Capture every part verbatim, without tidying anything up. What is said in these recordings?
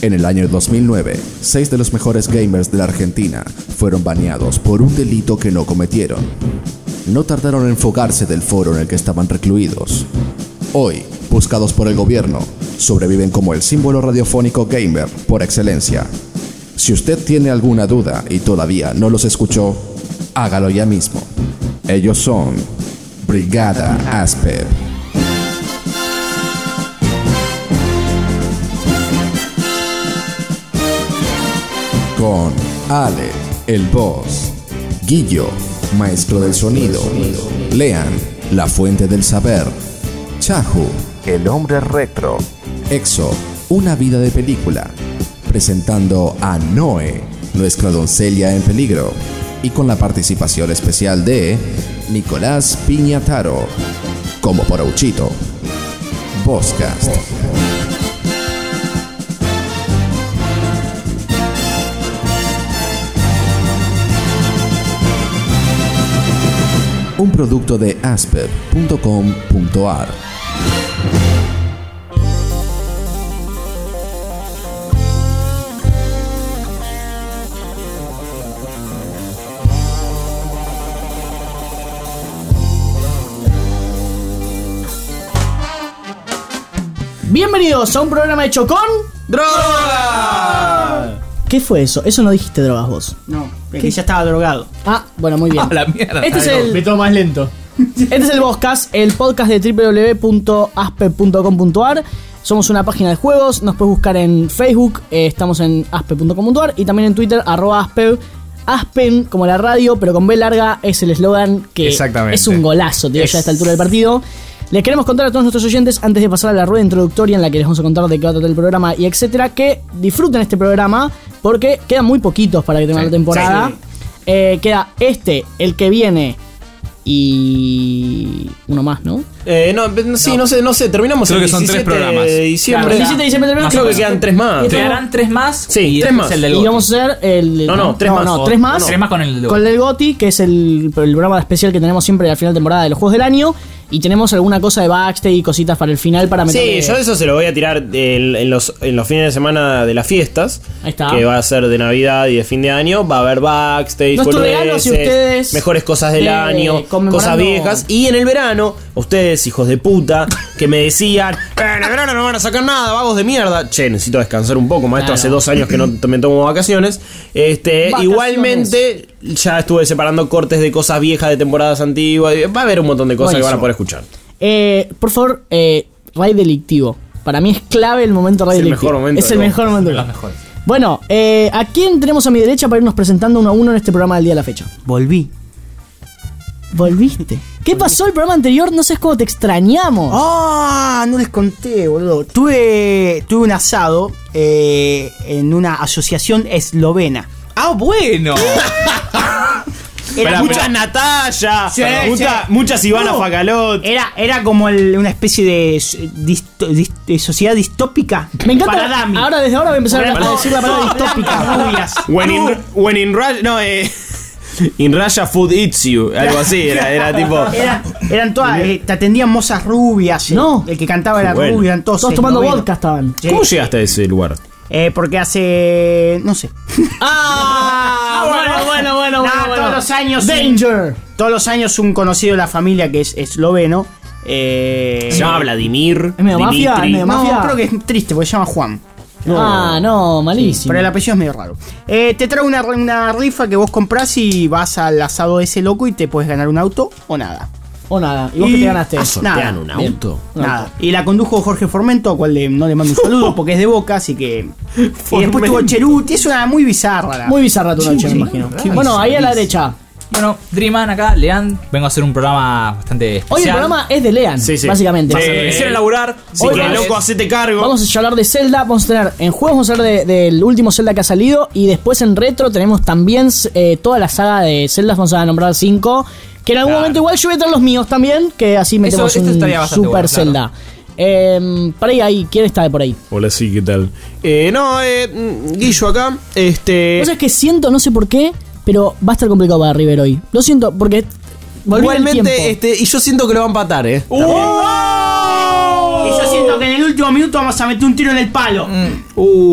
En el año dos mil nueve, seis de los mejores gamers de la Argentina fueron baneados por un delito que no cometieron. No tardaron en fugarse del foro en el que estaban recluidos. Hoy, buscados por el gobierno, sobreviven como el símbolo radiofónico gamer por excelencia. Si usted tiene alguna duda y todavía no los escuchó, hágalo ya mismo. Ellos son Brigada Asper. Con Ale, el boss, Guillo, maestro del sonido, Lean, la fuente del saber, Chahu, el hombre retro, Exo, una vida de película, presentando a Noe, nuestra doncella en peligro, y con la participación especial de Nicolás Piñataro, como Porouchito. Bosscast. Un producto de asper punto com punto a r. Bienvenidos a un programa hecho con ¡Droga! ¿Qué fue eso? Eso no dijiste drogas vos. No, es que ya estaba drogado. Ah, bueno, muy bien. Ah, la mierda. Este es el Me tomo más lento. Este es el Bosscast, el podcast de doble u doble u doble u punto asper punto com punto a r. Somos una página de juegos, nos puedes buscar en Facebook, eh, estamos en asper punto com punto a r y también en Twitter, arroba asper. Aspen, como la radio, pero con B larga, es el eslogan que Exactamente. es un golazo, tío, Es- ya a esta altura del partido. Les queremos contar a todos nuestros oyentes, antes de pasar a la rueda introductoria en la que les vamos a contar de qué va a tratar el programa y etcétera, que disfruten este programa porque quedan muy poquitos para que termine Sí, la temporada. sí, Eh, queda este, el que viene y uno más, ¿no? Eh, no, sí, no sé, no sé, terminamos Creo el que son tres diecisiete programas. de diciembre. Claro, diecisiete de diciembre terminamos. Creo que quedan tres más. Y estamos- Quedarán tres más. Sí, y tres después más. el del Y Goti. vamos a hacer el... No, no, tres más. No, tres más. Tres más con el Con el GOTY, que es el, el programa especial que tenemos siempre al final de temporada de los juegos del año. Y tenemos alguna cosa de backstage y cositas para el final para meterle... Sí, yo eso se lo voy a tirar en, en los, en los fines de semana de las fiestas. Ahí está. Que va a ser de Navidad y de fin de año. Va a haber backstage, Nuestro boludeces, regalo si ustedes, mejores cosas del eh, año, conmemorando- cosas viejas. Y en el verano, ustedes, hijos de puta, que me decían, "Eh, en el verano no van a sacar nada, vagos de mierda. Che, necesito descansar un poco, maestro. Claro. Hace dos años que no me tomo vacaciones. Este, Vacaciones. Igualmente, ya estuve separando cortes de cosas viejas de temporadas antiguas. Va a haber un montón de cosas que van a Buenísimo. poder escuchar. Eh, por favor, eh, raid delictivo. Para mí es clave el momento raid Es el delictivo. mejor momento Es de el todo. mejor momento. De los mejores. Bueno, eh, ¿a quién tenemos a mi derecha para irnos presentando uno a uno en este programa del día de la fecha? Volví. ¿Volviste? ¿Qué pasó el programa anterior? No sé cómo te extrañamos. Ah, no les conté, boludo. Tuve, tuve un asado eh, en una asociación eslovena. Ah, bueno. Era, Muchas Natalia, Sí, mucha- sí. muchas Ivana No. Facalot. era, era como el- una especie de, s- disto- dis- de sociedad distópica. Me encanta. Para Dami. Ahora, desde ahora voy a empezar a, a decir la palabra distópica. Rubias. When in, when in Russia, no, eh, in Russia food eats you, algo así, era, era tipo. Era- eran todas, eh, te atendían mozas rubias. eh. No. El que cantaba era Bueno. rubio, eran todos. Todos tomando eslovenos. vodka estaban. Sí. ¿Cómo llegaste a ese lugar? Eh, porque hace. No sé. Ah, bueno, bueno, bueno, Nah, bueno, bueno. todos los años. Danger. Todos los años un conocido de la familia que es esloveno. Eh, Se llama Vladimir. ¿Es medio mafia? Dimitri. ¿Es medio No, mafia? creo que es triste porque se llama Juan. Ah, no, malísimo. Pero el apellido es medio raro. Eh, te traigo una, una rifa que vos comprás y vas al asado de ese loco y te puedes ganar un auto o nada. O nada. ¿Y vos qué te ganaste? Ah, sortean Nada. un Bien. auto. Un Nada. auto. Y la condujo Jorge Formento, a cual le- no le mando un saludo porque es de Boca, así que. Y después tuvo Cheruti, es una muy bizarra. La... Muy bizarra tu noche, Sí, me imagino. qué Bueno, ahí a la bizarrísimo. derecha. Bueno, Dreamman acá, Lean. Vengo a hacer un programa bastante especial. Hoy el programa es de Lean, Sí, sí. básicamente. Sí. Me hicieron laburar. Sí, Hoy que vamos- loco, hacete cargo. Vamos a hablar de Zelda, vamos a tener en juegos, vamos a hablar de- del último Zelda que ha salido y después en retro tenemos también eh, toda la saga de Zelda, vamos a nombrar cinco, que en algún Claro. momento igual yo voy a traer los míos también, que así metemos esto un estaría bastante Super bueno, claro. Zelda. Eh, por ahí, ahí, ¿quién está de por ahí? Hola, sí, ¿qué tal? Eh, no, eh, mm, Guillo acá. Este. Vos sabés que siento, no sé por qué, pero va a estar complicado para River hoy. Lo siento, porque volví en el tiempo. Igualmente, este, y yo siento que lo va a empatar, eh. Y yo siento que en el último minuto vamos a meter un tiro en el palo. Uh, Uh,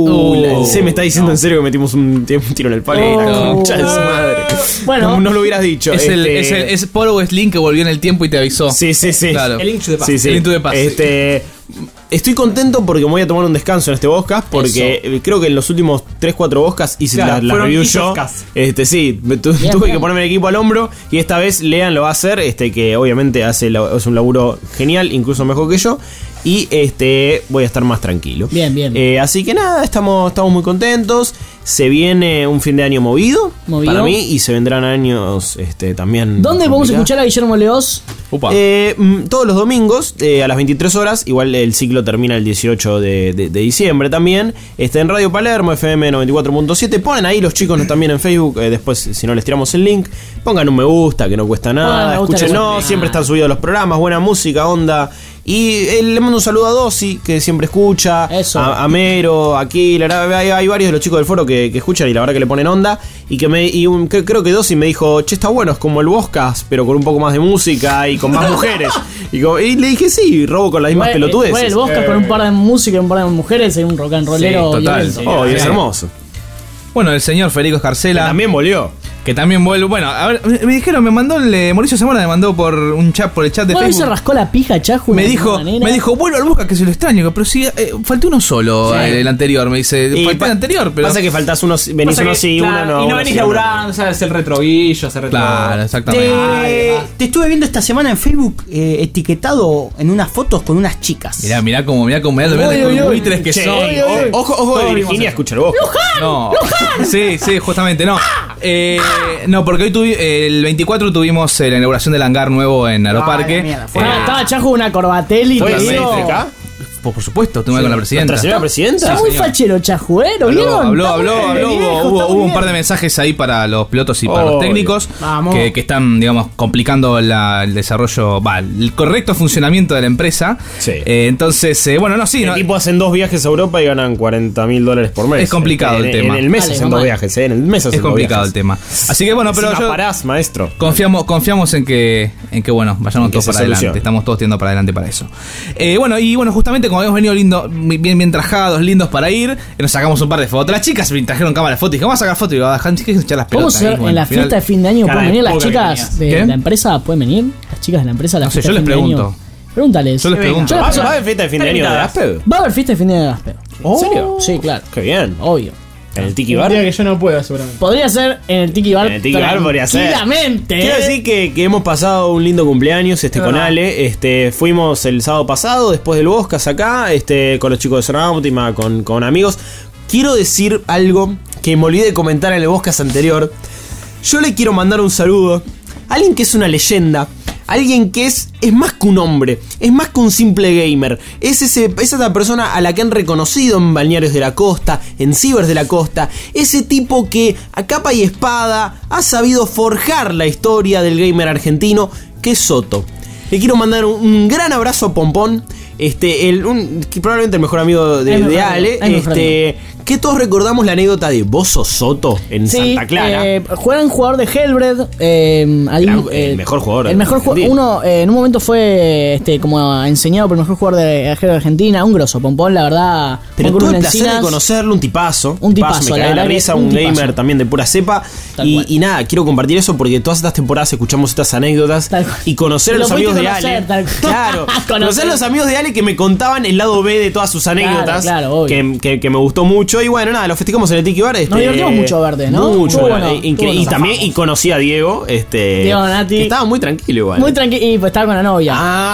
Oh. Se me está diciendo No. en serio que metimos un, un tiro en el palo. Oh. La concha de su madre. Bueno. no, no lo hubieras dicho. Es, el, Este, es, el, es Paul Westlin que volvió en el tiempo y te avisó. Sí, sí, sí. Claro. El link to the past. Sí, sí. El link to the past. Este, estoy contento porque me voy a tomar un descanso en este podcast. Porque Eso. creo que en los últimos tres cuatro podcasts hice Claro, la, la fueron review each yo. of us. Este, sí, me tu- Bien, tuve bien. que ponerme el equipo al hombro. Y esta vez Lean lo va a hacer. Este, que obviamente hace la- es un laburo genial, incluso mejor que yo. Y este voy a estar más tranquilo. Bien, bien. Eh, así que nada, estamos, estamos muy contentos. Se viene un fin de año movido, Movido. para mí y se vendrán años este, también. ¿Dónde podemos complicados. escuchar a Guillermo Leoz? Upa. Eh, mm, todos los domingos eh, a las veintitrés horas. Igual el ciclo termina el dieciocho de, de- de diciembre también. Está en Radio Palermo, F M noventa y cuatro punto siete. Ponen ahí los chicos también en Facebook. eh, después, si no les tiramos el link, pongan un me gusta, que no cuesta Pongan nada. me gusta, que no Escúchenos, cuesta siempre nada. están subidos los programas. Buena música, onda. Y eh, le mando un saludo a Dosi, que siempre escucha. Eso. A, a Mero, a Killer. Hay, hay varios de los chicos del foro que, que escuchan y la verdad que le ponen onda. Y que me y un- que- creo que Dosi me dijo, che, está bueno, es como el Boscas, pero con un poco más de música y con más mujeres. Y, como- y le dije, sí, robo con las mismas Igual, pelotudeces. igual el Bosca con un par de música y un par de mujeres y un rock and rollero. Sí, total. violento. Oh, y es Sí. hermoso. Bueno, el señor Federico Que Escarcela. también volvió. Que también vuelve. Bueno, a ver, me, me dijeron, me mandó el. eh, Mauricio Zamora me mandó por un chat, por el chat de Bueno, hoy se Facebook. rascó la pija, Chajo. Me de dijo, alguna manera. me dijo, bueno, al Busca que se lo extraño, pero sí, eh, faltó uno solo, Sí. eh, el anterior, me dice, Y faltó pa- el anterior, pero. Pasa que faltás uno, venís Pasa uno que, sí, claro, uno no. y no uno venís sí, uno no. laburando, ¿sabes? El retroguillo, hacer retro. Claro, exactamente. Te, te estuve viendo esta semana en Facebook eh, etiquetado en unas fotos con unas chicas. Mirá, mirá cómo, mirá cómo, mirá, mirá Uy, de uy, uy. buitres que Che, son. o- ojo, ojo de Todos vimos Virginia, eso. escucha el vos. No, sí, sí, justamente no. Eh, no, porque hoy tuvi- el veinticuatro tuvimos eh, la inauguración del hangar nuevo en Aeroparque. la mierda, fue- Estaba, Eh, estaba Chajo con una corbatelli. ¿Fue te la digo. acá? por, por supuesto, estuve con la presidenta. ¿Nuestra señora presidenta? Está muy señor. fachero, Chajo, ¿eh? ¿Lo Habló, vieron? habló, Está habló, muy habló, viejo, hubo, está hubo, muy hubo un par de bien. mensajes ahí para los pilotos y para Obvio. los técnicos Vamos. que, que están, digamos, complicando la- el desarrollo, va, el correcto funcionamiento de la empresa. Sí. Eh, entonces, eh, bueno, no, sí, El no, tipo hacen dos viajes a Europa y ganan cuarenta mil dólares por mes. Es complicado En- el en- tema. En el mes Dale, hacen mamá. dos viajes, ¿eh? En el mes hacen es dos complicado el viajes. tema. Así que bueno, pero Encima yo parás, maestro. confiamos, confiamos en que, en que bueno, vayamos En que todos se para adelante. solucione. Estamos todos tirando para adelante para eso. Eh, bueno, y bueno, justamente como habíamos venido lindo, bien, bien trajados, lindos para ir, eh, nos sacamos un par de fotos. Las chicas me trajeron cámara de fotos y dije, vamos a sacar fotos y digo, dejan chicas echar las ¿Podemos pelotas. hacer ahí, bueno, en la al final- fiesta de fin de año? Cara ¿Pueden de venir las poca que chicas de ¿Qué? la empresa? ¿Pueden venir? Las chicas de la empresa a la No sé, fiesta yo de les fin de año. pregunto. Pregúntales. Yo les pregunto. Yo ¿Va, les- va a haber fiesta de fin de año de Asper? Va a haber fiesta de fin de año de Asper. ¿En serio? Sí, claro. Qué bien. Obvio. ¿En el Tiki Un Bar? día que yo no puedo, seguramente. Podría ser en el Tiki Bar. En el Tiki Bar podría ser. Tranquilamente. Quiero decir que, que hemos pasado un lindo cumpleaños este, con Ale. Este, fuimos el sábado pasado, después del Boscas acá, este, con los chicos de Ceráutima, con, con amigos. Quiero decir algo que me olvidé de comentar en el Boscas anterior. Yo le quiero mandar un saludo a alguien que es una leyenda. Alguien que es, es más que un hombre, es más que un simple gamer. Es, ese, es esa persona a la que han reconocido en Balnearios de la Costa, en Cibers de la Costa. Ese tipo que a capa y espada ha sabido forjar la historia del gamer argentino, que es Soto. Le quiero mandar un, un gran abrazo a Pompón. Este, el, un, que probablemente el mejor amigo de, Es mi de mejor Ale. amigo, es mi mejor Este, que todos recordamos la anécdota de vos sos Soto en Sí, Santa Clara. eh, juega un jugador de Hellbred. Eh, ahí, Gran- eh, el mejor jugador El mejor ju- argentino. Uno, eh, en un momento fue este, como enseñado por el mejor jugador de Hellbred Argentina. Un grosso, Pompón, la verdad. Pero Juan tuve Cruz el placer de Encinas. conocerlo, un tipazo. Un tipazo, me la cagué de la verdad que risa, un un tipazo. gamer también de pura cepa. Tal Y, cual. y nada, quiero compartir eso porque todas estas temporadas escuchamos estas anécdotas Tal cual. y conocer a Y lo los amigos de pudiste Ale. conocer, tal cual. Claro, Conocer. conocer a los amigos de Ale que me contaban el lado B de todas sus anécdotas. claro, obvio. que, que, que me gustó mucho. Y bueno, nada, lo festejamos en el Tiki Bar. Este, Nos divertimos mucho verde, ¿no? Mucho, Estuvo bueno, bueno, incre- estuvo y bueno. también y conocí a Diego. Este, Diego Nati. que estaba muy tranquilo igual. Muy tranquilo. Y pues estaba con la novia.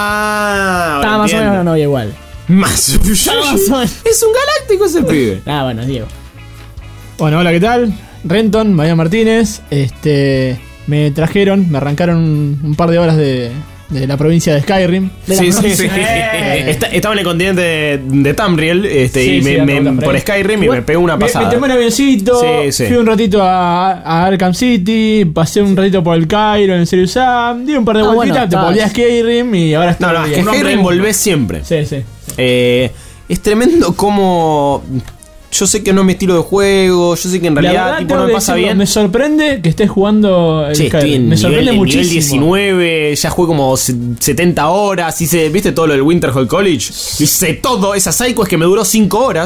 Ah, estaba más o menos con la novia igual. Más, Estaba más o menos. es un galáctico ese pibe. Ah, bueno, es Diego. Bueno, hola, ¿qué tal? Renton, María Martínez. Este. Me trajeron, me arrancaron un, un par de horas de, de la provincia de Skyrim. De la Sí, sí, provincia. sí. Está- estaba en el continente de, de Tamriel este, Sí, y sí, me, ando me- con Tamriel. por Skyrim y me pegó una Me, pasada. me tomé un avioncito, Sí, sí. fui un ratito a, a Arkham City, pasé un ratito por el Cairo en Serious Sam, di un par de Ah, vueltitas, bueno, te está. volví a Skyrim y ahora estoy no, no, es que bien. Skyrim volvés siempre. Sí, sí. Eh, es tremendo como... Yo sé que no es mi estilo de juego, yo sé que en La realidad verdad, tipo, tengo no me que pasa decirlo, bien. Me sorprende que estés jugando el Che, estoy Skyrim. en Me nivel, sorprende en nivel muchísimo. diecinueve, ya jugué como se- setenta horas, hice, ¿viste todo lo del Winterhold College? Hice todo, esa sidequest que me duró cinco horas.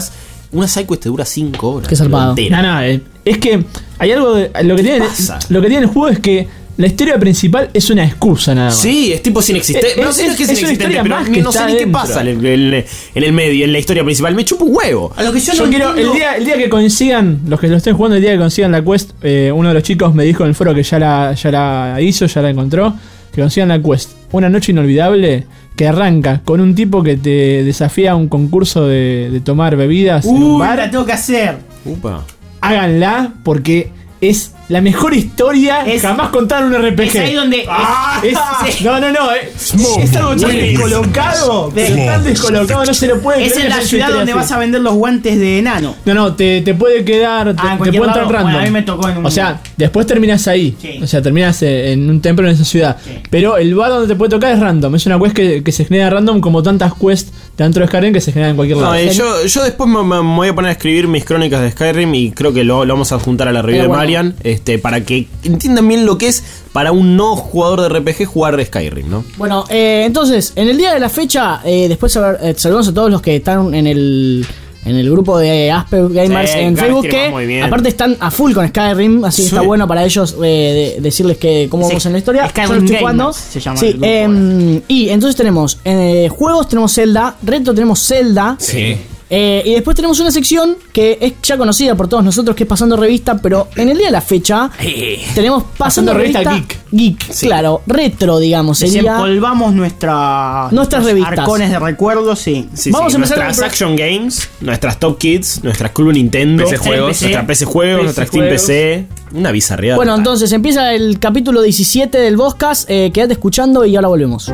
una sidequest te dura cinco horas. Qué zarpado. entera. No, no, eh, es que hay algo de, lo que tiene pasa? lo que tiene el juego es que la historia principal es una excusa nada más. Sí, es tipo sin existente. Es- No sé es- si es que es es una inexistente, historia pero más que no sé está ni qué dentro. pasa en el, en- en el medio, en la historia principal. Me chupa un huevo. A lo que yo, Yo no quiero, el entiendo- día, el día que consigan, los que lo estén jugando, el día que consigan la quest, eh, uno de los chicos me dijo en el foro que ya la, ya la hizo, ya la encontró, que consigan la quest. Una noche inolvidable que arranca con un tipo que te desafía a un concurso de, de tomar bebidas en un Uy, bar. la tengo que hacer. Upa. Háganla porque es la mejor historia Es- jamás contada en un R P G. Es ahí donde. Ah, es- es- sí. no, no, no. eh, Es algo tan descolocado. Pero tan descolocado, no se lo puede Es creer en que la esa ciudad historia donde así. vas a vender los guantes de enano. No, no, te, te puede quedar. Te, Ah, en te cualquier puede entrar lado. random. Bueno, a mí me tocó en un- O sea, después terminas ahí. Sí. O sea, terminas eh, en un templo en esa ciudad. Sí. Pero el bar donde te puede tocar es random. Es una quest que, que se genera random, como tantas quests dentro de Skyrim que se generan en cualquier lado. No, eh, yo, yo después me, me voy a poner a escribir mis crónicas de Skyrim y creo que lo, lo vamos a juntar a la review Eh, de bueno. Marian, este, para que entiendan bien lo que es para un no jugador de R P G jugar Skyrim, ¿no? Bueno, eh, entonces, en el día de la fecha, eh, después saber- eh, saludamos a todos los que están en el en el grupo de Asper Gamers Sí, en claro, Facebook, que que va muy bien. aparte están a full con Skyrim, así que Sí. está bueno para ellos eh, de- decirles que cómo Sí, vamos en la historia. Skyrim Yo lo estoy Gamers jugando. se llama Sí, el grupo eh, y entonces tenemos eh, juegos, tenemos Zelda, retro tenemos Zelda. Sí. Eh, y después tenemos una sección que es ya conocida por todos nosotros, que es Pasando Revista, pero en el día de la fecha tenemos Pasando, Pasando Revista Revista Geek, Sí. claro, retro, digamos, sería. Desempolvamos nuestra, Nuestras revistas. arcones de recuerdos, sí. Sí, Vamos sí, a empezar nuestras con el Action Games, nuestras Top Kids, nuestras Club Nintendo, P C Juegos. nuestra P C Juegos, P C nuestra Steam Juegos. P C. Una bizarreada. Bueno, total. entonces empieza el capítulo diecisiete del Boscast. Eh, quédate escuchando y ahora volvemos.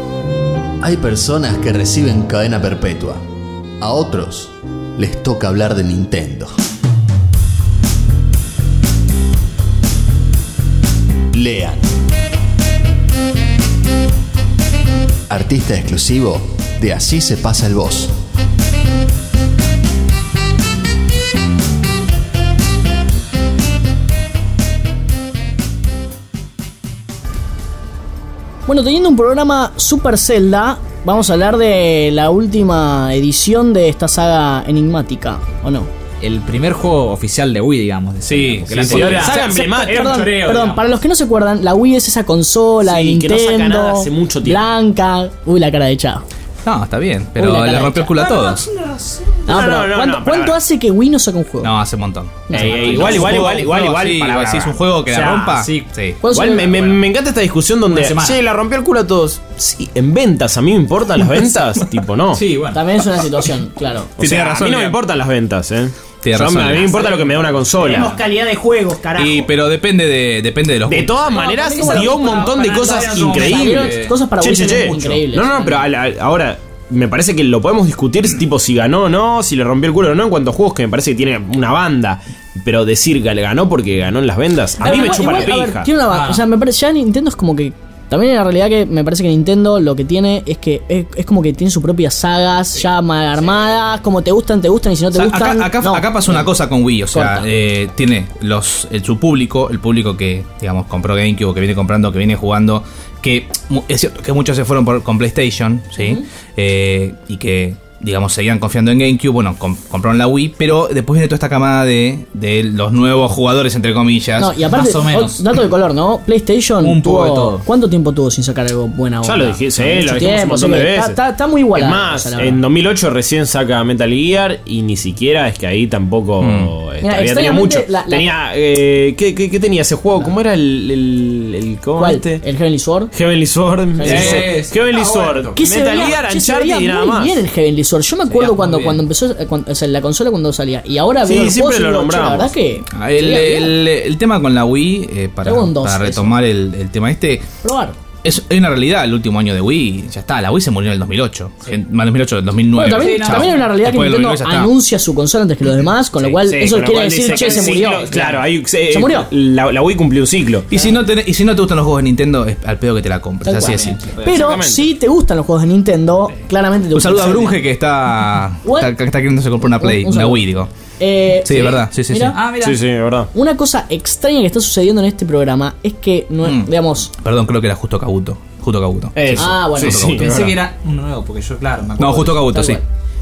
Hay personas que reciben cadena perpetua. A otros les toca hablar de Nintendo. Lean. Artista exclusivo de Así se pasa el boss. Bueno, teniendo un programa Super Zelda, vamos a hablar de la última edición de esta saga enigmática, ¿o no? El primer juego oficial de Wii, digamos. de Sí, Zelda, porque sí, la sí. anterior Era- era- Saga Se- emblemática. era un perdón, choreo, perdón, digamos. para los que no se acuerdan, la Wii es esa consola Sí, de que no saca Nintendo, nada hace mucho tiempo. blanca. Uy, la cara de Chao. No, está bien, Uy, pero la cara le rompió hecha. el culo a todos. No, No, pero no, no, ¿cuánto, no, cuánto para- hace que Wii no saca un juego? No, hace un montón. Ey, ey, igual, igual, igual, igual, No, igual. sí, para- igual, para- si es un juego que o sea, la rompa, sí. sí. ¿Cuánto Igual sale? me, me- me encanta esta discusión donde, Una semana. che, la rompió el culo a todos. Sí, en ventas, a mí me importan las ventas, tipo, no. Sí, bueno. También es una situación, claro. O Sí, sea, tiene razón, a mí no me Lea. importan las ventas, eh. Tiene Yo- razón, a mí Lea. me importa lo que me da una Tenemos consola. calidad de juegos, carajo. Y, pero depende de, depende de los De gustos. todas maneras, pero es dio un para- montón de para cosas andar en su momento. increíbles. Salieron cosas para Che, Wii che, che. increíbles. No, no, pero a la- ahora me parece que lo podemos discutir, tipo si ganó o no, si le rompió el culo o no, en cuanto a juegos que me parece que tiene una banda. Pero decir que le ganó porque ganó en las ventas, a mí Pero me igual- chupa la igual, a ver, pija. tiene una, Ah. O sea, me parece, ya Nintendo es como que. También en la realidad que me parece que Nintendo lo que tiene es que es, es como que tiene sus propias sagas ya mal armadas, como te gustan, te gustan y si no O te sea, gustan. acá, acá, no. acá pasa una cosa con Wii, o sea, Corta. eh, tiene los el, su público, el público que, digamos, compró GameCube, que viene comprando, que viene jugando, que mu- es cierto que muchos se fueron por, con PlayStation, ¿sí? Eh, y que, digamos, seguían confiando en GameCube, bueno, com- compraron la Wii, pero después viene toda esta camada de, de los nuevos jugadores, entre comillas. No, y aparte, Más o menos. o- dato de color, ¿no? PlayStation Un poco tuvo. de todo. ¿Cuánto tiempo tuvo sin sacar algo buena Ya onda? lo dije, sí, Mucho lo dijimos un tiempo, montón así de que veces. Está, está- está muy igual. Es más, en dos mil ocho recién saca Metal Gear y ni siquiera es que ahí tampoco Mm. este, Mira, había tenido mucho. extrañamente, la- la- Tenía, eh, ¿qué, qué, qué tenía ese juego? ¿Cómo era el, el, el ¿cómo ¿Cuál? este? ¿El Heavenly Sword? Heavenly Sword. Eh, Sí, Heavenly Sword. Que se Metal veía, Gear, che, se Uncharted veía y nada muy más. bien el Heavenly Sword. Yo me acuerdo veía muy cuando, bien. cuando empezó eh, cuando- o sea, la consola cuando salía. Y ahora Sí, veo el siempre juego y lo digo, che, la nombramos. verdad que. Ah, El, se veía bien. el- el tema con la Wii, eh, para, Luego un dos, para eso. retomar el, el tema este, Probar. es es una realidad el último año de Wii, ya está, la Wii se murió en el dos mil ocho, en, más dos mil ocho, dos mil nueve. Bueno, también, Sí, no, también hay una realidad Después que del Nintendo dos mil nueve ya está. anuncia su consola antes que los demás, con lo Sí, cual sí, eso con lo quiere cual decir, dice che, que se el murió. ciclo- Claro, hay, se, Se murió. La, la Wii cumplió un ciclo. Y si, no te, y si no te gustan los juegos de Nintendo, es al pedo que te la compres, Tal así de cual. simple. Pero Exactamente. si te gustan los juegos de Nintendo, claramente te Un gustan. saludo a Brunge que está, What? está, que está queriendo se comprar una Play, Un- un una saludo. Wii, digo. Eh, Sí, es verdad, sí, sí, Mira. sí. Ah, mira. Sí, sí, de verdad. Una cosa extraña que está sucediendo en este programa es que, no, Mm. digamos, Perdón, creo que era Justo Cabuto. Justo Cabuto. Eso. Ah, bueno. Sí, Sí, sí, Pensé verdad. que era uno nuevo, porque yo, claro, me acuerdo. No, Justo de- Cabuto, tal sí. cual.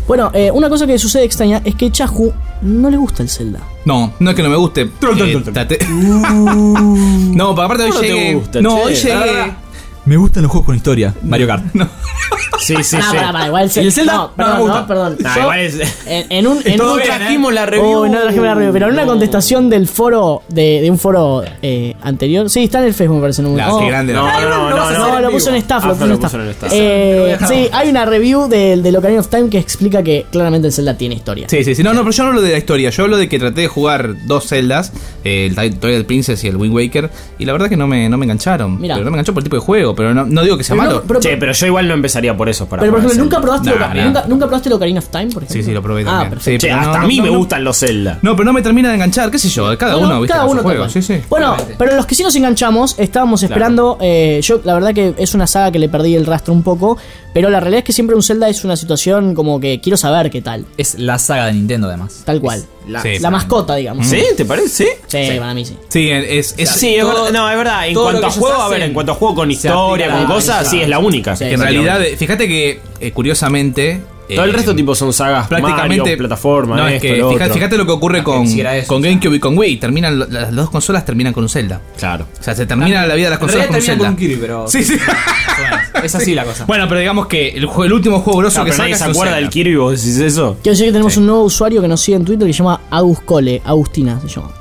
Bueno, eh, una cosa que sucede extraña es que Chahu no le gusta el Zelda. No, no es que no me guste. Eh, traté- No, pero aparte hoy ¿Cómo no te llegué. gusta, No, che? hoy llegué. Ah. Me gustan los juegos con historia. Mario Kart. No. Sí, sí, Ah, sí. pará, pará, igual el Zelda. ¿Y el Zelda? No, No, perdón, me no, gusta. perdón. Nah, Yo, igual es- en, en un. En Todo un bien, trajimos la review. Oh, no trajimos la review, pero en una contestación del foro, de, de un foro eh, anterior. Sí, está en el Facebook, me parece. En un, Nah, oh. qué grande. No, la- no, no, no, No, no. lo puso en staff, Ah, lo puso lo en puso staff. en staff. Eh, sí, hay una review del de Ocarina of Time que explica que claramente el Zelda tiene historia. Sí, sí, sí. No, no, pero yo no hablo de la historia. Yo hablo de que traté de jugar dos Zeldas, eh, el Twilight Princess y el Wind Waker, y la verdad que no me, no me engancharon. Mirá. Pero no me enganchó por el tipo de juego, pero no, no digo que sea Pero no, malo. pero- Che, pero yo igual no empezaría por eso para Pero por jugar ejemplo, ¿nunca Zelda. probaste, Nah, Oca- nah. ¿nunca, ¿nunca probaste el Ocarina of Time, por ejemplo? Sí, sí, lo probé Ah, también. perfecto. Sí, Che, pero hasta no, a mí no, me no. gustan los Zelda. No, pero no me termina de enganchar, qué sé yo, cada No, uno, no, viste, cada con uno su tal juego. cual. Sí, sí. Bueno, pero los que sí nos enganchamos, estábamos esperando. eh, yo, la verdad, que es una saga que le perdí el rastro un poco. Pero la realidad es que siempre un Zelda es una situación como que quiero saber qué tal. Es la saga de Nintendo, además. Tal cual. La, Sí. La mascota, digamos. ¿Sí? ¿Te parece? Sí, para mí sí. Sí, es, es, Sí, es todo- verdad. No, es verdad. En todo cuanto lo a que juego, ellos a ver, hacen en cuanto a juego con se historia, aplica con a cosas, esa. sí, es la única. Sí. en realidad, eh, fíjate que eh, curiosamente Todo el eh, resto tipo son sagas prácticamente Mario, plataforma, no, es esto, que lo fíjate, otro. fíjate lo que ocurre Ah, con, que siquiera eso, con o sea. GameCube y con Wii, terminan lo- las dos consolas terminan con un Zelda. Claro. O sea, se termina la vida de las En consolas con un realidad termina Zelda. con un Kirby, pero. Sí, sí. Más o menos. Es así la cosa. Bueno, pero digamos que el, jue- el último juego grosso No, que pero saca nadie es se un acuerda Zelda. del Kirby, vos decís eso. Quiero decir que tenemos Sí. un nuevo usuario que nos sigue en Twitter que se llama Agus Cole. Agustina se llama.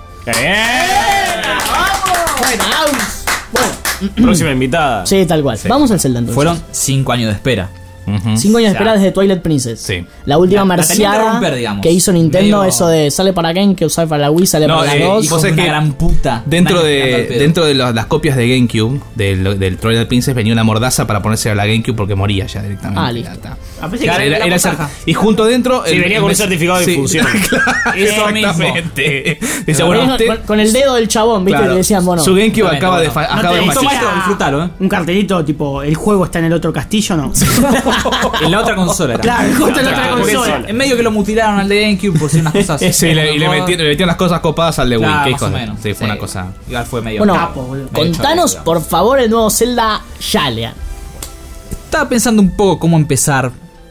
Bueno, Agus. Bueno, Próxima invitada. sí, tal cual. Vamos al Zelda entonces. Fueron cinco años de espera. Ujú. Cinco años de O sea, espera desde Twilight Princess. sí. La última La- la tenía que marciada romper, digamos. que hizo Nintendo, Medio- eso de sale para Game, que usar para la Wii, sale No, para las eh, dos. y vos sabés una que gran puta. Dentro Nadie de, canta al pedo. dentro de los- las copias de GameCube, del, del Twilight Princess, venía una mordaza para ponerse a la GameCube porque moría ya directamente. Ah, listo. Ya está. Ah, pensé Claro, que Era- la era esa- mordaza. y junto dentro. Sí, venía con un certificado de difusión. Eso mismo. Exactamente. Dice, Con, bueno, usted- con- con el dedo del chabón, ¿viste? claro, Que decían, bueno. su GameCube Exactamente, acaba de, bueno. fa- No acaba te de gustó fallar. más. Disfrutalo, ¿eh? Un cartelito tipo, el juego está en el otro castillo, ¿no? En la otra consola era. Claro, justo en la otra Claro, consola. En medio que lo mutilaron al de GameCube por si unas cosas. Sí, y le, y le metieron, le metieron las cosas copadas al de Wii. Claro, qué más o hijos de- menos. Sí, fue una cosa. Igual fue medio. Bueno, capo, boludo. contanos Medio por favor el nuevo Zelda ya, Lean. Estaba pensando un poco cómo empezar.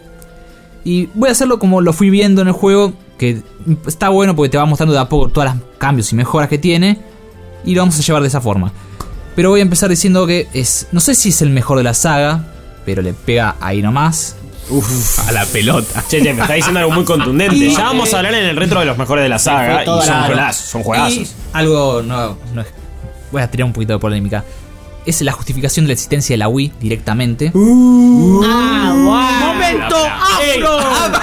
Y voy a hacerlo como lo fui viendo en el juego. Que está bueno porque te va mostrando de a poco todos los cambios y mejoras que tiene. Y lo vamos a llevar de esa forma. Pero voy a empezar diciendo que es. No sé si es el mejor de la saga. Pero le pega ahí nomás. A la pelota. Che, che, me está diciendo algo muy contundente. Y- Ya vamos a hablar en el retro de los mejores de la saga. fue todo Y son Claro. juegazos, son Y juegazos. algo no, no es. Voy a tirar un poquito de polémica. Es la justificación de la existencia de la Wii directamente. Ah, wow. ¡Momento afro!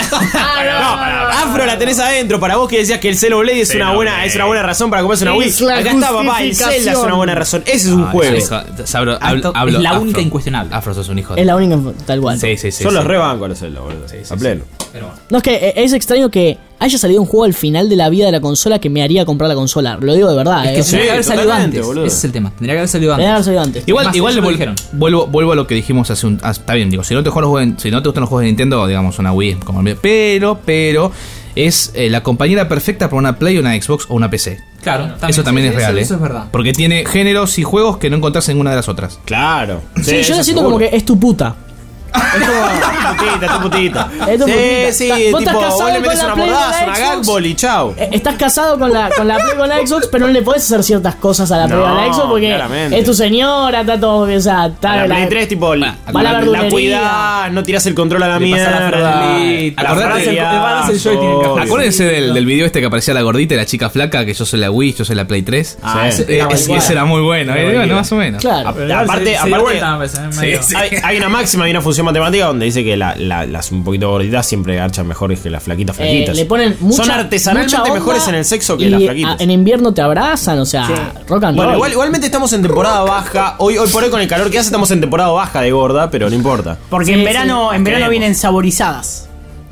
No, Afro la tenés adentro. Para vos que decías que el Xenoblade es una buena, es una buena razón para comprarse una Wii. Es la Acá está, papá. El Zelda es una justificación. buena razón. Ese es un Ah, juego. hijo- Sabro- hablo- Alto- hablo es la afro. única incuestionable. Afro, sos un hijo de. Es la única, tal cual. Sí, sí, sí. Yo sí. los rebanco a los Zelda, boludo. sí, A sí. pleno. No, es que eh, es extraño que haya salido un juego al final de la vida de la consola que me haría comprar la consola. Lo digo de verdad, Es eh. que O sea, tendría que haber salido totalmente, antes. boludo. Ese es el tema. Tendría que haber salido tenía que haber antes. salido antes. Igual, Más, igual ellos lo vol- dijeron. vuelvo, vuelvo a lo que dijimos hace un. ah, está bien, digo, si no te juegan los juegos de- si no te gustan los juegos de Nintendo, digamos una Wii, como el- pero, pero es eh, la compañera perfecta para una Play, una Xbox o una P C. Claro, eso también es eso- real, Eso ¿eh? es verdad. Porque tiene géneros y juegos que no encontrás en ninguna de las otras. Claro. Sí, yo eso la siento seguro. como que es tu puta. Es como. Tu putita, tu putita. Es tu sí, putita. sí, Vos tipo, estás casado vos le con metes la una Play, mordaza, con la una Xbox. gagball y chao. Eh, Estás casado con la, con la Play con la Xbox, pero no le podés hacer ciertas cosas a la Play No, con la Xbox porque claramente. es tu señora, está todo, o sea, está La la- Play tres, tipo, la, va a la la verdulería. cuidás, no tirás el control a la Le pasás la mierda. franelita. La Acordate- franelita, le pasás el joystick en el cajón. obvio. Acuérdense del, del video este que aparecía la gordita y la chica flaca, que yo soy la Wii, yo soy la Play tres. Ah, Sí. ese- Eh, era es- igual. ese era muy bueno, eh, bueno, más o menos. Claro. Pero Aparte- se- se dio aparte- vuelta, me parece, ¿eh? Medio- sí. Hay, hay una máxima y una función matemática donde dice que la- la- las un poquito gorditas siempre garchan mejores que las flaquitas Eh, flaquitas. le ponen mucha, Son artesanalmente mucha onda mejores en el sexo que y las flaquitas. a- en invierno te abrazan, o sea, rock and Bueno, roll. igual, igualmente estamos en temporada baja. Hoy, hoy por hoy con el calor que hace estamos en temporada baja de gorda, pero no importa. Porque Sí, en verano, sí. en verano Queremos. vienen saborizadas.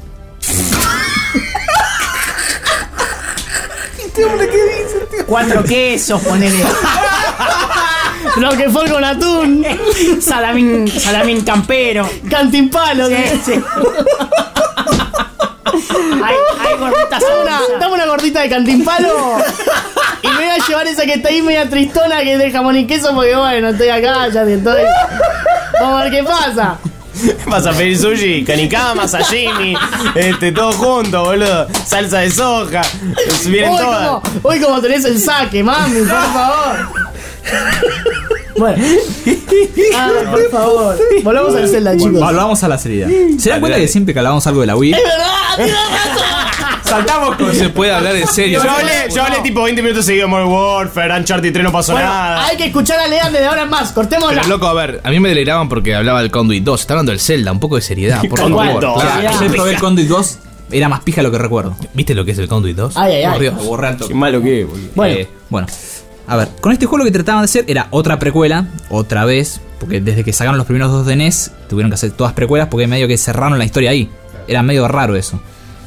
Cuatro quesos, ponele. Lo que fue con atún, Salamín, salamín campero. cantimpalo. Sí, que- sí. Hay, hay gorditas Dame una, saborizadas. dame una gordita de cantimpalo. Y me voy a llevar esa que está ahí media tristona que es de jamón y queso porque bueno, estoy acá, ya que estoy. Vamos a ver qué pasa. Vas a pedir sushi, canicama, sashimi, este, todo junto, boludo. Salsa de soja. Vienen Hoy todas. como, hoy como tenés el saque, mami, por favor. Bueno. Ay, por favor. Volvamos al Zelda, chicos. Volvamos a la seriedad. ¿Se dan cuenta que siempre que hablamos algo de la Wii, Es verdad, tienes razón. Saltamos con. No se puede hablar en serio. Yo hablé, yo hablé tipo veinte minutos seguidos de Modern Warfare, Uncharted tres no pasó Bueno, nada. hay que escuchar a Lean desde ahora en más. Cortémosla. Pero loco, a ver, a mí me deliraban porque hablaba del Conduit dos. Está hablando del Zelda, un poco de seriedad, por Conduit favor. dos. Claro. Seriedad. yo probé el Conduit dos, era más pija lo que recuerdo. ¿Viste lo que es el Conduit dos? Ay, ay, ay. Por Dios. Lo borré al toque. Qué malo que es, boludo. Bueno. Eh, bueno, a ver, con este juego lo que trataban de hacer era otra precuela, otra vez, porque desde que sacaron los primeros dos de N E S tuvieron que hacer todas precuelas porque medio que cerraron la historia ahí. Era medio raro eso.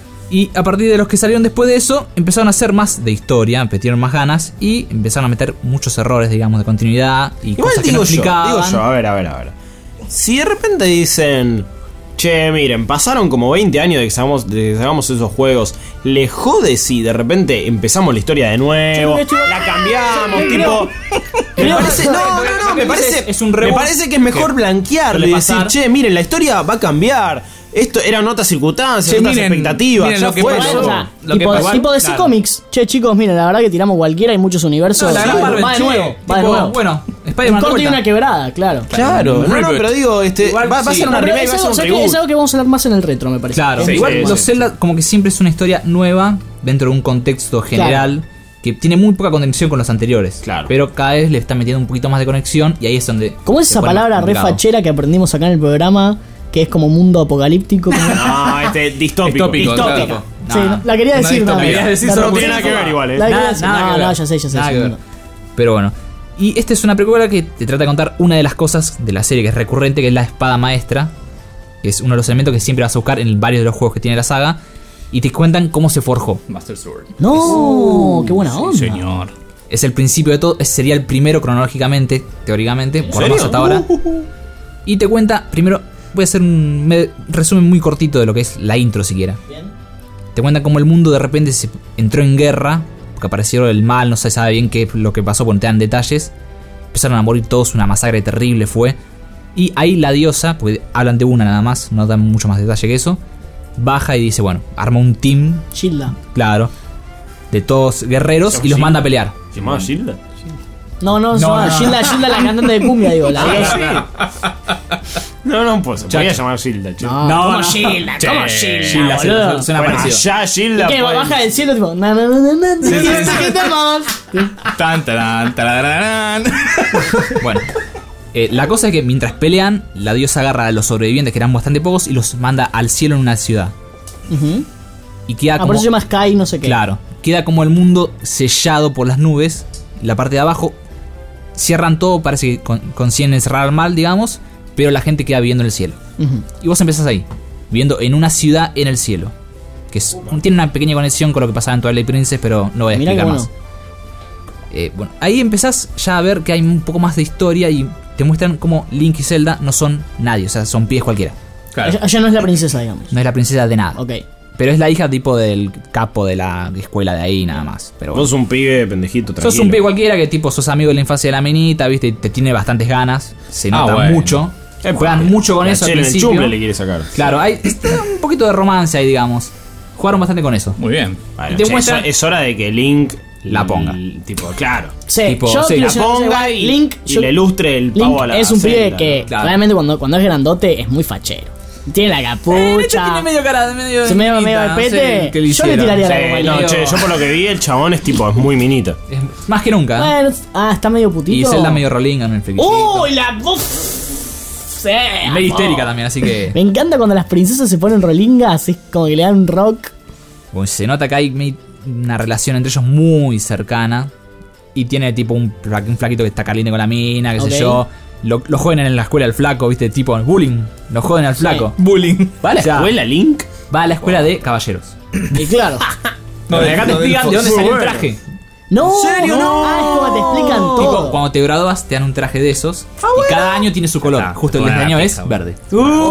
Y a partir de los que salieron después de eso, empezaron a hacer más de historia, metieron más ganas y empezaron a meter muchos errores, digamos, de continuidad y Igual cosas que digo no yo, explicaban. digo yo, a ver, a ver, a ver. Si de repente dicen, che, miren, pasaron como veinte años de que sacamos, de que sacamos esos juegos, ¿le jode si de repente empezamos la historia de nuevo? Yo creo que- La cambiamos, Yo tipo. Me creo- parece, no, no, no, me parece, es un me reboot parece que es mejor que blanquearle y suele decir, pasar. che, miren, la historia va a cambiar. Esto eran otras circunstancias, Che, otras miren, expectativas. miren ya lo que fue. pasó. Bueno, o sea, Lo que tipo, pasó- tipo D C claro. Comics. Che, chicos, miren, la verdad que tiramos cualquiera, hay muchos universos. No, la gran Va Marvel, de che, nuevo, va de tipo, nuevo. bueno, Un Spider-Man corte y de una vuelta. quebrada, claro. Claro, no, no, Reboot. pero digo, este, Igual, va, va a sí. ser una No, pero remake, es va a ser algo, un ¿sabes qué? reboot. Es algo que vamos a hablar más en el retro, me parece. Claro, Sí, igual sí, los sí. Zelda como que siempre es una historia nueva dentro de un contexto general que tiene muy poca conexión con los anteriores. Claro. Pero cada vez le está metiendo un poquito más de conexión y ahí es donde... ¿Cómo es se esa pone palabra re complicado. fachera que aprendimos acá en el programa? Que es como mundo apocalíptico. como- No, este, distópico. Distópico, distópico. claro. Sí, No, la quería una decir. distopía. no, Querías decir la solo rompí. no tiene nada que ver igual, eh. La quería Nada- decir. nada que No, ver. no, ya sé, ya sé. Nada ya que sé. ver. Pero bueno. Y esta es una precuela que te trata de contar una de las cosas de la serie que es recurrente, que es la espada maestra. Que es uno de los elementos que siempre vas a buscar en varios de los juegos que tiene la saga. Y te cuentan cómo se forjó. Master Sword. No, qué buena onda. Sí, señor. Es el principio de todo. es- Sería el primero cronológicamente, teóricamente, por lo menos serio? hasta ahora. Y te cuenta, primero, voy a hacer un me- resumen muy cortito de lo que es la intro siquiera. Te cuenta cómo el mundo de repente se entró en guerra, porque apareció el mal, no se sabe bien qué es lo que pasó, porque no te dan detalles. Empezaron a morir todos, una masacre terrible fue. Y ahí la diosa, porque hablan de una nada más, no dan mucho más detalle que eso, baja y dice, bueno, arma un team, Childa. claro, de todos guerreros y los manda a pelear. ¿Se llamaba Gilda? No, no, No, no, no, no. Gilda, Gilda, la cantante de cumbia, digo. La diosa. No, no, pues se podía llamar Gilda, che. No, No, ¿cómo no. Gilda? ¿Cómo Gilda, Gilda, sí, boludo? suena Bueno, parecido. ya Gilda. ¿Qué? pues. Baja del cielo, tipo. Na, na, na, na, na, sí, sí. ¿qué temas? Tan, tarán, tarararán. Bueno, eh, la cosa es que mientras pelean, la diosa agarra a los sobrevivientes, que eran bastante pocos, y los manda al cielo en una ciudad. Ujú. Y queda Ah, como... por eso se llama Sky, no sé qué. Claro, queda como el mundo sellado por las nubes. La parte de abajo cierran todo, parece que con- consiguen encerrar al mal, digamos, pero la gente queda viviendo en el cielo. Ujú. Y vos empezás ahí, viviendo en una ciudad en el cielo. Que es- tiene una pequeña conexión con lo que pasaba en Twilight Princess, pero no voy a Mirá explicar qué más. bueno. Eh, bueno, ahí empezás ya a ver que hay un poco más de historia y te muestran cómo Link y Zelda no son nadie, o sea, son pies cualquiera. Claro. Ella, ella no es la princesa, digamos. No es la princesa de nada. Ok. Pero es la hija tipo del capo de la escuela de ahí, nada más. Pero bueno. Vos un pibe pendejito, tranquilo. Sos un pibe cualquiera que tipo sos amigo de la infancia de la minita, viste, y te tiene bastantes ganas, se Ah, nota bueno. mucho. Eh, Juegan porque mucho con la eso al chela en el principio. chumble le quiere sacar. Claro, hay está un poquito de romance ahí, digamos. Jugaron bastante con eso. Muy bien. Bueno, Te che, muestran- es, es hora de que Link La ponga. l- Tipo, claro. Sí, Tipo, yo sí, quiero La decir una cosa ponga igual. y, Link, y yo- le lustre el Link pavo a la es un pibe Zelda, que claro. realmente cuando, cuando es grandote es muy fachero. Tiene la capucha. tiene medio cara de medio. Se medio medio de pete. Yo le tiraría la Sí, goma. no, medio- che, yo por lo que vi, el chabón es tipo, es muy minita. Es más que nunca. Bueno, ah, está medio putito. Y Zelda medio rolling en el flequillito. ¡Uy, la voz! Sí, medio amor. histérica también, así que. Me encanta cuando las princesas se ponen rolingas, es como que le dan rock. Bueno, se nota que hay me- una relación entre ellos muy cercana. Y tiene tipo un, fla- un flaquito que está caliente con la mina, qué Ok. sé yo. Lo, lo joden en la escuela el flaco, viste, tipo bullying. Lo joden al flaco. Bullying. ¿Va a la O sea, escuela, Link? Va a la escuela de caballeros. Y claro. No, acá te no, explican del de dónde Fox. salió el traje. No, ¿En serio? No. Ah, es como te explican Tipo, todo. cuando te gradúas te dan un traje de esos. Y cada año tiene su color. Está, Justo el de buena este año pija, es boludo. verde.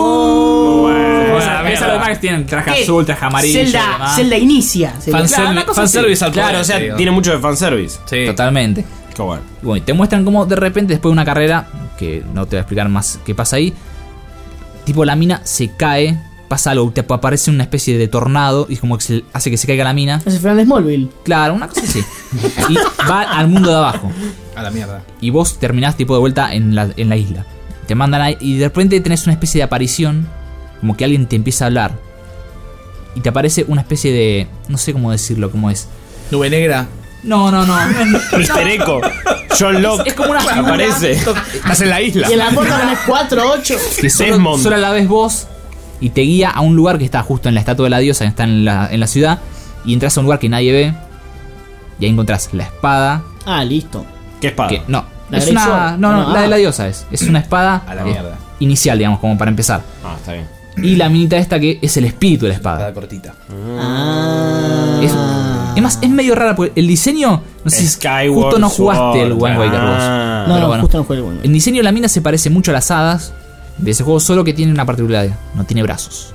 Uh, O sea, ves a los demás que tienen traje ¿Qué? azul, traje amarillo. y Zelda, demás. Zelda inicia. Zelda. Claro, una Fanservice cosa así. fanservice al Claro, poder, o sea, te digo. tiene mucho de fanservice. Sí. Totalmente. Qué bueno. Y bueno, y te muestran cómo de repente, después de una carrera, que no te voy a explicar más qué pasa ahí, tipo la mina se cae, pasa algo, te aparece una especie de tornado y como que se hace que se caiga la mina. Es el final de Smallville. Claro, una cosa así. Y va al mundo de abajo. A la mierda. Y vos terminás tipo de vuelta en la, en la isla. Te mandan ahí y de repente tenés una especie de aparición, como que alguien te empieza a hablar. Y te aparece una especie de... no sé cómo decirlo, cómo es. Nube negra. No, no, no. mister Echo. John Locke. Es como una figura aparece. Estás en la isla. Y en la puerta tenés cuatro, ocho. Que solo, Desmond. solo la ves vos y te guía a un lugar que está justo en la estatua de la diosa, que está en la, en la ciudad. Y entras a un lugar que nadie ve. Y ahí encontrás la espada. Ah, listo. ¿Qué espada? Que, no, ¿La es Grey una. Sword? No, no, Ah. la de la diosa es. Es una espada A la eh, mierda. inicial, digamos, como para empezar. Ah, está bien. Y la minita esta que es el espíritu de la espada. Espada cortita. Ah. Es, es más, es medio rara porque el diseño. No sé si Skyward justo no jugaste el Sword. Wind Waker vos. Ah. No, Pero no, bueno. justo no juego el bueno. El diseño de la mina se parece mucho a las hadas de ese juego, solo que tiene una particularidad: no tiene brazos.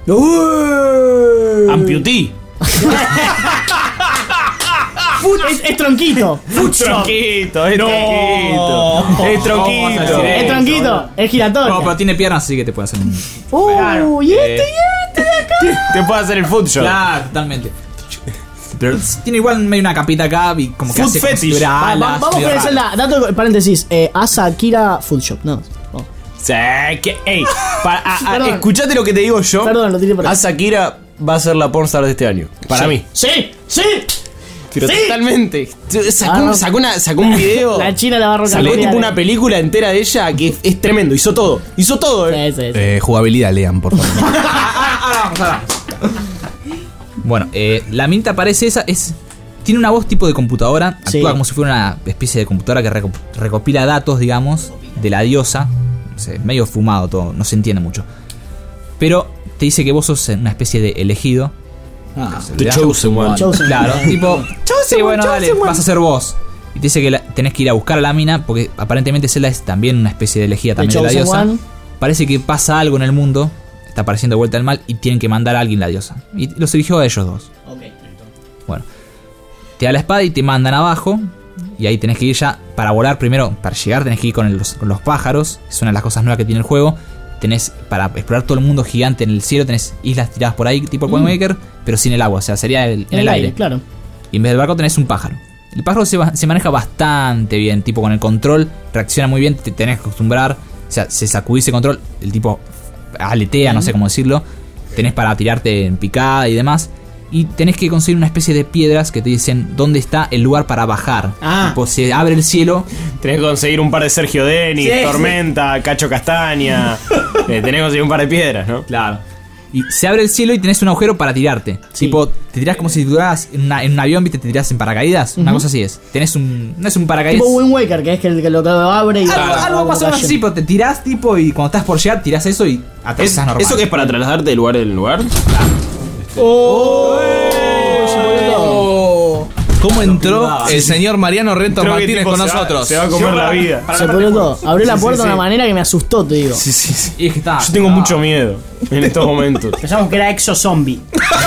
Amputee. Es, es tronquito. Es tronquito, es tronquito. Es tronquito. Es tronquito. Es giratorio. No, pero tiene piernas, así que te puede hacer un. Uh, y este, y este de acá. Te puede hacer el foot shot. Claro, totalmente. Pero tiene igual medio una capita acá y como que Food hace como si fetish. tuviera Va- alas, va- vamos medio con el raro. Zelda. Dato, paréntesis. Eh, Asakira Food Shop. No. Oh. Sí, que, ey, para, a- a- Perdón. escuchate lo que te digo yo. Perdón, lo tiré por ahí. Asakira va a ser la pornstar de este año. Para Sí. mí. Sí, sí. Pero Sí. totalmente. Sacó, Ah, un- no. sacó, una, sacó un video. La China la va a rocar. Sacó tipo una película entera de ella que es, es tremendo. Hizo todo. Hizo todo, eh. Sí, sí, sí. Eh, jugabilidad, lean, por favor. Ahora vamos, ahora vamos. Bueno, eh, la minita aparece esa, es. Tiene una voz tipo de computadora, Sí. actúa como si fuera una especie de computadora que reco- recopila datos, digamos, de la diosa. No sé, medio fumado todo, no se entiende mucho. Pero te dice que vos sos una especie de elegido. The Chosen One. Chosen Claro, One. tipo, sí, bueno, Chosen dale, One. vas a ser vos. Y te dice que la- tenés que ir a buscar a la mina, porque aparentemente Zelda es también una especie de elegida The también de la Chosen diosa. One. Parece que pasa algo en el mundo, está apareciendo de vuelta el mal y tienen que mandar a alguien la diosa. Y los eligió a ellos dos. Ok. Bueno, te da la espada y te mandan abajo. Y ahí tenés que ir ya para volar primero. Para llegar tenés que ir con, el- los, con los pájaros. Es una de las cosas nuevas que tiene el juego. Tenés para explorar todo el mundo gigante en el cielo. Tenés islas tiradas por ahí, tipo el Wind Waker, pero sin el agua. O sea, sería el- en, el aire. Claro. Y en vez del barco tenés un pájaro. El pájaro se, va- se maneja bastante bien. Tipo con el control, reacciona muy bien. Te tenés que acostumbrar. O sea, se sacudice el control. El tipo aletea, no sé cómo decirlo. Tenés para tirarte en picada y demás. Y tenés que conseguir una especie de piedras que te dicen dónde está el lugar para bajar. Ah. Tipo, se abre el cielo. Tenés que conseguir un par de Sergio Denis, Sí, Tormenta, Cacho Castaña. Eh, tenés que conseguir un par de piedras, ¿no? Claro. Y se abre el cielo y tenés un agujero para tirarte. Sí. Tipo, te tirás como si tuvieras en, una- en un avión, viste, te tirás en paracaídas. Una cosa así es. Tenés un. No es un paracaídas. Tipo Wind Waker, que es que el que lo que lo abre y Algo, va- algo va más o menos cayendo. así, pero te tirás tipo y cuando estás por llegar tirás eso y Es- aterrizás normal. ¿Eso que es para trasladarte de lugar en lugar? ¿Cómo entró el señor Mariano Rentos Creo que Martínez tipo con se va- nosotros? Se va a comer la vida. Se pudrió todo. Abrió la Sí, puerta sí, de una sí. manera que me asustó, te digo. Sí, sí, sí. Y es que está. Yo tengo está- mucho miedo en estos momentos. Pensamos que era Exo Zombie.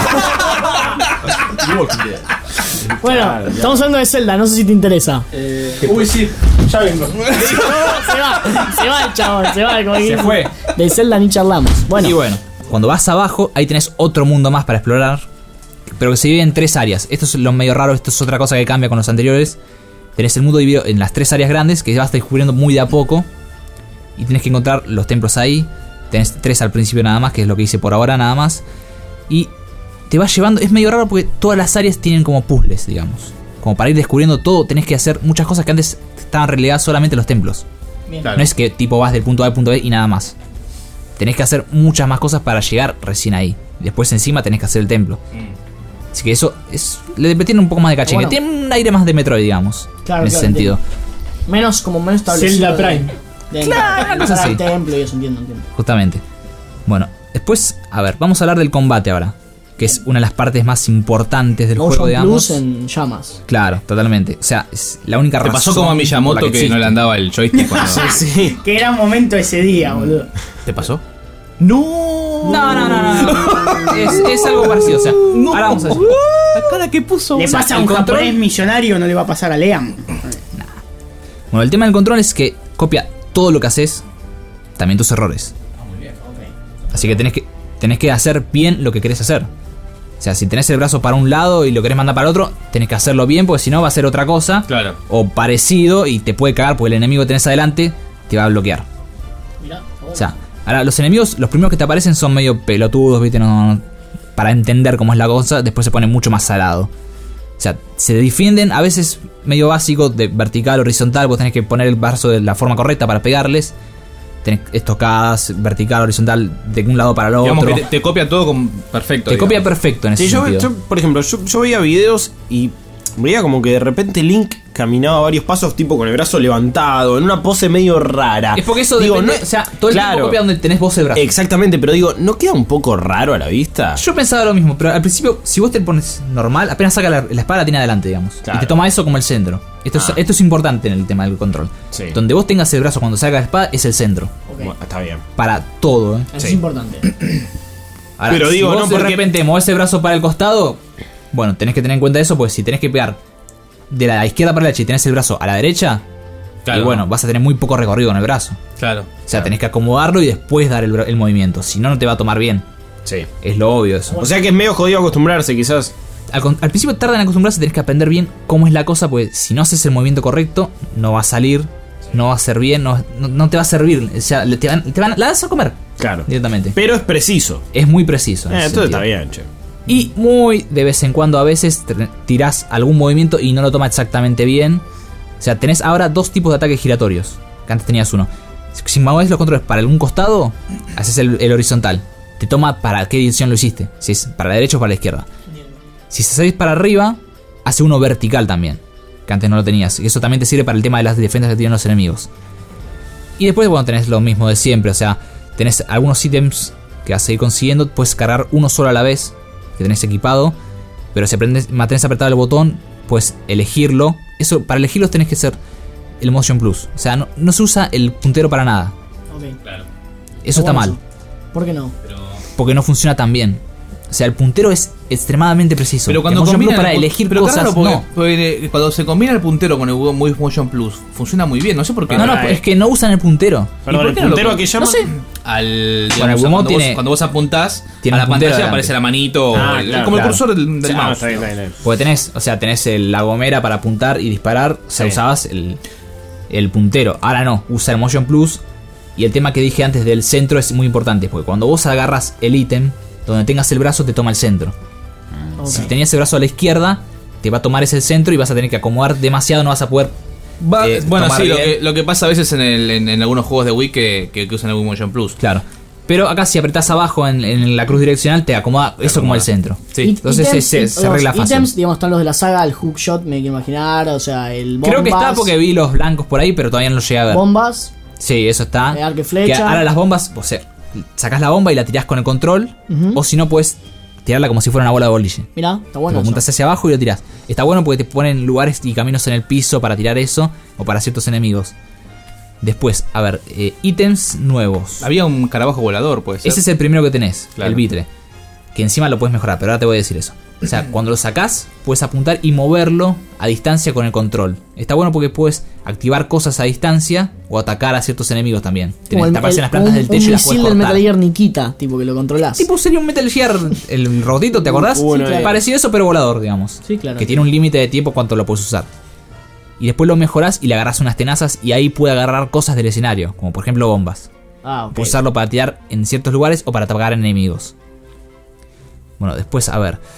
Bueno, estamos hablando de Zelda, no sé si te interesa. Uy, sí, ya vengo. se va, se va el chabón, se va. Como Se que- fue. De Zelda ni charlamos. Bueno, Y bueno, cuando vas abajo, ahí tenés otro mundo más para explorar. Pero que se divide en tres áreas. Esto es lo medio raro, esto es otra cosa que cambia con los anteriores. Tenés el mundo dividido en las tres áreas grandes que vas descubriendo muy de a poco. Y tenés que encontrar los templos ahí. Tenés tres al principio nada más, que es lo que hice por ahora nada más. Y te vas llevando, es medio raro porque todas las áreas tienen como puzzles, digamos. Como para ir descubriendo todo, tenés que hacer muchas cosas que antes estaban relegadas solamente a los templos. Claro. No es que tipo vas del punto A al punto B y nada más. Tenés que hacer muchas más cosas para llegar recién ahí. Después encima tenés que hacer el templo. Así que eso es, le tiene un poco más de cachengue. Bueno. Tiene un aire más de Metroid, digamos. Claro, en ese claro, sentido. menos como menos establecido. Zelda de- Prime. De, Claro, una cosa entrar al así. templo y eso, entiendo, entiendo. Justamente. Bueno, después, a ver, vamos a hablar del combate ahora. Que es una de las partes más importantes del Motion juego, digamos. Plus en llamas. Claro, totalmente. O sea, es la única Te razón. pasó como a por la Miyamoto que, existe. no le andaba el joystick cuando... Sí. Qué gran momento ese día, boludo. ¿Te pasó? No, no, no, no. no. es, es algo parecido. O sea, ahora vamos a decir. La cara que puso. Le O sea, pasa a el un control- japonés millonario, no le va a pasar a Leam. Bueno, el tema del control es que copia todo lo que haces, también tus errores. Así que tenés que tenés que hacer bien lo que querés hacer. O sea, si tenés el brazo para un lado y lo querés mandar para otro, tenés que hacerlo bien, porque si no va a ser otra cosa. Claro. O parecido y te puede cagar porque el enemigo que tenés adelante te va a bloquear. Mirá, O sea, ahora los enemigos, los primeros que te aparecen son medio pelotudos, ¿viste? No, no- para entender cómo es la cosa, después se pone mucho más salado. O sea, se defienden a veces medio básico, de vertical, horizontal. Vos tenés que poner el brazo de la forma correcta para pegarles. Tenés estocadas, vertical, horizontal, de un lado para el otro. Digamos que te, te copia todo con perfecto. Te digamos. copia perfecto en ese Sí, yo, sentido. yo, por ejemplo, yo, yo veía videos y veía como que de repente Link caminaba varios pasos tipo con el brazo levantado, en una pose medio rara. Es porque eso Digo, depende, no- o sea, todo el claro, tiempo copia donde tenés vos el brazo. Exactamente, pero digo, ¿no queda un poco raro a la vista? Yo pensaba lo mismo, pero al principio, si vos te pones normal, apenas saca la, la espada, la tiene adelante, digamos. Claro. Y te toma eso como el centro. Esto, Ah. es, esto es importante en el tema del control. Sí. Donde vos tengas el brazo cuando saca la espada es el centro. Ok. Bueno, está bien. Para todo, ¿eh? Eso Sí. es importante. Ahora, Pero si digo, vos no, de porque- repente movés el brazo para el costado, bueno, tenés que tener en cuenta eso, porque si tenés que pegar de la izquierda para la derecha y tenés el brazo a la derecha, Claro. y bueno, vas a tener muy poco recorrido con el brazo. Claro. O sea, tenés que acomodarlo y después dar el, bra- el movimiento. Si no, no te va a tomar bien. Sí. Es lo obvio eso. O sea que es medio jodido acostumbrarse, quizás. Al, con- al principio tarda en acostumbrarse, tenés que aprender bien cómo es la cosa, porque si no haces el movimiento correcto, no va a salir, no va a ser bien, no, no, no te va a servir. O sea, le- te van, te van- la vas a comer Claro. directamente. Pero es preciso. Es muy preciso. en Eh, ese entonces está sentido. bien, che. Y muy de vez en cuando a veces tr- tirás algún movimiento y no lo toma exactamente bien. O sea, tenés ahora dos tipos de ataques giratorios, que antes tenías uno. Si mueves los controles para algún costado, haces el, el horizontal. Te toma para qué dirección lo hiciste. Si es para la derecha o para la izquierda. Si se salís para arriba, hace uno vertical también, que antes no lo tenías. Y eso también te sirve para el tema de las defensas que tienen los enemigos. Y después, bueno, tenés lo mismo de siempre. O sea, tenés algunos ítems que vas a ir consiguiendo. Puedes cargar uno solo a la vez, que tenés equipado. Pero si aprendes, mantienes apretado el botón, puedes elegirlo. Eso, para elegirlos tenés que hacer el Motion Plus. O sea, no, no se usa el puntero para nada. Ok. Eso está Bueno, mal, ¿Por qué no? porque no funciona tan bien. O sea, el puntero es extremadamente preciso. Pero cuando el Motion combina Plus para el pu- elegir pero cosas, claro, porque- no. porque cuando se combina el puntero con el Wii Motion Plus, funciona muy bien. No sé por qué. No, no, Ay. es que no usan el puntero. Perdón, por ¿el qué no lo puntero pon- a qué llaman? No sé. Al, Bueno, digamos, el Wiimote cuando, tiene- vos, cuando vos apuntás tiene a la un puntero pantalla adelante. aparece la manito, Ah, o el- claro, como claro. el cursor del, del Sí, ah, mouse. está bien, está bien, está bien. Porque tenés, o sea, tenés el- la gomera para apuntar y disparar. O sea, Sí. usabas el, el puntero. Ahora no, usa el Motion Plus. Y el tema que dije antes del centro es muy importante. Porque cuando vos agarras el ítem, donde tengas el brazo te toma el centro. Ok. Si tenías el brazo a la izquierda, te va a tomar ese centro y vas a tener que acomodar demasiado. No vas a poder. Va- eh, bueno, tomar sí, lo bien. que, lo que pasa a veces en, el, en, en algunos juegos de Wii que, que, que usan el Wii Motion Plus. Claro. Pero acá si apretás abajo en, en la cruz direccional, te acomoda eso como el centro. Sí. Í- Entonces ítems, se, se los arregla fácil. ítems, digamos, están los de la saga, el hookshot, me quiero imaginar, o sea, el bombas. Creo que está porque vi los blancos por ahí, pero todavía no los llegué a ver. Bombas. Sí, eso está. Eh, arco y flecha. Que ahora las bombas, o sea, sacás la bomba y la tirás con el control. Ujú. O si no, puedes tirarla como si fuera una bola de boliche. Mirá, está bueno. Tipo, eso. apuntás hacia abajo y lo tirás. Está bueno porque te ponen lugares y caminos en el piso para tirar eso. O para ciertos enemigos. Después, a ver, eh, ítems nuevos. Había un carabajo volador, pues. Ese es el primero que tenés, Claro. el vitre. Que encima lo puedes mejorar, pero ahora te voy a decir eso. O sea, cuando lo sacás, puedes apuntar y moverlo a distancia con el control. Está bueno porque puedes activar cosas a distancia o atacar a ciertos enemigos también. Como Tenés, el- te aparecen el- las plantas un- del techo un y las puedes misil del cortar. Metal Gear Nikita, tipo que lo controlás. Tipo sería un Metal Gear, el robotito, ¿te acordás? Uh, bueno, Sí, claro. Parecido a eso, pero volador, digamos. Sí, claro. Que tiene un límite de tiempo cuánto lo puedes usar. Y después lo mejorás y le agarras unas tenazas y ahí puede agarrar cosas del escenario, como por ejemplo bombas. Ah, ok. Puedes usarlo para tirar en ciertos lugares o para atacar enemigos. Bueno, después, a ver.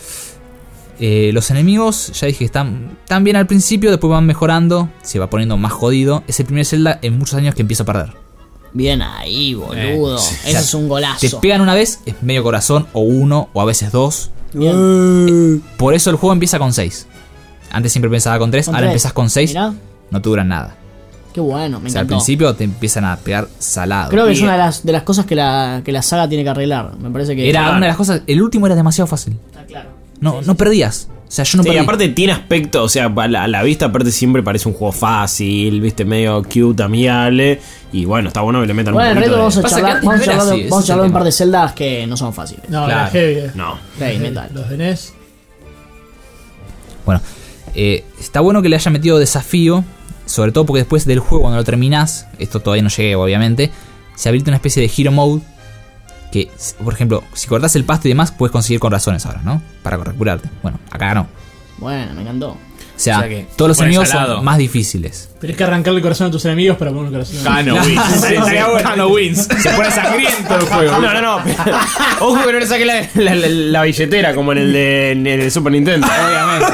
Eh, los enemigos, ya dije que están, están bien al principio, después van mejorando, se va poniendo más jodido. Es el primer Zelda en muchos años que empiezo a perder. Bien ahí, boludo. Eso O sea, es un golazo. Te pegan una vez, es medio corazón, o uno, o a veces dos. Bien. Por eso el juego empieza con seis. Antes siempre pensaba con tres, Con ahora tres. empezás con seis. Mirá, No te duran nada. qué bueno, me O sea, al encantó. principio te empiezan a pegar salado. Creo que es Y una de las, de las cosas que la, que la saga tiene que arreglar. Me parece que. Era una de las cosas. El último era demasiado fácil. Está claro. No, no perdías. O sea, yo no Sí, perdí. aparte tiene aspecto, o sea, a la, a la vista aparte siempre parece un juego fácil, viste, medio cute, amigable. Y bueno, está bueno que le metan Bueno, en un realidad vamos poquito a Pasa que charlar, antes vamos a no era charlar, así, ese vamos a es charlar el de un par tema. de celdas que no son fáciles. No, Claro. la heavy. de... No. Heavy metal. Los de N E S. Bueno, eh, está bueno que le haya metido desafío. Sobre todo porque después del juego, cuando lo terminás, esto todavía no llegué, obviamente, se habilita una especie de Hero Mode. que, por ejemplo, si cortás el pasto y demás, puedes conseguir corazones ahora, ¿no? Para recuperarte. Bueno, acá no. Bueno, me encantó. O sea, O sea que todos los pones enemigos al lado. son más difíciles. Tenés que arrancarle el corazón a tus enemigos para poner un corazón. Cano wins. Sí, sí, Cano wins. Se pone sangriento el juego. No, no, no. Ojo que no le saqué la, la, la, la billetera como en el de, en el Super Nintendo. Obviamente.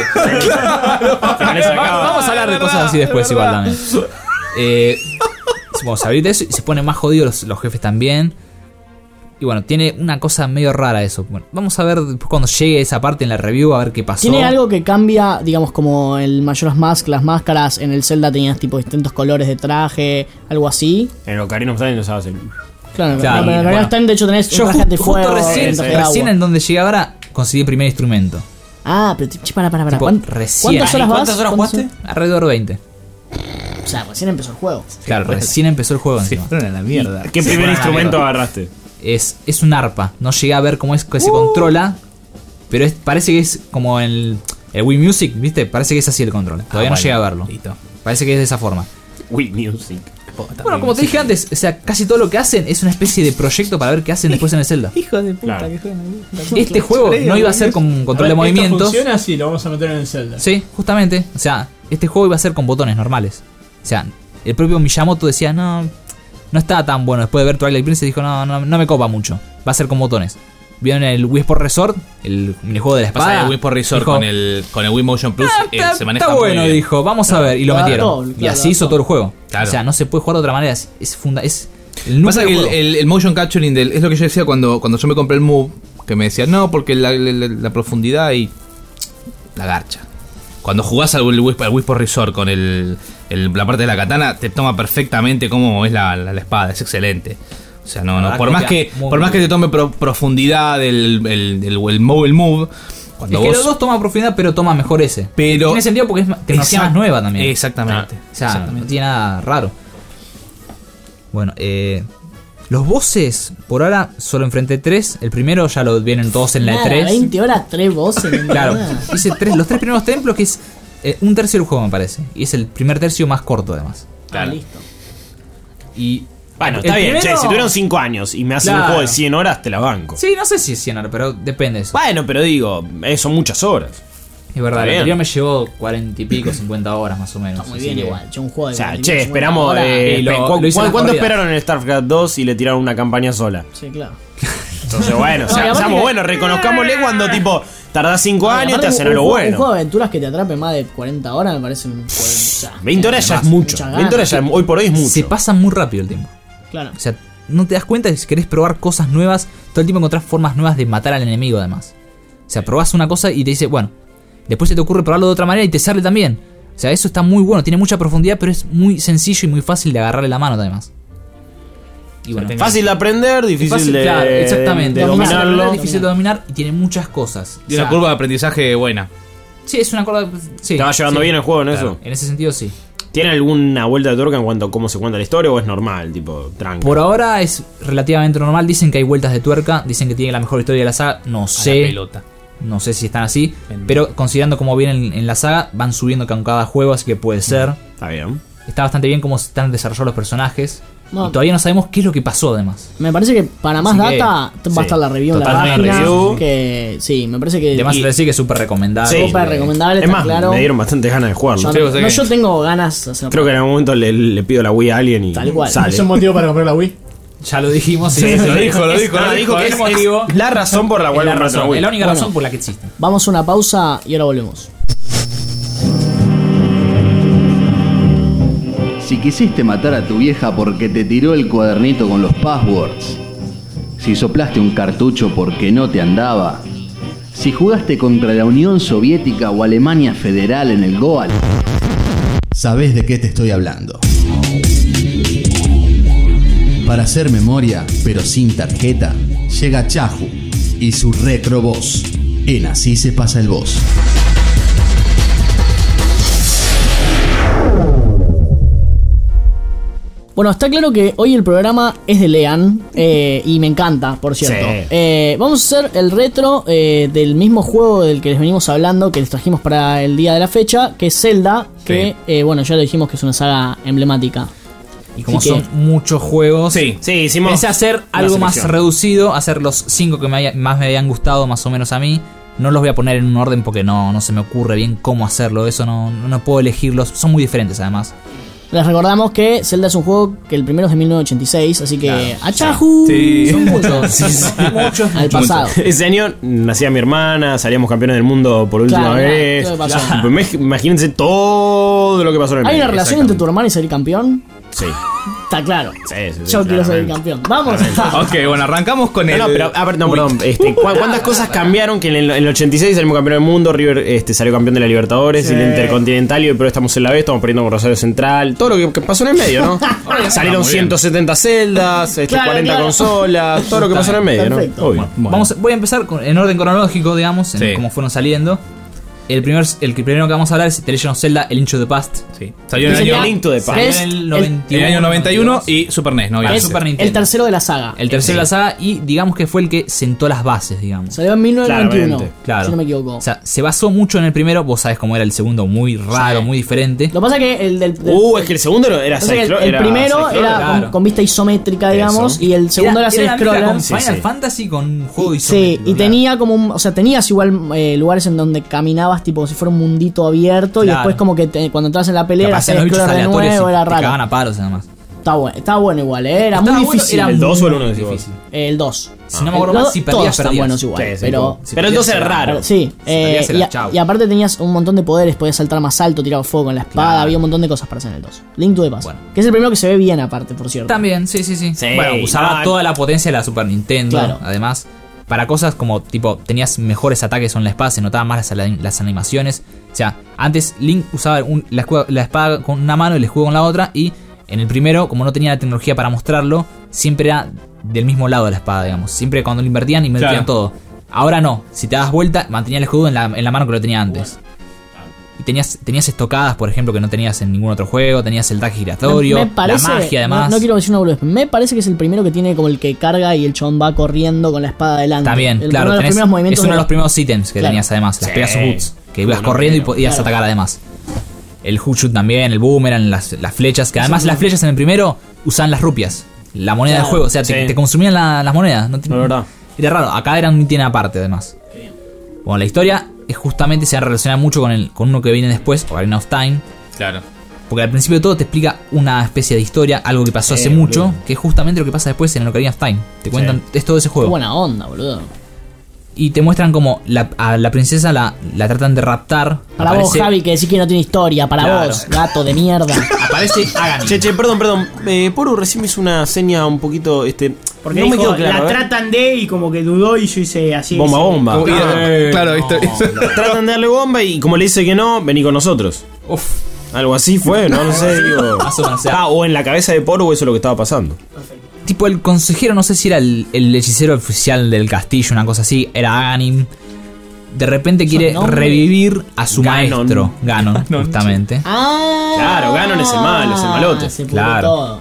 No le sacaba. Vamos a hablar de cosas así después igual también. Eh, vamos a abrir eso y se ponen más jodidos los, los jefes también. Y bueno, tiene una cosa medio rara eso. Bueno, vamos a ver después cuando llegue esa parte en la review a ver qué pasó. Tiene algo que cambia, digamos, como el Majora's Mask, las máscaras. En el Zelda tenías tipo distintos colores de traje, algo así. En el Ocarina of Time no sabes el. Claro, Claro, no, pero en bueno. Ocarina of Time de hecho tenés Yo un traje justo, de fuego, justo recién, un traje de recién agua. en donde llegué ahora conseguí el primer instrumento. Ah, pero che, para, para, para. Tipo, ¿Cuán- recién. ¿Cuántas horas ¿Y vas? cuántas horas ¿Cuántas jugaste? Alrededor de veinte. horas? O sea, recién empezó el juego. Claro, recién empezó el juego encima. Fueron a la mierda. ¿Qué Se primer pone a la instrumento mierda. agarraste? Es, es un arpa. No llegué a ver cómo es que se controla. Pero es, parece que es como el, el Wii Music, ¿viste? Parece que es así el control. Todavía Ah, no bueno, llegué a verlo. listo. Parece que es de esa forma. Wii Music. Bueno, como te dije antes, o sea, casi todo lo que hacen es una especie de proyecto para ver qué hacen después en el Zelda. Hijo de puta Claro. que juegan. Este juego no iba a ser con control de A ver, ¿esto movimientos. funciona así? Lo vamos a meter en el Zelda. Sí, justamente. O sea, este juego iba a ser con botones normales. O sea, el propio Miyamoto decía, no, no estaba tan bueno. Después de ver Twilight Princess dijo, no, no, no me copa mucho. Va a ser con botones. ¿Vieron el Wii Sport Resort? El minijuego de la Pasa espada. que el Wii Sport Resort Dijo, con el, con el Wii Motion Plus "Ah, eh, está, se maneja está muy bueno, bien. dijo, vamos a ver. Y lo Claro, metieron. claro, y claro, así hizo claro. todo el juego. Claro. O sea, no se puede jugar de otra manera. Es, es, funda es el Pasa núcleo que del el, juego. el- el motion capturing del, es lo que yo decía cuando, cuando yo me compré el Move, que me decía, no, porque la, la- la- la profundidad y la garcha. Cuando jugás al Wii, al Wii Sport Resort con el, el- la parte de la katana, te toma perfectamente cómo es la, la- la espada, es excelente. O sea, no, La no, verdad por que más queda que, muy por más que bien. te tome pro- profundidad el, el, el, el move, el move, cuando Es que vos- los dos toman profundidad, pero toma mejor ese. Pero- Tiene sentido porque es ma- tecnología más Exact- nueva también. Exactamente. O sea, exactamente. no tiene nada raro. Bueno, eh, los bosses, por ahora solo enfrenté tres. El primero ya lo vienen todos en la Nada, E tres. veinte horas, tres voces. Claro, hice tres, los tres primeros templos, que es eh, un tercio del juego, me parece. Y es el primer tercio más corto, además. Ah, listo. Y. Bueno, el está bien, primero- che, si tuvieron cinco años y me haces un Claro. juego de cien horas, te la banco. Sí, no sé si es cien horas, pero depende de eso. Bueno, pero digo, eh, son muchas horas. Es verdad, está el bien. anterior me llevó cuarenta y pico, cincuenta horas más o menos. Está muy así bien que- igual. Yo un juego de O sea, veinte, che, cincuenta esperamos. horas. eh, Y lo- pe- ¿cu- lo hice en las ¿Cuánto corridas. esperaron en StarCraft dos y le tiraron una campaña sola? Sí, claro. Entonces, bueno, o No, y sea, aparte seamos que- buenos, reconozcámosle cuando tipo tardás cinco No, y años, aparte te un- hacen un algo juego- bueno. Un juego de aventuras que te atrape más de cuarenta horas me parece un juego. O sea, veinte horas ya es además, mucho. muchas veinte horas ya ganas. hoy por hoy es mucho. Se pasa muy rápido el tiempo. Claro. O sea, no te das cuenta de si querés probar cosas nuevas. Todo el tiempo encontrás formas nuevas de matar al enemigo, además. O sea, probás una cosa y te dice, bueno, después se te ocurre probarlo de otra manera y te sale también. O sea, eso está muy bueno, tiene mucha profundidad, pero es muy sencillo y muy fácil de agarrarle la mano, además. Y bueno, Fácil de aprender, difícil fácil, de, claro, exactamente. de Fácil de aprender, dominarlo. difícil de dominar y tiene muchas cosas. Y O sea, una curva de aprendizaje buena. Sí, es una curva. Sí, ¿Te va llevando sí. bien el juego en Claro, eso? en ese sentido, sí. ¿Tiene alguna vuelta de tuerca en cuanto a cómo se cuenta la historia o es normal, tipo, tranquilo? Por ahora es relativamente normal. Dicen que hay vueltas de tuerca. Dicen que tiene la mejor historia de la saga. No A la sé. pelota. No sé si están así. Bendito. Pero considerando cómo vienen en la saga, van subiendo con cada juego, así que puede ser. Está bien. Está bastante bien cómo están desarrollados los personajes. No. Y todavía no sabemos qué es lo que pasó, además. Me parece que para más Así que, data va sí, a estar la review en la totalmente. página. Review. Que sí, me parece que. Además, y- te decir que es súper recomendable. Sí. súper recomendable, Es está más, claro. me dieron bastante ganas de jugarlo. Yo, Sí, no, o sea no, que- yo tengo ganas de hacer Creo que en algún momento le, le pido la Wii a alguien y Tal cual. sale. ¿Es un motivo para comprar la Wii? Ya lo dijimos. Sí, sí, lo dijo, lo Es- dijo, no, lo dijo, que es es, motivo. es la razón por la Es cual la compraste razón, una Wii. es la única Bueno. razón por la que existe. Vamos a una pausa y ahora volvemos. Si quisiste matar a tu vieja porque te tiró el cuadernito con los passwords, si soplaste un cartucho porque no te andaba, si jugaste contra la Unión Soviética o Alemania Federal en el Goal, ¿Sabés de qué te estoy hablando? Para hacer memoria, pero sin tarjeta, llega Chahu y su Retro Boss. En Así se pasa el boss. Bueno, está claro que hoy el programa es de Lean eh, y me encanta, por cierto. Sí. Eh, vamos a hacer el retro eh, del mismo juego del que les venimos hablando, que les trajimos para el día de la fecha, que es Zelda, que, eh, bueno, ya lo dijimos que es una saga emblemática. Y como Así son que- muchos juegos, Sí, sí, hicimos. pensé hacer una algo más selección. reducido, hacer los cinco que me haya- más me habían gustado, más o menos a mí. No los voy a poner en un orden porque no, no se me ocurre bien cómo hacerlo. Eso no, no puedo elegirlos. Son muy diferentes además. Les recordamos que Zelda es un juego que el primero es de mil novecientos ochenta y seis, así que ¡achajú! Sí. Son muchos. Sí, sí, muchos. Al pasado. Ese año nacía mi hermana, salíamos campeones del mundo por última Claro, vez. claro, todo lo que pasó. Tipo, imag- Imagínense todo lo que pasó en el ¿Hay medio. una relación entre tu hermano y ser campeón? Sí. Está claro. Sí, sí, sí, Yo quiero ser el claramente. campeón. Vamos. Ok, bueno, arrancamos con No, el. no, pero, a ver, no, perdón. Este, ¿cu- ¿Cuántas cosas cambiaron? Que en el, en el ochenta y seis salimos campeón del mundo, River este, salió campeón de la Libertadores Sí. y la Intercontinental, y hoy pero estamos en la B, estamos perdiendo con Rosario Central. Todo lo que, que pasó en el medio, ¿no? Salieron muy bien. ciento setenta celdas, este, Claro, cuarenta claro. consolas, todo lo que pasó en el medio, Perfecto. ¿no? Obvio. Bueno. Vamos, voy a empezar con- en orden cronológico, digamos, en Sí. cómo fueron saliendo. El, primer, el que primero que vamos a hablar es The Legend of Zelda, El Into the Past. Sí. Salió en el Ese año, ya- Link to the Past. Salió Es en el el- noventa y en uno, el año noventa y uno noventa y dos. y Super N E S, ¿no? Para Obviamente. Super Nintendo. El tercero de la saga. El tercero de la saga y digamos que fue el que sentó las bases, digamos. Salió en mil novecientos noventa y uno. Claramente, Claro. Si no me equivoco. O sea, se basó mucho en el primero, vos sabés cómo era el segundo, muy raro, muy diferente. Lo que pasa es que el del. del- Uh, es que el segundo era lo que pasa es que el, side-scroll- el era primero side-scroller. era claro. con, con vista isométrica, digamos, Eso. y el segundo era, era la mezcla side-scroller. con Sí, Final sí. Fantasy con un juego Sí, isométrico, y claro. tenía como un, o sea, tenías igual eh, lugares en donde caminabas tipo como si fuera un mundito abierto y Claro. después como que te- cuando entras en la Que pelea era aparecían los bichos side-scroller de aleatorios nuevo, y era te raro. cagaban a palos además. Está bueno, está bueno igual, eh, era Estaba muy bueno, difícil. era ¿El dos o el uno muy decís vos? difícil. El dos. Si no me acuerdo mal, si todos perdías, están perdías. buenos igual, Sí, sí, pero... sí. Pero el dos era raro. pero sí, eh, perdías, era y, a- chau. y aparte tenías un montón de poderes, podías saltar más alto, tirar fuego con la espada, Claro. había un montón de cosas para hacer en el dos. Link to the Past, Bueno. que es el primero que se ve bien aparte, por cierto. También, sí, sí, sí. Sí, bueno, usaba no, toda la potencia de la Super Nintendo, Claro. además. Para cosas como, tipo, tenías mejores ataques con la espada, se notaban más las, las animaciones. O sea, antes Link usaba un- la, escudo- la espada con una mano y el escudo con la otra. Y en el primero, como no tenía la tecnología para mostrarlo, siempre era del mismo lado de la espada, digamos. Siempre cuando lo invertían, invertían Claro. todo. Ahora no, si te das vuelta, mantenía el escudo en la, en la mano que lo tenía antes. Y tenías, tenías estocadas, por ejemplo, que no tenías en ningún otro juego. Tenías el ataque giratorio, Me- me parece- la magia, además. No, no quiero decir una boludez, me parece que es el primero que tiene como el que carga y el chabón va corriendo con la espada adelante. También, el, claro, uno de los tenés- primeros movimientos es uno de de- los primeros ítems que Claro. tenías además, las Sí. Pegasus Boots, que ibas Bueno, corriendo y pero- podías claro. atacar además. El hook shoot también, el boomerang, las, las flechas, que además las flechas en el primero usaban las rupias, la moneda Claro. del juego, o sea, te, Sí. te consumían la- las monedas. No te- Es verdad. Era raro, acá eran un tiene aparte además. Bueno, la historia es justamente se relaciona mucho con, el, con uno que viene después, Ocarina of Time. Claro. Porque al principio de todo te explica una especie de historia, algo que pasó Sí, hace mucho, boludo. que es justamente lo que pasa después en el Ocarina of Time. Te cuentan, es todo ese Qué juego. buena onda, boludo. Y te muestran como la, a la princesa la, la tratan de raptar. Para vos, Aparece- Javi, que decís que no tiene historia. Para Claro. vos, gato de mierda. Aparece Aghanim. Che, che, perdón, perdón. Eh, Poru recién me hizo una seña un poquito. Este, Porque no me dijo, quedó claro. la a ver. tratan de y como que dudó y yo hice así. Bomba, sí. bomba. Como- y- Eh, claro, esto- Tratan de darle bomba y como le dice que no, vení con nosotros. Uf, Algo así fue, no, no sé, digo. Más o menos, o sea- Ah, o en la cabeza de Poru eso es lo que estaba pasando. tipo el consejero, no sé si era el, el hechicero oficial del castillo, una cosa así, era Aghanim. De repente quiere nombres. revivir a su Ganon. maestro, Ganon, justamente. Ah, Claro, Ganon es el malo, es el malote. Se pudre Claro. todo.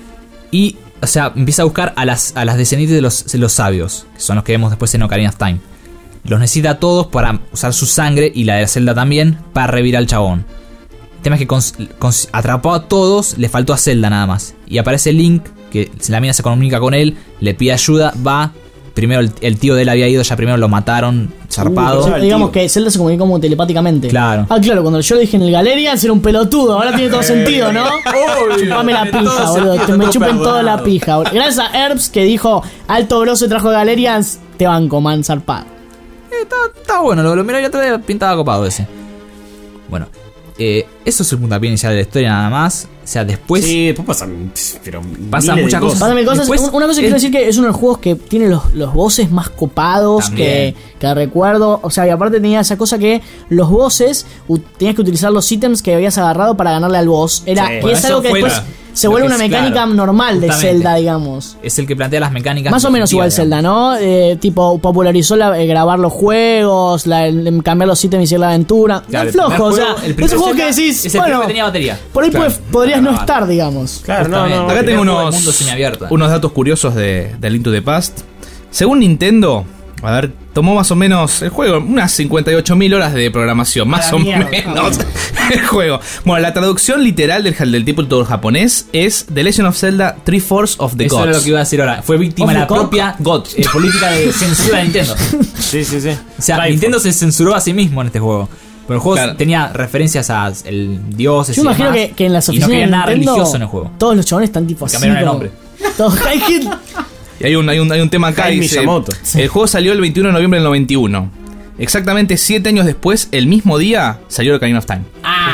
Y, o sea, empieza a buscar a las, a las descendientes de los, de los sabios, que son los que vemos después en Ocarina of Time. Los necesita a todos para usar su sangre y la de Zelda también para revivir al chabón. El tema es que cons- cons- atrapó a todos, le faltó a Zelda nada más. Y aparece Link, que la mina se comunica con él, le pide ayuda, va. Primero el, el tío de él había ido, ya primero lo mataron, zarpado. O sea, el digamos tío. que Zelda se comunicó como telepáticamente. Claro. Ah, claro, cuando yo lo dije en el Galerian era un pelotudo. Ahora tiene todo sentido, ¿no? Chupame la pija, boludo. Te me chupen toda la pija, boludo. Gracias a Herbs que dijo alto grosso y trajo Galerians. Te banco, man, zarpado. Eh, está, está bueno, lo, lo miré y otra vez pintaba copado ese. Bueno, eh, eso es el puntapié inicial de la historia nada más. O sea, después Sí, después pasan. Pero Pasan miles de muchas cosas. Pásame cosas. Después, Un- una cosa que es- quiero decir que es uno de los juegos que tiene los, los bosses más copados que, También. que recuerdo. O sea, y aparte tenía esa cosa que los bosses u- tenías que utilizar los ítems que habías agarrado para ganarle al boss. Era, Sí. y Bueno, es algo eso que fue después la- se lo vuelve que una es, mecánica claro, normal de justamente. Zelda, digamos. es el que plantea las mecánicas. Más o menos igual definitivas, Zelda, ¿no? Eh, tipo, popularizó la, eh, grabar los juegos, la, el- cambiar los ítems y hacer la aventura. Claro, es el flojo, primer o sea, juego- el es primer un juego que Zelda decís, es el bueno, primero que tenía batería. por ahí Claro. pues, podrías no Para grabar. estar, digamos. Claro, no, Justamente. no. Acá el tengo primer juego del unos, mundo semiabierto. unos datos curiosos de, de Link to the Past. Según Nintendo, A ver, tomó más o menos el juego, unas cincuenta y ocho mil horas de programación, más La o mierda, menos. El juego. Bueno, la traducción literal del, del título japonés es The Legend of Zelda Three Fourths of the Eso Gods. era lo que iba a decir ahora. Fue víctima Of de the la cock? propia Gods. eh, política de censura de Nintendo. Sí, sí, sí. O sea, Triforce. Nintendo se censuró a sí mismo en este juego. Pero el juego Claro. tenía referencias a el dioses Yo y imagino demás, que, que en las y no oficinas quería de nada Nintendo, religioso en el juego. todos los chabones están tipo así. Cambiaron el como- nombre. Todos, hay que- Y hay un, hay un, hay un tema acá. Hayao Dice, Miyamoto. el juego salió el veintiuno de noviembre del noventa y uno. Exactamente siete años después, el mismo día, salió el Ocarina of Time.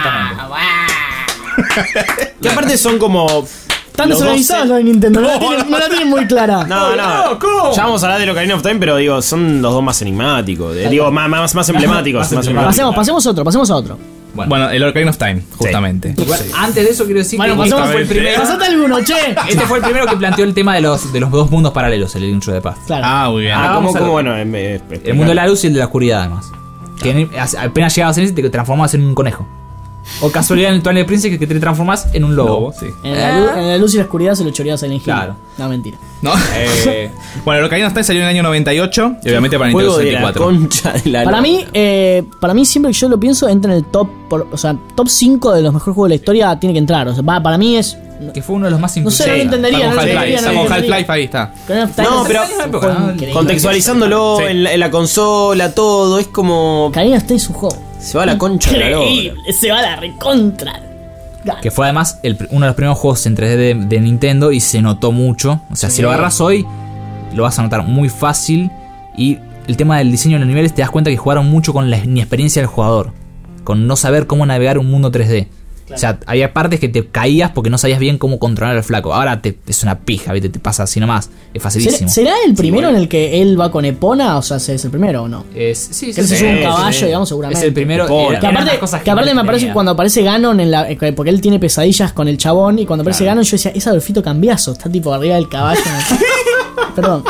Que aparte son como. Están los desorganizados dos- los de Nintendo, no la tienen, no la tienen muy clara. No, no. Ya vamos a hablar de Ocarina of Time, pero digo, son los dos más enigmáticos. de- digo, más, más, más emblemáticos. más emblemáticos. Pasemos, pasemos a otro, pasemos a otro. Bueno, Bueno, el Ocarina of Time, justamente. igual, antes de eso quiero decir Bueno, que este pasemos fue el primero. Pasate alguno, che. Este fue el primero que planteó el tema de los, de los dos mundos paralelos, el intro de paz. Claro. Ah, muy bien. Ah, Ah, como, vamos a como ver. bueno. em, eh, El mundo de la luz y el de la oscuridad, además. Que en- apenas llegabas en ese te transformabas en un conejo. O casualidad en el Twilight Princess que te transformas en un lobo. Lobo, sí. En la, luz, en la luz y la oscuridad se lo choreabas a Silent Hill. Claro. No, mentira. ¿No? Eh, Bueno, el Ocarina of Time salió en el año noventa y ocho y obviamente para Nintendo Juego de sesenta y la cuatro. concha de la Para lora. mí, eh, para mí siempre que yo lo pienso entra en el top, por- o sea, top cinco de los mejores juegos de la historia tiene que entrar. O sea, pa- para mí es. que fue uno de los más No sé, no lo importantes. entendería. Está No con lo Half-Life, entendería, está no lo con entendería. Half-Life, ahí está. Ocarina of Time No, es- pero es un juego increíble. contextualizándolo Sí. en, la, en la consola, todo, es como. Ocarina of Time es un juego. Se va a la concha de la lora. Increíble, se va a la recontra. Que fue además el pr- uno de los primeros juegos en tres D de, de Nintendo y se notó mucho. O sea, si lo agarras hoy, lo vas a notar muy fácil. Y el tema del diseño de los niveles, te das cuenta que jugaron mucho con la inexperiencia del jugador. Con no saber cómo navegar un mundo tres D. O sea, había partes que te caías porque no sabías bien cómo controlar al flaco. Ahora te, es una pija, ¿viste? Te pasa así nomás. Es ¿Será, facilísimo. será el primero en el que él va con Epona? O sea, ¿es el primero o no? Es, sí, Que él se sí, sube un sí, caballo, sí. digamos, seguramente. Es el primero. Epona. era- Que eran aparte, las cosas que aparte más me parece tenía. cuando aparece Ganon en la. eh, Porque él tiene pesadillas con el chabón. Y cuando aparece Claro. Ganon, yo decía, es Adolfito Cambiaso. Está tipo arriba del caballo. Perdón.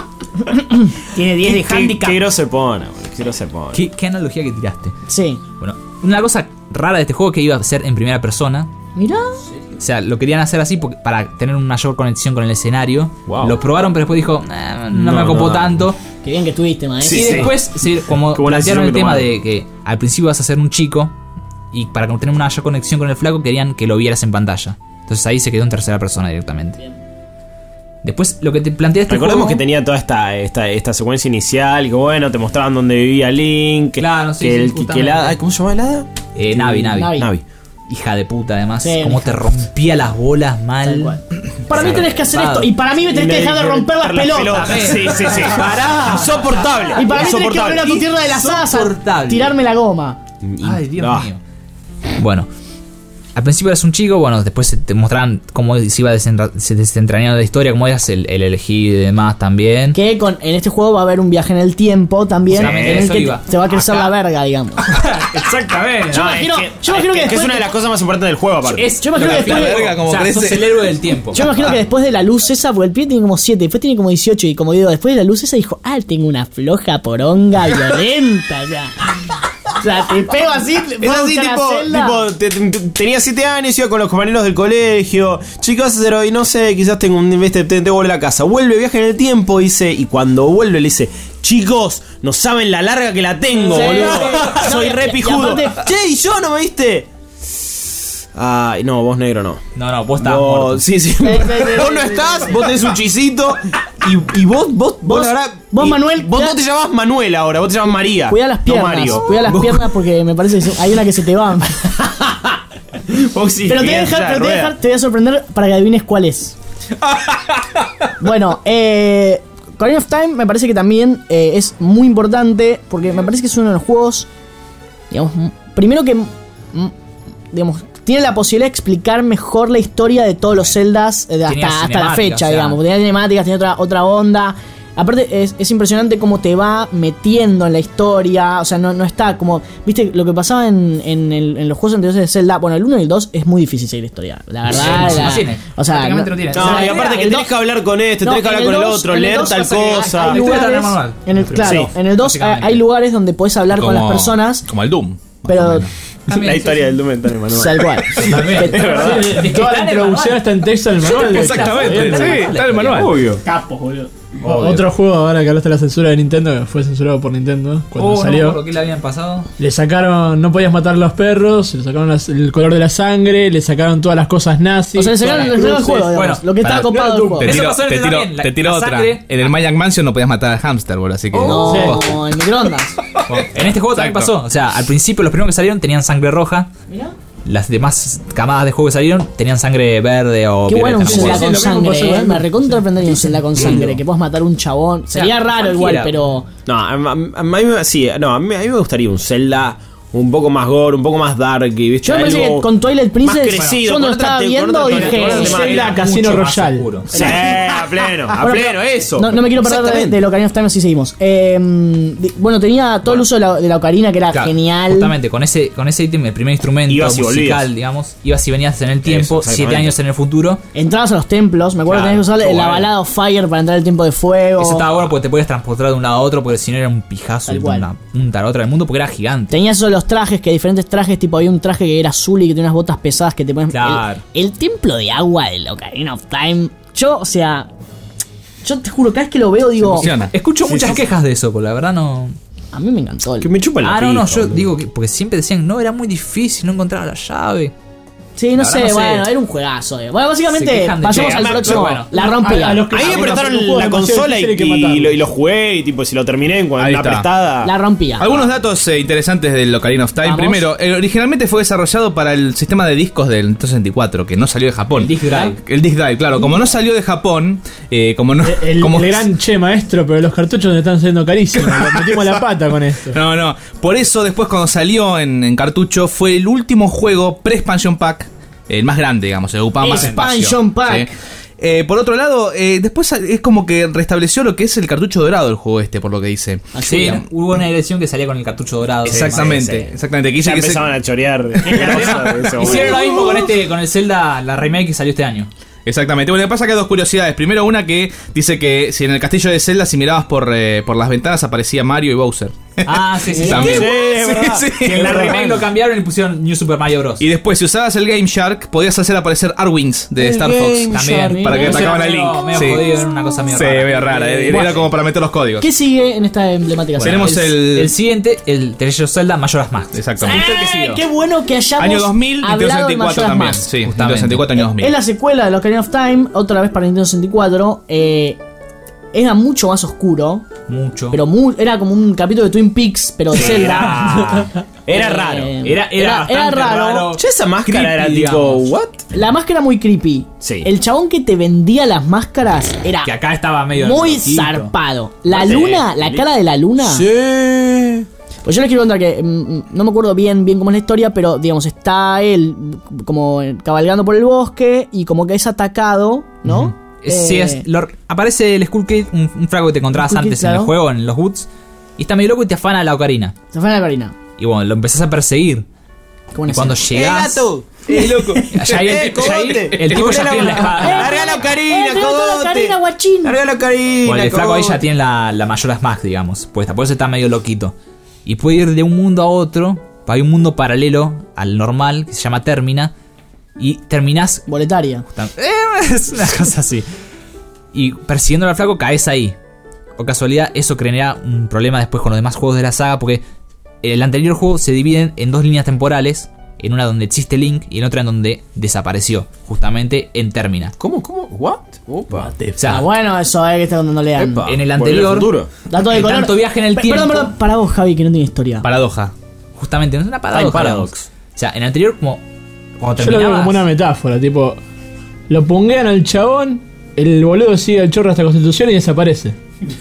Tiene diez de Qué- handicap. Qué grosso se pone, boludo, qué grosso se pone. ¿Qué, qué analogía que tiraste. Sí. Bueno, una cosa rara de este juego que iba a ser en primera persona. Mirá. O sea, lo querían hacer así porque- para tener una mayor conexión con el escenario. Wow. Lo probaron, pero después dijo, "Nah, no, No, me acopó no. tanto. Qué bien que estuviste, maestro. y sí. después, sí, como Qué buena plantearon el decisión tema que de que al principio vas a ser un chico y para tener una mayor conexión con el flaco querían que lo vieras en pantalla. Entonces ahí se quedó en tercera persona directamente. Después, lo que te plantea este Recordemos juego... que tenía toda esta, esta, esta secuencia inicial, que bueno, te mostraban dónde vivía Link, Claro, sí, que sí, el que justamente. la- ay, ¿cómo se llama el hada? Eh, Navi, Navi, Navi. Navi. Hija de puta, además. Sí, Cómo hija. te rompía las bolas Tal mal. cual. Para mí tenés que hacer esto. Y para mí me tenés que dejar de romper las pelotas. Sí, sí, sí. Pará. Insoportable. Y para mí tenés que Insoportable. volver a tu tierra de las hadas a Insoportable. tirarme la goma. Ay, Dios Ah. mío. Bueno, al principio eras un chico, bueno, después se te mostraban cómo se iba desenra- se desentrañando la historia, cómo eras el, el elegido y demás también. Que con, en este juego va a haber un viaje en el tiempo también. Justamente En el eso que iba. te, te va a crecer la verga, digamos. Exactamente. Yo No, imagino- es que, yo imagino que es, que es después- una de las cosas más importantes del juego, aparte. Es, Yo imagino que lo después- la verga, como o sea, crece. sos el héroe del tiempo. Yo me imagino que después de la luz esa, porque el pibe tiene como siete, después tiene como dieciocho, y como digo, después de la luz esa dijo, ah, tengo una floja poronga violenta ya. O sea, te pego así, Es así, tipo, tipo te- te- tenía siete años, iba con los compañeros del colegio. Chicos, vas a hacer hoy, no sé, quizás tengo un este, te, te vuelve a la casa. Vuelve, viaja en el tiempo, dice, y cuando vuelve le dice, chicos, no saben la larga que la tengo, Sí. boludo. No, Soy y- re y pijudo. aparte- Che, ¿y yo no me viste? Ay, no, vos negro no. No, no, vos estabas Vos- muerto. sí, sí. sí, sí, Vos no sí, estás, vos tenés un chisito. Y, y vos, vos, vos, Vos- la verdad, vos, y- Manuel, Vos cuida- no te llamás Manuel ahora, vos te llamas María. Cuida las no piernas, Mario. cuida las Vos- piernas porque me parece que se- hay una que se te va. vos sí, Pero te voy a en dejar, silla de pero te voy a, ruedas. dejar- te voy a sorprender para que adivines cuál es. Bueno, eh, Ocarina of Time me parece que también eh, es muy importante porque me parece que es uno de los juegos, digamos, m- primero que, m- digamos, tiene la posibilidad de explicar mejor la historia de todos los Zeldas eh, de Tenía hasta, hasta la cinemáticas, fecha, o sea. digamos. Tenía cinemáticas, tenía otra, otra onda. Aparte es, es impresionante cómo te va metiendo en la historia. O sea, no, no está como... Viste, lo que pasaba en, en, el- en los juegos anteriores de Zelda. Bueno, el uno y el dos es muy difícil seguir la historia. La verdad. Sí, la- no tiene. o sea, Prácticamente no- no tiene. No, O sea, y aparte que el tenés dos- que hablar con este, no, tenés que hablar en con el dos- otro, en el leer dos tal pasa que hay- cosa. Hay La historia lugares, está en el manual. en el, claro, Sí, en el dos hay, básicamente. hay lugares donde puedes hablar con las personas, Como el Doom. pero La historia del Doom está en el manual. tal cual. Toda la introducción está en texto del manual. Exactamente, sí, está en el manual. Obvio. Capos, boludo. O- Otro juego, ahora que hablaste de la censura de Nintendo, que fue censurado por Nintendo cuando Oh, no, salió. ¿por qué le habían pasado? Le sacaron, no podías matar a los perros, le sacaron las- el color de la sangre, le sacaron todas las cosas nazis. O sea, le sacaron todas el las juego, cruces. digamos, Bueno, lo que estaba pará, copado del juego. Te Eso tiro, pasó en te el tiro, también, la- te tiro la otra. sangre. En el Magic Mansion no podías matar al hámster, boludo, así que. No, Sí. en microondas. Bueno, en este juego también Exacto. pasó. O sea, al principio los primeros que salieron tenían sangre roja. Mirá. Las demás camadas de juego que salieron tenían sangre verde o Qué bueno un violeta, no me Zelda acuerdo. con lo mismo pasó sangre, eh. con- Me recontra aprendería un Zelda con sangre. Que puedas matar un chabón. Sería raro igual, cualquiera. pero. No, a, a- a mí me, sí, no, a mí, a mí me gustaría un Zelda un poco más gore, un poco más dark, ¿viste? Yo me parece Algo que con Twilight Princess, más crecido, yo cuando lo con otra estaba te- con viendo otra dije. tonalidad, con otra Zelda temática. Casino Mucho más Royale. oscuro. Sí, a pleno, a Bueno, pleno, eso. No, no me quiero perder de, Exactamente. de lo Ocarina of Time, así seguimos. Eh, di- bueno, tenía todo el uso de la, de la ocarina que era Claro, genial. Justamente, con ese, con ese ítem, el primer instrumento Ibas y musical, volvías. digamos, ibas y venías en el tiempo, Eso, siete exactamente. años en el futuro. Entrabas a los templos, me acuerdo Claro, que tenías que usar qué la bueno. balada of Fire para entrar al tiempo de fuego. Eso estaba bueno porque te podías transportar de un lado a otro, porque si no era un pijazo Tal de cual. una punta a la otra del mundo, porque era gigante. Tenías eso de los trajes, que diferentes trajes, tipo había un traje que era azul y que tenía unas botas pesadas que te ponen. Claro. El, el templo de agua de la Ocarina of Time. Yo, o sea. Yo te juro, cada vez que lo veo digo. Emociona. Escucho muchas quejas de eso, porque la verdad no. A mí me encantó. El... Que me chupa la Ah, no, no, pija, yo boludo. digo que. Porque siempre decían, no, era muy difícil, no encontraba la llave. Sí, no La sé, verdad no sé. bueno, era un juegazo. eh. Bueno, Se básicamente, quejan de pasemos que- al pero próximo. bueno. La rompía. A- a los que- A mí me Ah, prestaron los juegos la demasiado consola y, difíciles que y matarlo. lo, y lo jugué y tipo si lo terminé en Ahí una está. prestada. La rompía. Algunos datos eh, interesantes del Ocarina of Time. Vamos. Primero, eh, originalmente fue desarrollado para el sistema de discos del Nintendo sesenta y cuatro, que no salió de Japón. El Disc Drive. El Disc Drive, claro. Como no salió de Japón, eh, como no. El, como el gran che maestro, pero los cartuchos nos están saliendo carísimos. Nos metimos la pata con esto. No, no. Por eso, después, cuando salió en, en cartucho, fue el último juego pre-expansion pack, el más grande, digamos, se ocupaba más espacio. Expansion pack. ¿sí? Eh, por otro lado, eh, después es como que restableció lo que es el cartucho dorado del juego este, por lo que dice. Sí, hubo una edición que salía con el cartucho dorado. Exactamente, sí, sí. exactamente. Que dice Ya que se- empezaban a chorear. Hicieron lo mismo con este, con el Zelda, la remake que salió este año. Exactamente. Bueno, lo que pasa es que hay dos curiosidades. Primero, una que dice que si en el castillo de Zelda, si mirabas por, eh, por las ventanas, aparecía Mario y Bowser. Ah, sí, sí, sí. También. Sí, es verdad. Sí, sí. Que en la remake lo cambiaron y pusieron New Super Mario Bros. Y después, si usabas el Game Shark, podías hacer aparecer Arwings de El Star Fox. Game También. Para que Eso atacaban era al medio- Link. medio Sí. jodido, era una cosa medio Sí, rara. medio rara. Era Bueno. como para meter los códigos. ¿Qué sigue en esta emblemática saga? Tenemos el. El siguiente, el The Legend of Zelda Majora's Mask. Exactamente. ¡Eh! ¡Qué bueno que hayamos Año dos mil, Nintendo hablado sesenta de y cuatro Majora's también. Mask! Sí, Nintendo Justamente. sesenta y cuatro, año dos mil. Es la secuela de la Ocarina of Time, otra vez para Nintendo sesenta y cuatro. Eh, era mucho más oscuro, Mucho. pero mu- era como un capítulo de Twin Peaks, pero de Zelda. Era Eh, raro. Era, era, era bastante raro. raro. Ya esa máscara era Creepy, tipo, digamos. ¿what? La máscara muy creepy. Sí. El chabón que te vendía las máscaras era Que acá estaba medio. muy loquito. zarpado. La Sí. luna, la cara de la luna. Sí. Pues yo les quiero contar que mm, no me acuerdo bien bien cómo es la historia, pero digamos, está él como cabalgando por el bosque y como que es atacado, ¿no? Eh, Sí, Eh, es, lo- aparece el Skull Kid, un, un frago que te encontrabas Skull Kid, antes en claro. el juego, en los woods. Y está medio loco y te afana la ocarina. Se fue a la Ocarina. Y bueno, lo empezás a perseguir. Qué buena Y cuando escena. llegás. ¡Eh, loco! Ya ahí el, ¡Eh, ya ahí cogote! el tipo ya ¡Eh, tiene la espada. ¡Larga la ocarina, ¡Eh, te gustó la cogote! Ocarina, guachín! ¡Larga la ocarina, Bueno, el flaco ahí ya cogote! tiene la, la Majora's Mask, digamos, puesta. Por eso está medio loquito. Y puede ir de un mundo a otro. Hay un mundo paralelo al normal que se llama Termina. Y terminás. Boletaria. Eh, es una cosa así. Y persiguiendo al flaco caes ahí. Por casualidad, eso crea un problema después con los demás juegos de la saga. Porque el anterior juego se divide en dos líneas temporales. En una donde existe Link y en otra en donde desapareció. Justamente en Termina. ¿Cómo, cómo? ¿What? Opa. O sea, Ah, bueno, eso es que está cuando no lean. Epa. en el Volver al anterior. futuro. Dato de el color. tanto viaje en el Pe- tiempo. Perdón, perdón, para vos, Javi, que no tiene historia. Paradoja. Justamente, no es una paradoja. Time paradox. digamos. O sea, en el anterior, como. Cuando Yo lo veo terminabas. como una metáfora, tipo, lo punguean al chabón, el boludo sigue al chorro hasta Constitución y desaparece.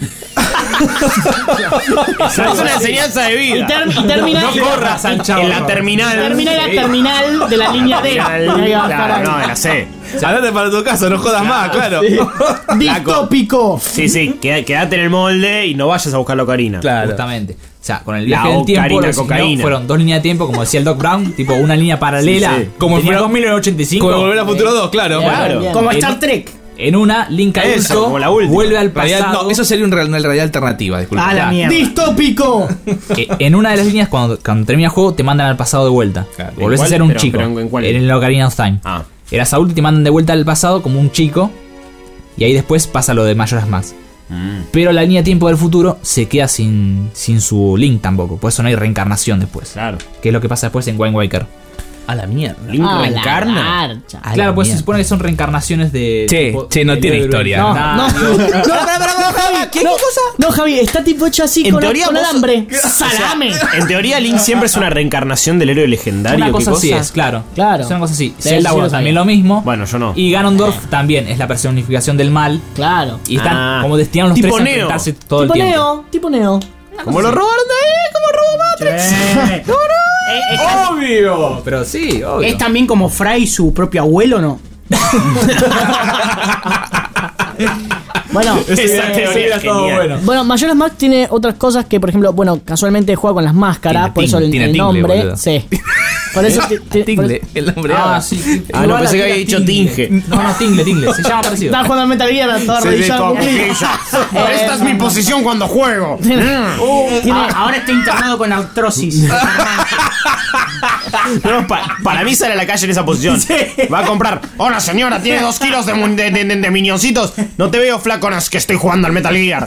Es una enseñanza de vida. Y, ter- y termina. No corras al chavo. En la terminal. Termina la terminal de la línea D. Terminal, Ahí va a bajar claro, ahí. no, de la C. Andate para tu casa, no jodas más, claro. Distópico. Sí, sí, queda- quedate en el molde y no vayas a buscar la ocarina. Claro. Justamente. O sea, con el La viaje del tiempo. ocarina, lo que siguió cocaína. fueron dos líneas de tiempo, como decía el Doc Brown, tipo una línea paralela. Sí, sí. Como Como en fuera- dos mil ochenta y cinco. Como volver a futuro dos, claro. Bien, Claro. bien. Como En- Star Trek. En una, Link Eso, adulto como la última. vuelve al Realidad- pasado. no, eso sería un real- una realidad alternativa, disculpa. A la mierda. Distópico. Eh, en una de las líneas, cuando, cuando termina el juego, te mandan al pasado de vuelta. Claro. Volvés ¿En a ser cuál? un Pero- chico. pero ¿en cuál? En el Ocarina of Time. Ah. Eras adulto y te mandan de vuelta al pasado como un chico. Y ahí después pasa lo de Majora's Mask. Pero la línea de tiempo del futuro se queda sin, sin su Link tampoco. Por eso no hay reencarnación después. Claro. Que es lo que pasa después en Wind Waker. A la mierda. Link Ah, la reencarna. garcha. A Claro, la pues se mierda. supone que son reencarnaciones de. Che, tipo, che, no del tiene héroe. historia. No, Nah, no, Dios. no, Javi, ¿Qué no, cosa? no, Javi, está tipo hecho así En con, teoría con vos- alambre. O sea, Salame. en teoría Link siempre es una reencarnación del héroe legendario. Una ¿qué cosa así cosa? es, claro. Claro. Es una cosa así. Sí, Zelda, sí bueno, lo sabía. también lo mismo. Bueno, yo no. Y Ganondorf también es la personificación del mal. Claro. Y están Ah. como destinados los Tipo tres a Neo. enfrentarse todo tipo el tiempo. Neo, tipo Neo. Como lo robaron de ahí, como robó Matrix. Eh, es, tam- Obvio. Pero sí, obvio. es también como Fry su propio abuelo, ¿no? Bueno, Esa teoría es genial. bueno, Majora's Mask tiene otras cosas que, por ejemplo, bueno, casualmente juega con las máscaras, Tiene por eso ting- el, tiene el tingle, nombre. boludo. Sí. Por eso. ti- ti- por Tingle, eso- el nombre. Ah, ah. sí. Ah, no, pensé que había dicho Tinge. No, no, Tingle, Tingle. Se llama parecido. Estaba jugando al Metal Gear, toda arrodillada con clic. Esta es mi posición cuando juego. Tiene- Ah, ahora está internado con artrosis. No, pa- para mí sale a la calle en esa posición. Va a comprar. Hola señora, tiene dos kilos de, mu- de, de, de- de minioncitos. No te veo flaco, no, es que estoy jugando al Metal Gear.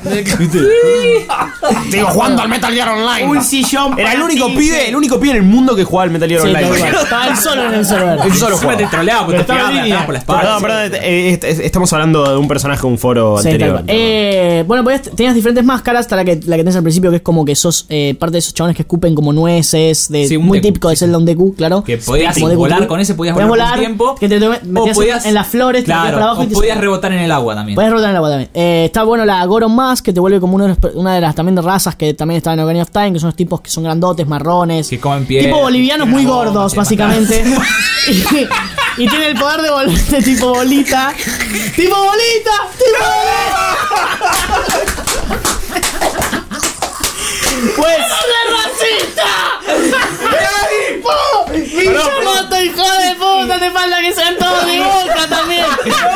Sigo jugando al Metal Gear Online. Un sillón. Era el para único ti, pibe, el único pibe en el mundo que jugaba al Metal Gear Sí, Online. tal cual. Estaba él solo en el server. Él solo Encima jugaba. te troleaba porque te estaba en pegaba línea. por la espalda. Perdón, perdón, eh, eh, est- estamos hablando de un personaje de un foro Sí, tal anterior. cual. Eh, bueno, pues tenías diferentes máscaras. Hasta la que, la que tenés al principio, que es como que sos eh, parte de esos chabones que escupen como nueces. De, Sí, un muy Deku, típico de sí. Zelda, un Deku, claro. Que podías Como Deku, volar Deku. con ese, podías Podías volar volar, por tiempo. que te, te O metías podías en las flores, te metías Claro, para abajo y o te podías subías. rebotar en el agua también. Puedes rotar en el agua también. Eh, está bueno la Goron Mask, que te vuelve como uno de los- una de las también de razas que también estaba en Ocarina of Time, que son los tipos que son grandotes, marrones. Que comen piel. Tipo bolivianos muy Tienen gordos, bombas, básicamente. y, y tiene el poder de volverte tipo bolita. ¡Tipo bolita! ¡Tipo bolita! ¡Pues racista! ¡Miyamoto, hijo de puta! ¡Te falta que sean todos de boca también!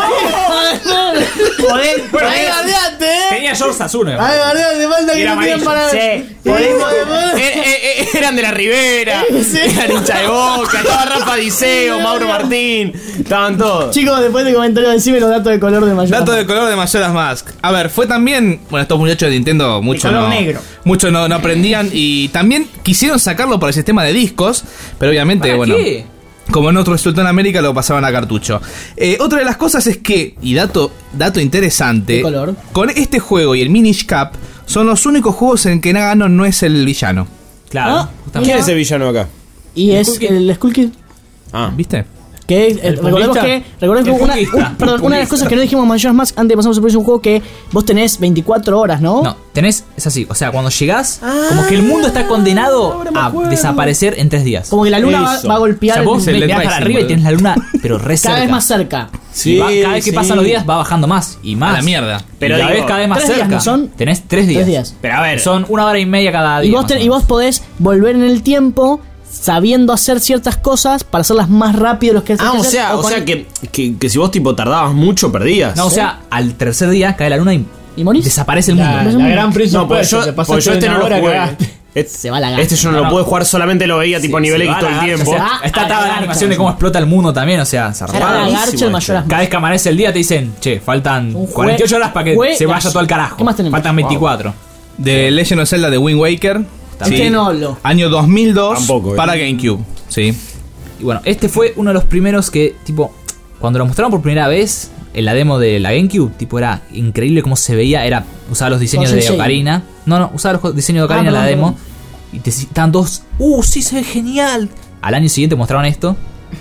Poder, ¡Ay, poder, guardiate, eh! Tenía George Sasuno. ¡Ay, guardiate! ¡Te falta que Era no tienen amarillo. para... Sí, Hijo de puta. Eh, eh, eh, eran de la Ribera, Sí. eran hincha de Boca, estaba Rafa Diceo, Mauro Martín, estaban todos. Chicos, después de comentario decime los datos de color de mayor. Dato de color de Majora's Mask. A ver, fue también. Bueno, estos muchachos de Nintendo mucho color no. negro. Mucho no, no aprendían. Y también quisieron sacarlo por el sistema de discos. Pero obviamente, ¿Para bueno. qué? Como en otro resultó en América, lo pasaban a cartucho. Eh, otra de las cosas es que, y dato, dato interesante, ¿Qué color? con este juego y el Minish Cap, son los únicos juegos en que Nagano no es el villano. Claro. Ah, justamente. ¿Quién es el villano acá? Y es el Skull Kid. Ah, ¿Viste? Que eh, recordemos pumista? que, recordemos que El una, pumista. un- perdón, una de las cosas que no dijimos en Majora's Mask antes de pasamos al próximo juego, que vos tenés veinticuatro horas, ¿no? No, tenés, es así, o sea, cuando llegás, como que el mundo está condenado a desaparecer en tres días. Como que la luna va, Eso. va a O golpear sea, vos el- el- mirás para Rising, arriba y boludo. tienes la luna, pero re cerca. cada vez más cerca. sí, Y va- cada vez que sí. pasan los días va bajando más y más. A la mierda. Pero Pero la digo, ves cada vez más tres días, cerca. ¿no son? Tenés tres días. Tres días. Pero a ver, Son una hora y media cada día. Y vos, más te- o y menos. vos podés volver en el tiempo sabiendo hacer ciertas cosas para hacerlas más rápido de los que ah, o hacer, sea, o con- sea que, que, que si vos tipo tardabas mucho, perdías. No, o sea, al tercer día cae la luna y, ¿Y morís? desaparece el La, mundo. la gran Prince No, of porque Persia, yo, te porque pasaste yo este una no lo hora, jugué. cagaste. Este, Se va la gana. este yo no, No, lo no. pude jugar, solamente lo veía tipo a nivel Se va a la todo el garcha, tiempo. o sea, Ah, está a la toda la garcha, animación de sí. cómo explota el mundo también, o sea, Se va zarpado. la buenísimo, garcha el hecho. Majora's Mask. Cada vez que amanece el día te dicen, che, faltan Un jue- cuarenta y ocho horas para que jue- se vaya todo al carajo. ¿Qué más tenemos? Faltan veinticuatro. De Legend of Zelda de Wind Waker. Este no hablo. Año dos mil dos. Tampoco, eh. Para GameCube. Sí. Y bueno, este fue uno de los primeros que, tipo, cuando lo mostraron por primera vez en la demo de la GameCube, tipo, era increíble cómo se veía. Era, usaba los diseños Con de Sensei. Ocarina. No, no, usaba los diseños de Ocarina Ah, en la perdón, demo. Y te estaban todos, uh, sí, se ve genial. Al año siguiente mostraron esto.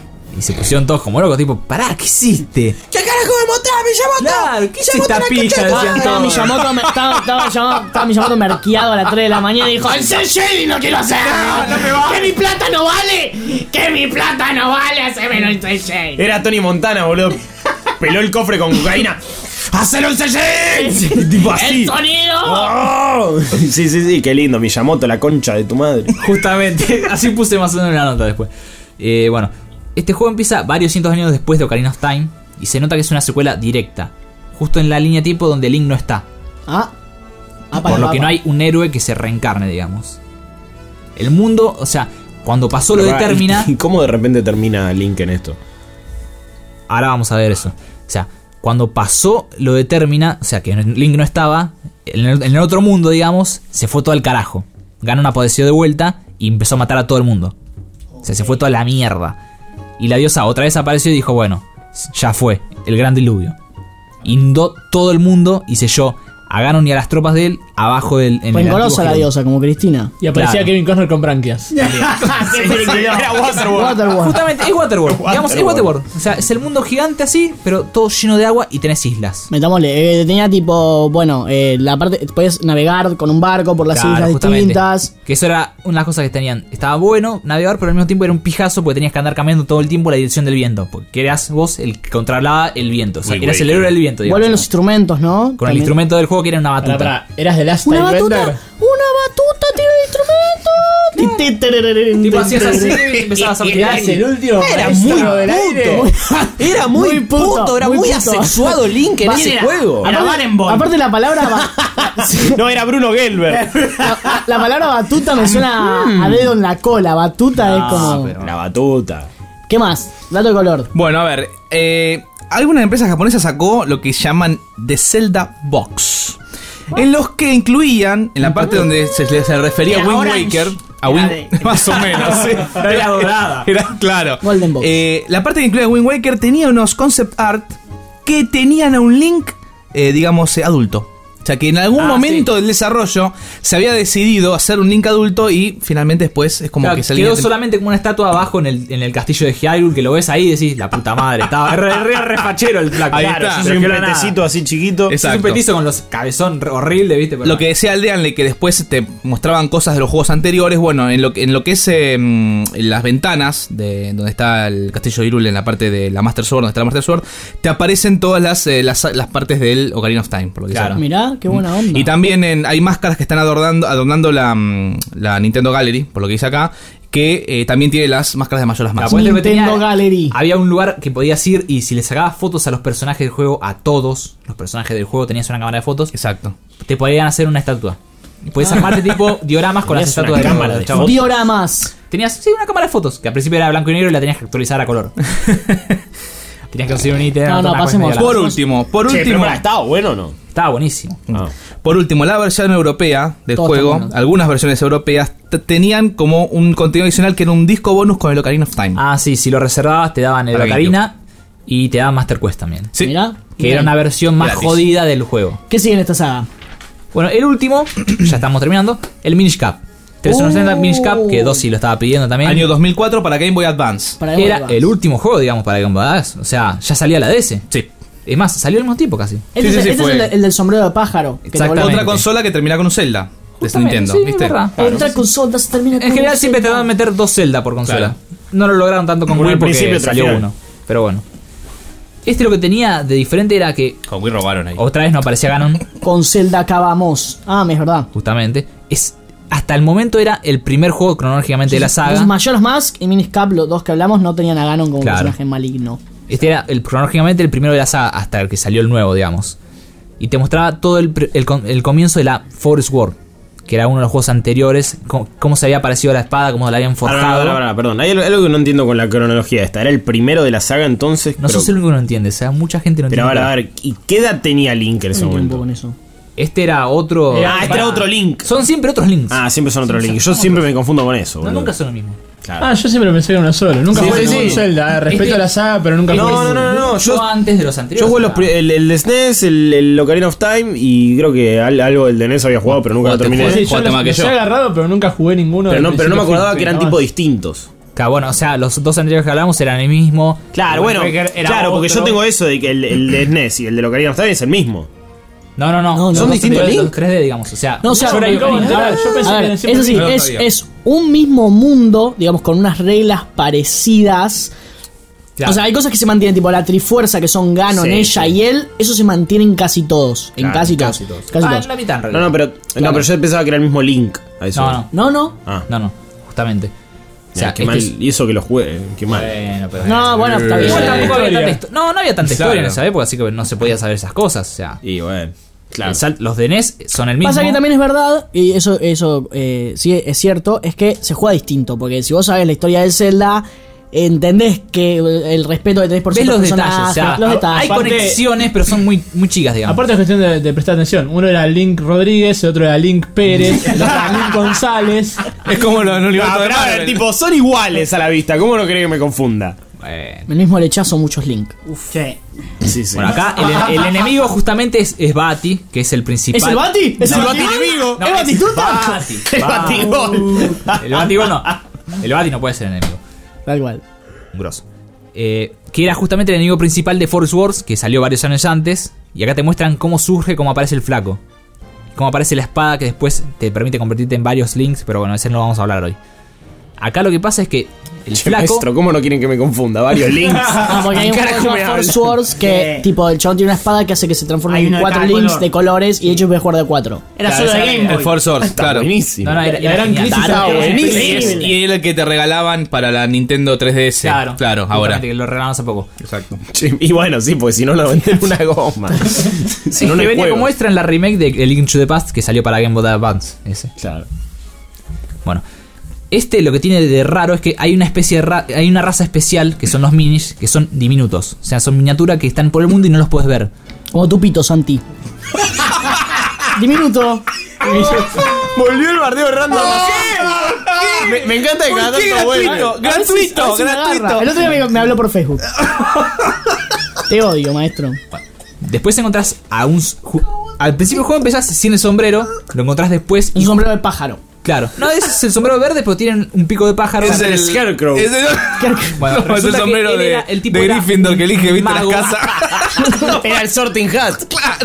Y se pusieron todos como locos, tipo, pará, ¿qué hiciste? ¿Qué carajo me mostrás, Miyamoto? Claro, ¿qué es esta pija? Estaba, Decían estaba todos. Miyamoto, me- estaba, estaba, llamado- estaba Miyamoto merqueado a las tres de la mañana y dijo: ¡El Shady no quiero hacer! ¡Que mi plata no vale! ¡Que mi plata no vale! ¡Hacémelo el Shady! Era Tony Montana, boludo. Peló el cofre con cocaína. ¡Hacelo el C G! Tipo así. ¡El sonido! Oh. Sí, sí, sí, qué lindo, Miyamoto, la concha de tu madre. Justamente, así puse más o menos la nota después. Eh, bueno, este juego empieza varios cientos de años después de Ocarina of Time y se nota que es una secuela directa, justo en la línea de tiempo donde Link no está, Ah, ah, por lo que no hay un héroe que se reencarne, digamos. El mundo, o sea, cuando pasó lo de Pero, Termina, ¿Y cómo de repente termina Link en esto? ahora vamos a ver eso. O sea, cuando pasó lo de Termina, o sea que Link no estaba, en el, en el otro mundo, digamos, se fue todo al carajo. Ganon apareció de vuelta y empezó a matar a todo el mundo. O sea, se fue toda la mierda. Y la diosa otra vez apareció y dijo, bueno, ya fue, el gran diluvio. Inundó todo el mundo y selló a Ganon y a las tropas de él abajo del... En Rencorosa la diosa, como Cristina. Y aparecía Claro. Kevin Costner con branquias. Era Waterworld. Waterworld. Justamente, es Waterworld. Digamos, es Waterworld. O sea, es el mundo gigante así, pero todo lleno de agua y tenés islas. Metámosle, eh, tenía tipo, bueno, eh, la parte, puedes navegar con un barco por las Claro, islas justamente. distintas. Que eso era una de las cosas que tenían. Estaba bueno navegar, pero al mismo tiempo era un pijazo porque tenías que andar cambiando todo el tiempo la dirección del viento. Porque eras vos el que controlaba el viento. O sea, Muy eras el bueno. héroe del viento, digamos. Vuelven los instrumentos, ¿no? Con el También. instrumento del juego que era una batuta. Pará, pará, ¿eras de Last Una Time batuta, Bender? una batuta tiene el instrumento. Tipo, hacías así y empezabas a Eras el último Era maestro muy del aire. Era muy, Muy puto, puto, era muy muy, puto. asexuado Link en Va- ese era- juego. Era Barenboim. Aparte la palabra ba- No, era Bruno Gelber. la, la palabra batuta me suena a dedo en la cola. Batuta es como. pero- La batuta. ¿Qué más? Dato de color. Bueno, a ver. Eh, alguna empresa japonesa sacó lo que llaman The Zelda Box. En los que incluían, en la parte donde se, se refería a Era Wind orange. Waker. A Era Wind, de- más o menos, sí. Era dorada. Era claro. Golden Box. Eh, la parte que incluía Wind Waker tenía unos concept art que tenían a un Link, eh, digamos, eh, adulto. O sea que en algún Ah, momento del desarrollo se había decidido hacer un Link adulto y finalmente después es como Claro, que se quedó solamente como una estatua abajo en el, en el castillo de Hyrule, que lo ves ahí y decís, la puta madre, estaba re, re refachero el flaco. Ahí Claro, está. se Soy un subió la nada. petecito así chiquito. Es- Es un Exacto. petizo con los cabezón re- horrible, ¿viste? Pero Lo que decía Aldeanle, que después te mostraban cosas de los juegos anteriores. Bueno, en lo que, en lo que es eh, en las ventanas de donde está el castillo de Hyrule, en la parte de la Master Sword, donde está la Master Sword, te aparecen todas las, eh, las, las partes del Ocarina of Time, por lo que Claro. sea. Mirá, qué buena onda. Y también en- hay máscaras que están adornando, adornando la, mm, la Nintendo Gallery, por lo que dice acá, que eh, también tiene las máscaras de Majora's Mask. Claro, Nintendo tenía- Gallery. Había un lugar que podías ir y si le sacabas fotos a los personajes del juego, a todos los personajes del juego, tenías una cámara de fotos, Exacto. te podían hacer una estatua. Y podías armarte tipo dioramas con las Tenías una estatuas de cámara los de chavos. Dioramas. Tenías, sí, una cámara de fotos, que al principio era blanco y negro y la tenías que actualizar a color. Tenías que conseguir un ítem. No, no, una cosa pasemos. medio Por larga. último, por Che, pero último. pará, ¿estaba bueno o no? Estaba buenísimo. Ah. Por último, la versión europea del Todos juego, están buenos. algunas versiones europeas t- tenían como un contenido adicional que era un disco bonus con el Ocarina of Time. Ah, sí, si lo reservabas te daban el Para Ocarina y te daban Master Quest también. Sí. Mirá. Que era una versión más Gratis. jodida del juego. ¿Qué sigue en esta saga? Bueno, el último, ya estamos terminando, el Minish Cap. trescientos sesenta Oh. Minish Cap, que Dossi lo estaba pidiendo también. Año dos mil cuatro para Game Boy Advance. Para Era Advance. el último juego, digamos, para Game Boy Advance. O sea, ya salía la D S. Sí. Es más, salió al mismo tiempo casi. Este, Sí, es, sí, sí, este fue. es el, el del sombrero de pájaro. que te Exactamente. volvés- Otra consola que termina con un Zelda de Justamente, Nintendo, sí, es ¿viste? verdad. Otra consola se termina En con general un siempre Zelda. trataban de meter dos Zelda por consola. Claro. No lo lograron tanto con Uno Wii al porque principio y otro al salió final. uno. Pero bueno. Este lo que tenía de diferente era que Con Wii robaron ahí. otra vez no aparecía Ganon, Con Zelda acabamos. Ah, es verdad. justamente. Es hasta el momento era el primer juego cronológicamente de la saga. Entonces, Majora's Mask y Minish Cap, los dos que hablamos, no tenían a Ganon como Claro. personaje maligno. Este era el, cronológicamente el primero de la saga hasta el que salió el nuevo, digamos. Y te mostraba todo el, pr- el, com- el comienzo de la Forest War, que era uno de los juegos anteriores, cómo, cómo se había parecido la espada, cómo la habían Ah, no, no, forjado. no, no, no, perdón, hay algo, algo que no entiendo con la cronología esta. Era el primero de la saga entonces. No pero, sos el único que no entiende, o sea, mucha gente no pero entiende. ahora, a ver, ¿y qué edad tenía Link en ese No entiendo momento? con eso. Este era otro. Ah, este era otro Link. Son siempre otros links. Ah, siempre son otro Link. Yo siempre me confundo con eso. no, boludo. nunca son lo mismo. Claro. Ah, yo siempre pensé que era uno solo. Nunca Sí, jugué sí, ningún sí. Zelda. eh. Respeto Este- a la saga, pero nunca No, jugué. no, no, no, Yo yo, antes de los anteriores. yo jugué los, era- pri- el, el de S N E S, el, el Ocarina of Time y creo que al- algo del de N E S había jugado, pero nunca lo Jugaste, terminé. Sí, yo Jugaste los, más que los yo. he agarrado, pero nunca jugué ninguno. Pero del no, pero no me principio acordaba a fin, que eran jamás. tipo distintos. Claro, bueno, o sea, los dos anteriores que hablamos eran el mismo. Claro, bueno, Wind Waker era claro, porque yo otro. tengo eso de que el, el de S N E S y el de Ocarina of Time es el mismo. No, no, no. No, no. Los ¿Son distintos anteriores, Link? los tres D, digamos. O sea, No, o sea, yo era- me acabo de enterar, yo pensé A que ver, eran siempre es así, No lo es, sabía. es un mismo mundo, digamos, con unas reglas parecidas. Claro. O sea, hay cosas que se mantienen, tipo la trifuerza, que son Ganon, Sí, ella sí. y él. Eso se mantiene en casi todos. En Claro, casi todos. casi todos. Casi Ah, todos. en la mitad en No, realidad. no, pero, no, pero yo pensaba que era el mismo Link. A eso. No, no. No, no. Ah, No, no, justamente. O sea, qué este mal. es- Y eso que lo jugué, qué mal. Bueno, pero. No, bueno, está bien. Igual tampoco había Historia. tanta histo- No, no había tanta Claro. historia en esa época, así que no se podía saber esas cosas. O sea, Y bueno, claro. el sal- los de N E S son el mismo. Pasa que también es verdad, y eso, eso eh, sí es cierto, es que se juega distinto. Porque si vos sabés la historia de Zelda, entendés que el respeto que tenés por Ves ciertos los detalles, personajes, o sea, los detalles. hay Aparte- conexiones, pero son muy, muy chicas, digamos. Aparte es cuestión de, de prestar atención. Uno era Link Rodríguez, el otro era Link Pérez, el otro era Link González. Es como los No, universo de pero a ver, Marvel. tipo, son iguales a la vista. ¿Cómo no cree que me confunda? Bueno. El mismo lechazo, muchos Link. Sí. Sí, sí. Bueno, acá el, el enemigo justamente es, es Bati, que es el principal. ¿Es el Bati? ¿Es el No, Bati Bati enemigo. No, ¿Es es Batistuta? Bati. El batigol. El Batigol no. El Bati no puede ser enemigo. Tal cual. Un grosso. Eh, que era justamente el enemigo principal de Force Wars, que salió varios años antes. Y acá te muestran cómo surge, cómo aparece el flaco. Cómo aparece la espada que después te permite convertirte en varios links. Pero bueno, ese no lo vamos a hablar hoy. Acá lo que pasa es que el Che, flaco... maestro, ¿cómo no quieren que me confunda? Varios links. Ah, porque hay un Carajo, juego me llamado habla. Force Wars que, Sí. tipo, el chabón tiene una espada que hace que se transforme Hay en uno de cuatro cada links color. de colores y de hecho puede jugar de cuatro. Era Claro, solo de esa- Game El Boy. Force Source, Está claro. buenísimo. No, no, era, La era gran genial. crisis Está era- buenísimo. Y, es- y era el que te regalaban para la Nintendo tres D S. Claro, claro, ahora. justamente, que lo regalaron hace poco. Exacto. Che, y bueno, sí, porque si no, no venden una goma. si Sí, no, no que hay venía juego. como extra en la remake de El Link to the Past que salió para Game Boy Advance. Ese. Claro. Bueno, este lo que tiene de raro es que hay una especie de ra- hay una raza especial que son los minis, que son diminutos. O sea, son miniaturas que están por el mundo y no los puedes ver. Como tu pito, Santi. Diminuto. Volvió el bardeo random. Me, me encanta que cada tanto vuelve. A veces- a veces me agarra. El otro día me, me habló por Facebook. Te odio, maestro. Después encontrás a un... ju- Al principio del juego empezás sin el sombrero, lo encontrás después Un y... sombrero de pájaro. Claro, no, ese es el sombrero verde, pero tienen un pico de pájaro. Es el Scarecrow. Es el, Bueno, no, es el resulta que sombrero él de, era- el tipo de era Gryffindor que elige, viste, las mago. casas. Era el Sorting Hat.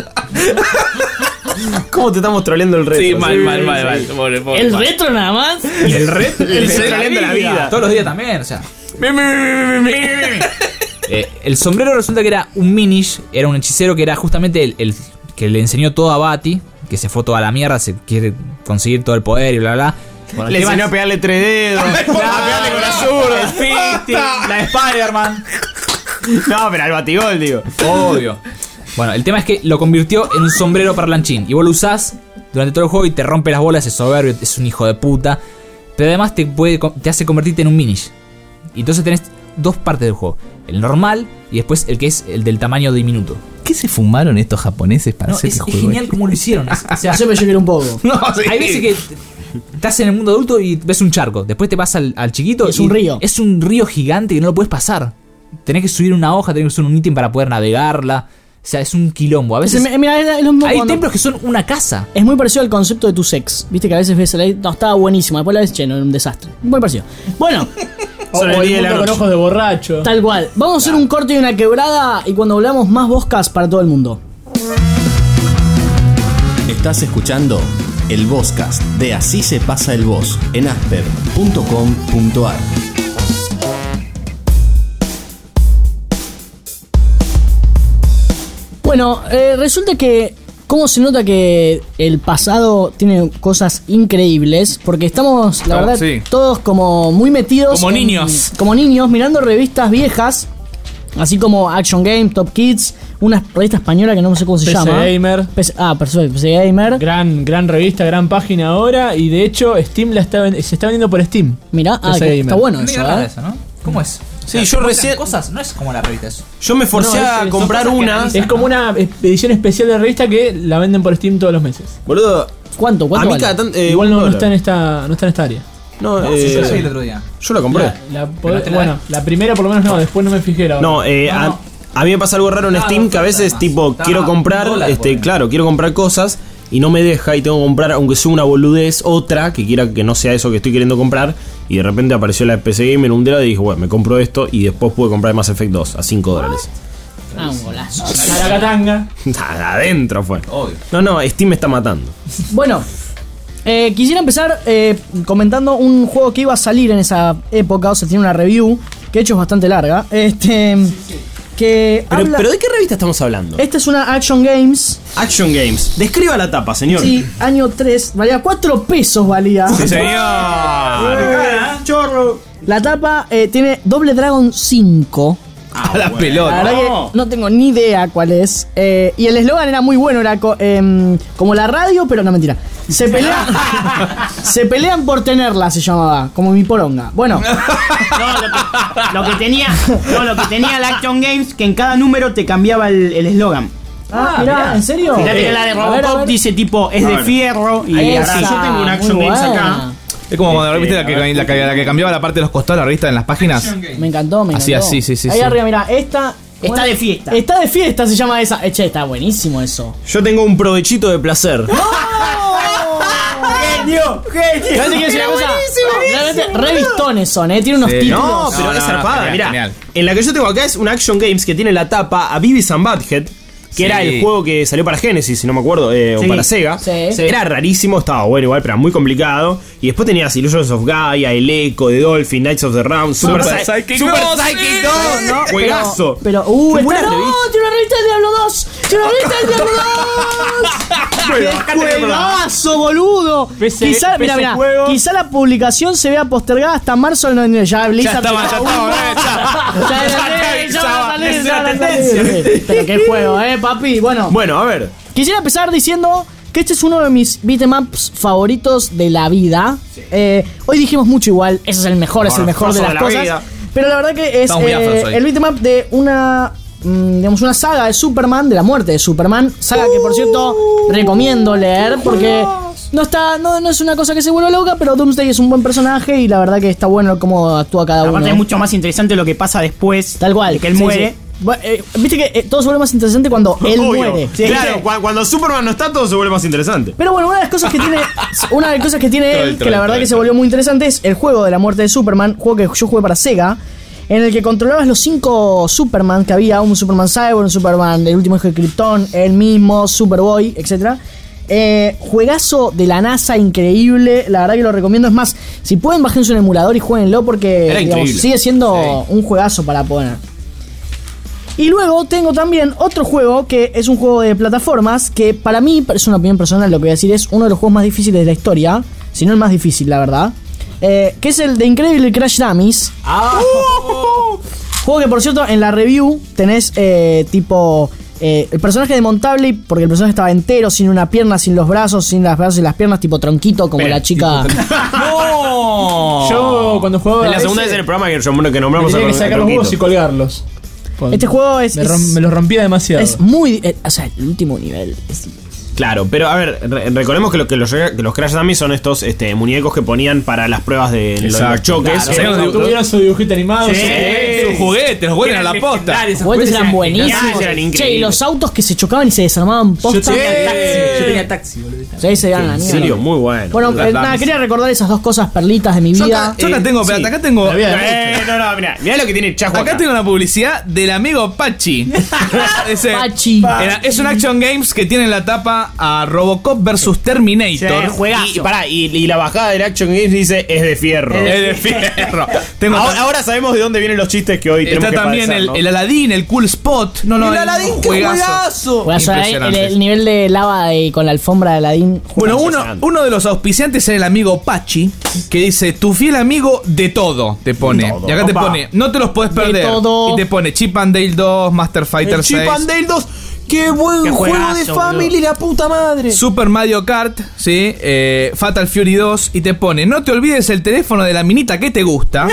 ¿Cómo te estamos troleando el reto? Sí, mal, mal, mal, mal. Pobre, pobre, El mal. retro nada más. Y el red, El troleando la vida. Todos los días también, o sea. Mi, mi, mi, mi, mi, mi. Eh, el sombrero resulta que era un minish, era un hechicero que era justamente el, el que le enseñó todo a Bati, que se fue toda la mierda, se quiere conseguir todo el poder y bla bla. Bueno, el Le tema enseñó es- a pegarle tres dedos. A pegarle con la zurda. el fisting, la Spider-Man. No, pero al batigol, digo. Obvio. Bueno, el tema es que lo convirtió en un sombrero parlanchín. Y vos lo usás durante todo el juego y te rompe las bolas, es soberbio, es un hijo de puta. Pero además te, puede, te hace convertirte en un minish. Y entonces tenés dos partes del juego. El normal y después el que es el del tamaño diminuto. ¿Qué se fumaron estos japoneses para No, hacer es, este es juego? genial cómo lo hicieron. Es- o sea, Yo me llegué un poco. No, sí. hay veces que estás en el mundo adulto y ves un charco. Después te vas al, al chiquito. Es y un río. Es un río gigante que no lo puedes pasar. Tenés que subir una hoja, tenés que usar un ítem para poder navegarla. O sea, es un quilombo. A veces Es- Mira, es lo mismo hay cuando- templos que son una casa. Es muy parecido al concepto de tu sex. Viste que a veces ves el. No, estaba buenísimo. Después la ves lleno, era un desastre. Muy parecido. Bueno, O, Son el o el día de la mundo con noche. ojos de borracho. tal cual. Vamos a hacer un corte y una quebrada. Y cuando volvamos, más boscas para todo el mundo. Estás escuchando el Vozcast de Así se pasa el voz en asper punto com punto ar. Bueno, eh, resulta que. ¿Cómo se nota que el pasado tiene cosas increíbles? Porque estamos, la Oh, verdad, sí. todos como muy metidos. Como en- niños. Como niños, mirando revistas viejas. Así como Action Game, Top Kids. Una revista española que no sé cómo se P C llama. Gamer. P C ah, perfecto, P C Gamer. Gran, gran revista, gran página ahora. Y de hecho, Steam la está, ven- se está vendiendo por Steam. Mirá, ah, P C que- Gamer. está bueno Medio eso, raro ¿eh? eso, ¿no? ¿Cómo es? Sí, O sea, yo muestran recién- cosas, no es como la revista eso. Yo me forcé No, es- a son comprar cosas que una. analizan. Es como una edición especial de revista que la venden por Steam todos los meses. Boludo, ¿Cuánto? a ¿Cuánto mí vale? cada tanto. eh, Igual un no, no dólar. está en esta, no está en esta área. No, No, eh, sí, yo soy el otro día. yo la compré. La, la pod- Pero te la- bueno, la primera por lo menos no, después no me fijé la No, eh, No, a, no. a mí me pasa algo raro en Ah, Steam no, que a veces, más. tipo, Está quiero comprar, un dólar, este, por claro, quiero comprar cosas y no me deja y tengo que comprar, aunque sea una boludez, otra que quiera que no sea eso que estoy queriendo comprar. Y de repente apareció la P C Gamer un día y dije, bueno, me compro esto y después pude comprar Mass Effect dos a cinco dólares. Ah, un golazo. Caracatanga. Adentro fue. Obvio. No, no, Steam me está matando. Bueno, eh, quisiera empezar eh, comentando un juego que iba a salir en esa época, o sea, tiene una review, que de hecho es bastante larga. Este. Que. Pero, habla- pero ¿de qué revista estamos hablando? Esta es una Action Games. Action Games. Describa la tapa, señor. Sí, año tres. Valía cuatro pesos, valía. Sí, señor. Chorro. La tapa eh, tiene Double Dragon cinco. A la La pelota. verdad que no tengo ni idea cuál es. Eh, y el eslogan era muy bueno, era co- em, como la radio, pero no mentira. Se pelean, se pelean por tenerla, se llamaba, como mi poronga. Bueno, No, lo que, lo que tenía, no, lo que tenía el Action Games, que en cada número te cambiaba el el eslogan. ah, mirá, ¿en serio? Fíjate que la de A ver, a Robocop ver. dice tipo, es de fierro y Esa, así. yo tengo un Action muy Games acá. buena. Es como cuando Este, viste la a que, ver, la, que, la que cambiaba la parte de los costados de la revista en las páginas. Me encantó, me encantó. Así, así, sí, sí, Ahí sí. arriba, mira, esta. Está de fiesta. Está de fiesta, se llama esa. Eh, Che, está buenísimo eso. Yo tengo un provechito de placer. ¡Genio! ¡Genio! Realmente quiero decir una cosa. Realmente revistones son, eh. Tiene unos Sí. títulos. No, pero No, es no, zarpada, genial, mirá. genial. En la que yo tengo acá es un Action Games que tiene la tapa a Beavis and Butthead, que Sí. era el juego que salió para Genesis, si no me acuerdo, eh, Sí. o para Sega. Sí. Sí. Era rarísimo, estaba bueno igual, pero era muy complicado. Y después tenías Illusions of Gaia, El Echo, The Dolphin, Knights of the Round, Super, Super Psy- Psychic Super dos, Psychic sí. dos, No, pero, juegazo. pero, uh, Qué está, buena no, revista. tiene una revista del Diablo dos. Tiene una revista del Diablo dos. Bueno, acá ¡Qué tenemos la- juegazo, boludo! P C quizá, P C mira, mira, juego. quizá la publicación se vea postergada hasta marzo del noventa y nueve. Ya Blizzard. estaba, ya estaba, eh, ya. Ya, ya, Ya ya va a salir, es ya la va a tendencia. salir. Pero qué juego, eh, papi. Bueno, Bueno, a ver. quisiera empezar diciendo que este es uno de mis beat'em ups favoritos de la vida. Eh, hoy dijimos mucho igual, ese es el mejor, es el mejor de Coso las de la cosas. vida. Pero la verdad que es Estamos muy eh, afros hoy. el beat'em up de una, mm, digamos, una saga de Superman, de la muerte de Superman. Saga que, por cierto, recomiendo leer porque no está, no, no es una cosa que se vuelva loca, pero Doomsday es un buen personaje y la verdad que está bueno cómo actúa cada uno. Aparte es mucho más interesante lo que pasa después. Tal cual. de que él Sí, muere. sí. Bu- eh, Viste que eh, todo se vuelve más interesante cuando él Obvio. muere. Claro, Sí. cu- cuando Superman no está, todo se vuelve más interesante. Pero bueno, una de las cosas que tiene una de las cosas que tiene Troll, él, que troll, la verdad troll, que se troll. volvió muy interesante, es el juego de la muerte de Superman, juego que yo jugué para Sega, en el que controlabas los cinco Superman que había, un Superman Cyborg, un Superman, el último hijo de Krypton, él mismo, Superboy, etcétera. Eh, juegazo de la NASA, increíble, la verdad que lo recomiendo. Es más, si pueden, bájense un emulador y jueguenlo porque Era digamos, increíble. sigue siendo un juegazo para poner. Y luego tengo también otro juego que es un juego de plataformas que para mí, es una opinión personal lo que voy a decir, es uno de los juegos más difíciles de la historia, si no el más difícil, la verdad. Eh, que es el de Incredible Crash Dummies. Juego que, por cierto, en la review tenés eh, tipo eh, el personaje desmontable, porque el personaje estaba entero, sin una pierna, sin los brazos, sin las brazos y las piernas, tipo tronquito, como Pero, la chica. ¡No! Yo cuando jugaba En la segunda ese, vez en el programa que, que me nombramos tenía a que sacar los huevos y colgarlos. Este juego es. Me, es- rom- me los rompía demasiado. es muy. eh, o sea, el último nivel. Es, Claro, pero a ver, re- recordemos que, lo, que, los, que los Crash Dummies son estos este, muñecos que ponían para las pruebas de los, los Exacto. choques. Claro. Eh, Tú tuvieras su dibujito animado. Sí, su- sus juguetes, los juguetes a la posta. Los juguetes eran buenísimos. eran Che, y increíbles. los autos que se chocaban y se desarmaban posta. Yo tenía taxi, yo tenía taxi, boludo. Sí, se iban a la En mierda. serio, muy bueno. Bueno, Las eh, nada, Dummies. quería recordar esas dos cosas perlitas de mi Yo vida. acá, yo acá Eh, tengo, sí. espérate, acá tengo. Eh, no, no, mirá, mirá lo que tiene Chajo Acá acá. tengo una publicidad del amigo Pachi. Ese- Pachi. Era- es un Action Games que tiene en la tapa a Robocop versus Terminator. Sí, juegazo. Y, pará, y, y la bajada del Action Games dice es de fierro. Es de fierro. Tengo ahora, ahora sabemos de dónde vienen los chistes que hoy Está tenemos que también padecer, el, ¿no? el Aladdin, el Cool Spot. No, no, El Aladdin, qué juegazo. Juegazo, eh, el, Impresionante. el nivel de lava de, con la alfombra de Aladdin. Bueno, uno, Impresionante. uno de los auspiciantes era el amigo Pachi, que dice, tu fiel amigo de todo, te pone. Todo. Y acá te Opa. pone, no te los podés De perder. todo. Y te pone Chip and Dale dos, Master Fighter El Chip seis, and Dale dos. Qué buen Qué juego juegazo, de Family, la puta madre. Super Mario Kart, ¿sí? Eh, Fatal Fury dos, y te pone, no te olvides el teléfono de la minita que te gusta.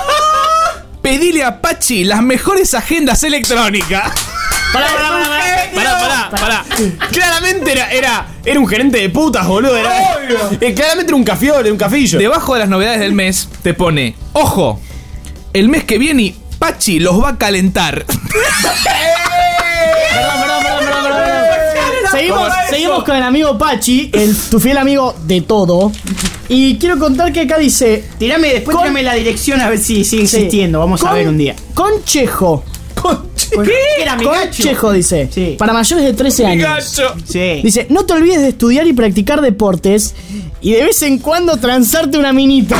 Pedile a Pachi las mejores agendas electrónicas. Pará, pará, pará, pará. Pará, pará, pará. Claramente era, era, era un gerente de putas, boludo. Era, eh, claramente era un cafiole, un cafillo. Debajo de las novedades del mes, te pone, ojo, el mes que viene Pachi los va a calentar. Perdón, perdón, perdón, perdón, perdón. Seguimos, seguimos con el amigo Pachi, el, tu fiel amigo de todo. Y quiero contar que acá dice. Tirame, después Con- tirame la dirección a ver si sigue Sí. existiendo. Vamos a Con- ver un día. Conchejo. ¿Qué? Era mi gacho. Conchejo dice. Sí. Para mayores de trece años. Sí. Dice, no te olvides de estudiar y practicar deportes y de vez en cuando transarte una minita.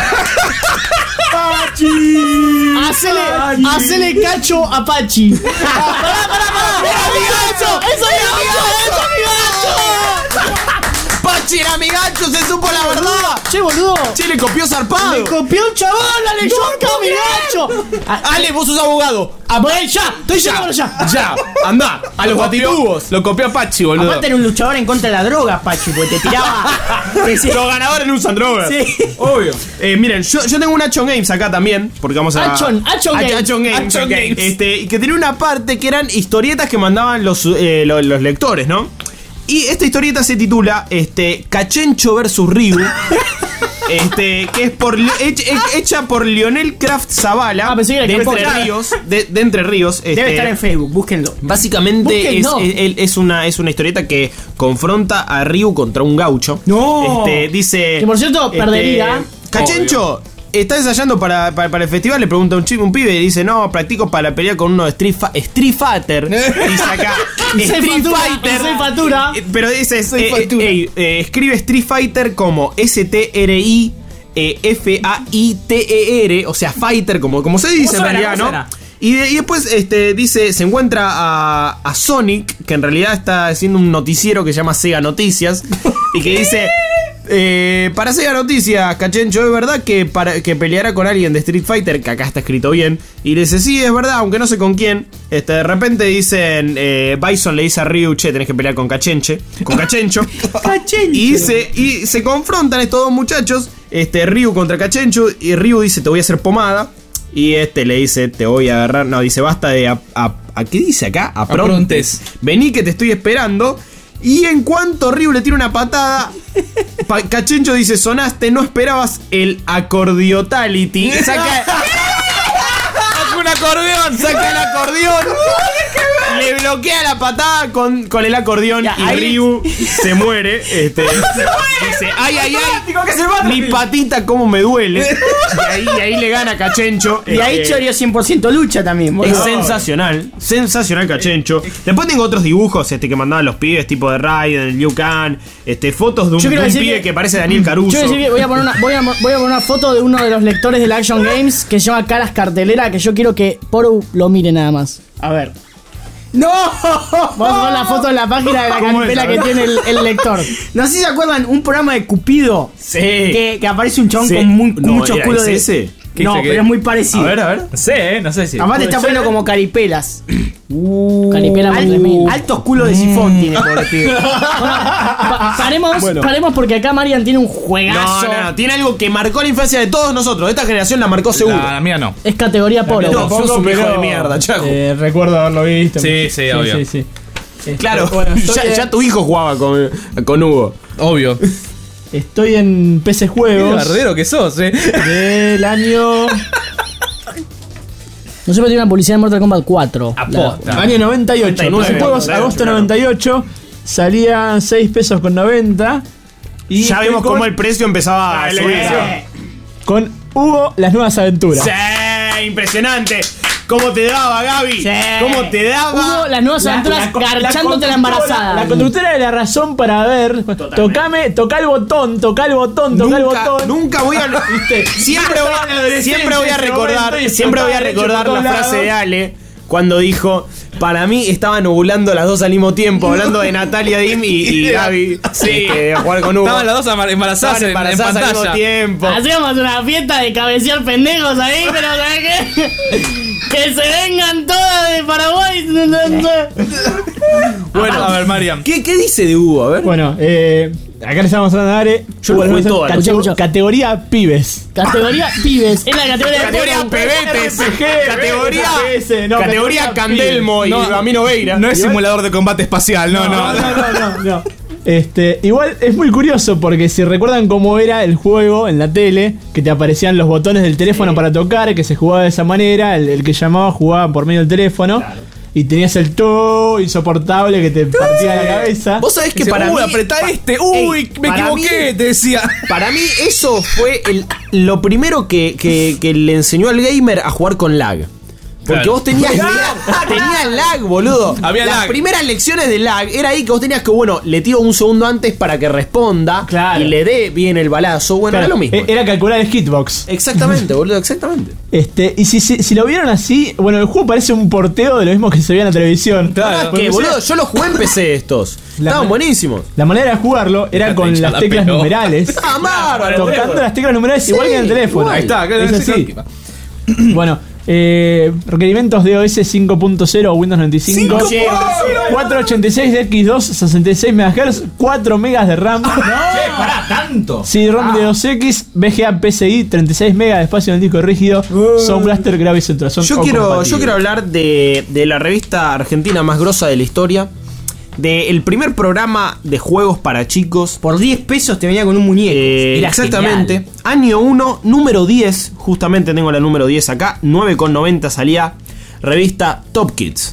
Pachi. Hacele, hacele cacho a Pachi. Pará, pará, pará. ¡Es mi gacho! ¡Es mi gacho! ¡Es mi gacho! Pachi era amigacho, se supo la verdad. Che, boludo. Che, le copió zarpado. Le copió un chabón, la leyó acá, amigacho. Ale, vos sos abogado. Ah, pues ya, estoy llegando ya. Ya, anda, a los batitubos. Lo copió Pachi, boludo. Aparte era un luchador en contra de la droga, Pachi, porque te tiraba. Los ganadores no usan drogas. Sí. Obvio. Eh, miren, yo, yo tengo un Achon Games acá también, porque vamos a... Achon, Achon Ach- Games. Achon Games. Achon ok. Games. Este, que tenía una parte que eran historietas que mandaban los, eh, los, los lectores, ¿no? Y esta historieta se titula este, Cachencho versus Ryu. Este, que es por hecha, hecha por Lionel Craft Zavala. Ah, pensé que era de que Entre era- Ríos. De, de Entre Ríos. Debe este, estar en Facebook, búsquenlo. Básicamente es, Búsquenlo. es, es una, es una historieta que confronta a Ryu contra un gaucho. No. Este, dice. Que, por cierto, perdería. Cachencho, ¿estás ensayando para, para, para el festival? Le pregunta un chico, un pibe, y dice, no, practico para pelear con uno de Street, Fa- Street Fighter. Dice acá. Soy Street fatura, Fighter. soy fatura. Eh, Pero dice, Soy eh, fatura. eh, ey, eh, escribe Street Fighter como S T R I eh, F A I T E R, o sea, Fighter, como, como se dice en suena? realidad, ¿Cómo ¿no? suena? Y, de- y después este, dice, se encuentra a, a Sonic, que en realidad está haciendo un noticiero que se llama Sega Noticias, y que dice, eh, para Sega Noticias, Cachencho, ¿es verdad que, para, que peleará con alguien de Street Fighter? Que acá está escrito bien. Y le dice, sí, es verdad, aunque no sé con quién. Este, de repente dicen, eh, Bison le dice a Ryu, che, tenés que pelear con Cachenche, con Cachencho. Y dice, y se confrontan estos dos muchachos, este, Ryu contra Cachencho, y Ryu dice, te voy a hacer pomada. Y este le dice, te voy a agarrar. No, dice, basta de. ¿A, a, a qué dice acá? Aprontes. Vení que te estoy esperando. Y en cuanto Ryu le tira una patada, pa- Cachencho dice, sonaste, no esperabas el acordiotality. Saca. Saca un acordeón, saca el acordeón. Le bloquea la patada con, con el acordeón Ya, y ahí- Ryu se muere. Este, dice, ay, ay, ay, mi patita cómo me duele. Y ahí, y ahí le gana Cachencho. Y ahí Este, Chorio cien por ciento lucha también, es boludo. sensacional, sensacional Cachencho. Después tengo otros dibujos este, que mandaban los pibes, tipo de Raiden, el Liu Kang, este, fotos de un, Yo quiero de un decir pibe que- que, parece Daniel Caruso. Yo voy a, decir que voy, a poner una, voy, a, voy a poner una foto de uno de los lectores del Action Games que se llama Caras Cartelera, que yo quiero que Poru lo mire nada más. A ver. ¡No! Vamos a poner la foto en la página de la ¿Cómo carpela es? que tiene el, el lector. No sé si se acuerdan un programa de Cupido. Sí. Que, que aparece un chabón Sí. con, muy, con No, muchos ¿era culos de. ese? ¿Qué No, dice que- pero es muy parecido. A ver, a ver. No sé, eh, no sé si. Aparte está poniendo como caripelas. Uh, Caripela Al- tremendo. altos culos de sifón tiene, pobre pibe. Pa- paremos, paremos porque acá Marian tiene un No, juegazo. no, no, tiene algo que marcó la infancia de todos nosotros. Esta generación la marcó seguro. La, la mía no. Es categoría Poru. No, sos un viejo de mierda, Chaco. Eh, recuerdo haberlo visto. Sí, sí, obvio. Sí, sí. Este, Claro, bueno, estoy, ya, en, ya tu hijo jugaba con, con Hugo. Obvio. estoy en P C Qué Juegos bardero que sos, eh. del año No sé, pero tiene una publicidad en Mortal Kombat cuatro. Aposta. año noventa y ocho. noventa y nueve, P C Juegos, noventa y ocho, agosto claro. noventa y ocho. Salían seis pesos con noventa. Y Ya estoy vimos con, cómo el precio empezaba a subir. con Hugo Las Nuevas Aventuras. Sí, impresionante. ¿Cómo te daba, Gaby? Sí. ¿Cómo te daba? Hugo, las nuevas aventuras co- garchándote la, conductora- embarazada. La conductora de la razón para ver. Tocame, toca el botón, toca el botón, toca el Nunca, botón. nunca voy a. Siempre Estaba en la voy, adolescencia siempre voy a ese recordar, momento y siempre voy a explotaba recordar derecho por la todos frase de lados. Ale cuando dijo: para mí estaban ovulando las dos al mismo tiempo, hablando de Natalia Dim y, y Gaby. Sí. Este, a jugar con Hugo. Estaban las dos amar- embarazadas, Estaban en- en, embarazadas al mismo pantalla. tiempo. Hacíamos una fiesta de cabecear pendejos ahí, pero ¿sabes qué? Que se vengan todas de Paraguay. Bueno, a ver, Mariam. ¿Qué, ¿Qué dice de Hugo? A ver. Bueno, eh, acá le estamos mostrando a Are. Yo lo Hugo Las jugué Nuevas- todas. cate- Escuchá, escuchá. Categoría pibes. Categoría pibes. Es la categoría de Categoría Poru. pebetes, R P G, categoría, R P S, no, categoría categoría Candelmo y No, Ramiro Veira. No es simulador de combate espacial, no, no. No, no, no, no. Este, igual es muy curioso porque si recuerdan cómo era el juego en la tele, que te aparecían los botones del teléfono para tocar, que se jugaba de esa manera, el, el que llamaba jugaba por medio del teléfono. Y tenías el to insoportable que te partía la cabeza. Vos sabés que Dice, para uy, mí, apretá pa- este, uy, Ey, me para equivoqué, mí- te decía. Para mí eso fue el, lo primero que, que- que le enseñó al gamer a jugar con lag. Porque Claro. vos tenías lag, tenías lag, boludo. Había Las lag. primeras lecciones de lag era ahí que vos tenías que, bueno, le tiro un segundo antes para que responda Claro. y le dé bien el balazo. Bueno, Claro, era lo mismo. e- Era calcular el hitbox. Exactamente, boludo, exactamente. Este, y si, si, si lo vieron así, bueno, el juego parece un porteo de lo mismo que se veía en la televisión. Claro, Porque que, no sé, boludo, yo los jugué en P C estos. La- Estaban buenísimos. La manera de jugarlo era con Ya las la teclas pegó. numerales. Ah, bárbaro. Tocando las teclas numerales Sí, igual que en el teléfono. igual. Ahí está, acá Es es así. Bueno, eh, requerimientos de O S cinco punto cero o Windows noventa y cinco. cuatrocientos ochenta y seis de X dos, sesenta y seis megahertz, cuatro megas de RAM. Che, pará, tanto. C ROM de dos X, V G A P C I, treinta y seis megas de espacio en el disco rígido, Sound Blaster, Gravis Central. Son Yo o quiero, yo compatibles. quiero hablar de, de la revista argentina más grosa de la historia. Del primer programa de juegos para chicos. Por diez pesos te venía con un muñeco. Eh, Era exactamente. genial. Año uno, número diez. Justamente tengo la número diez acá. nueve con noventa salía. Revista Top Kids.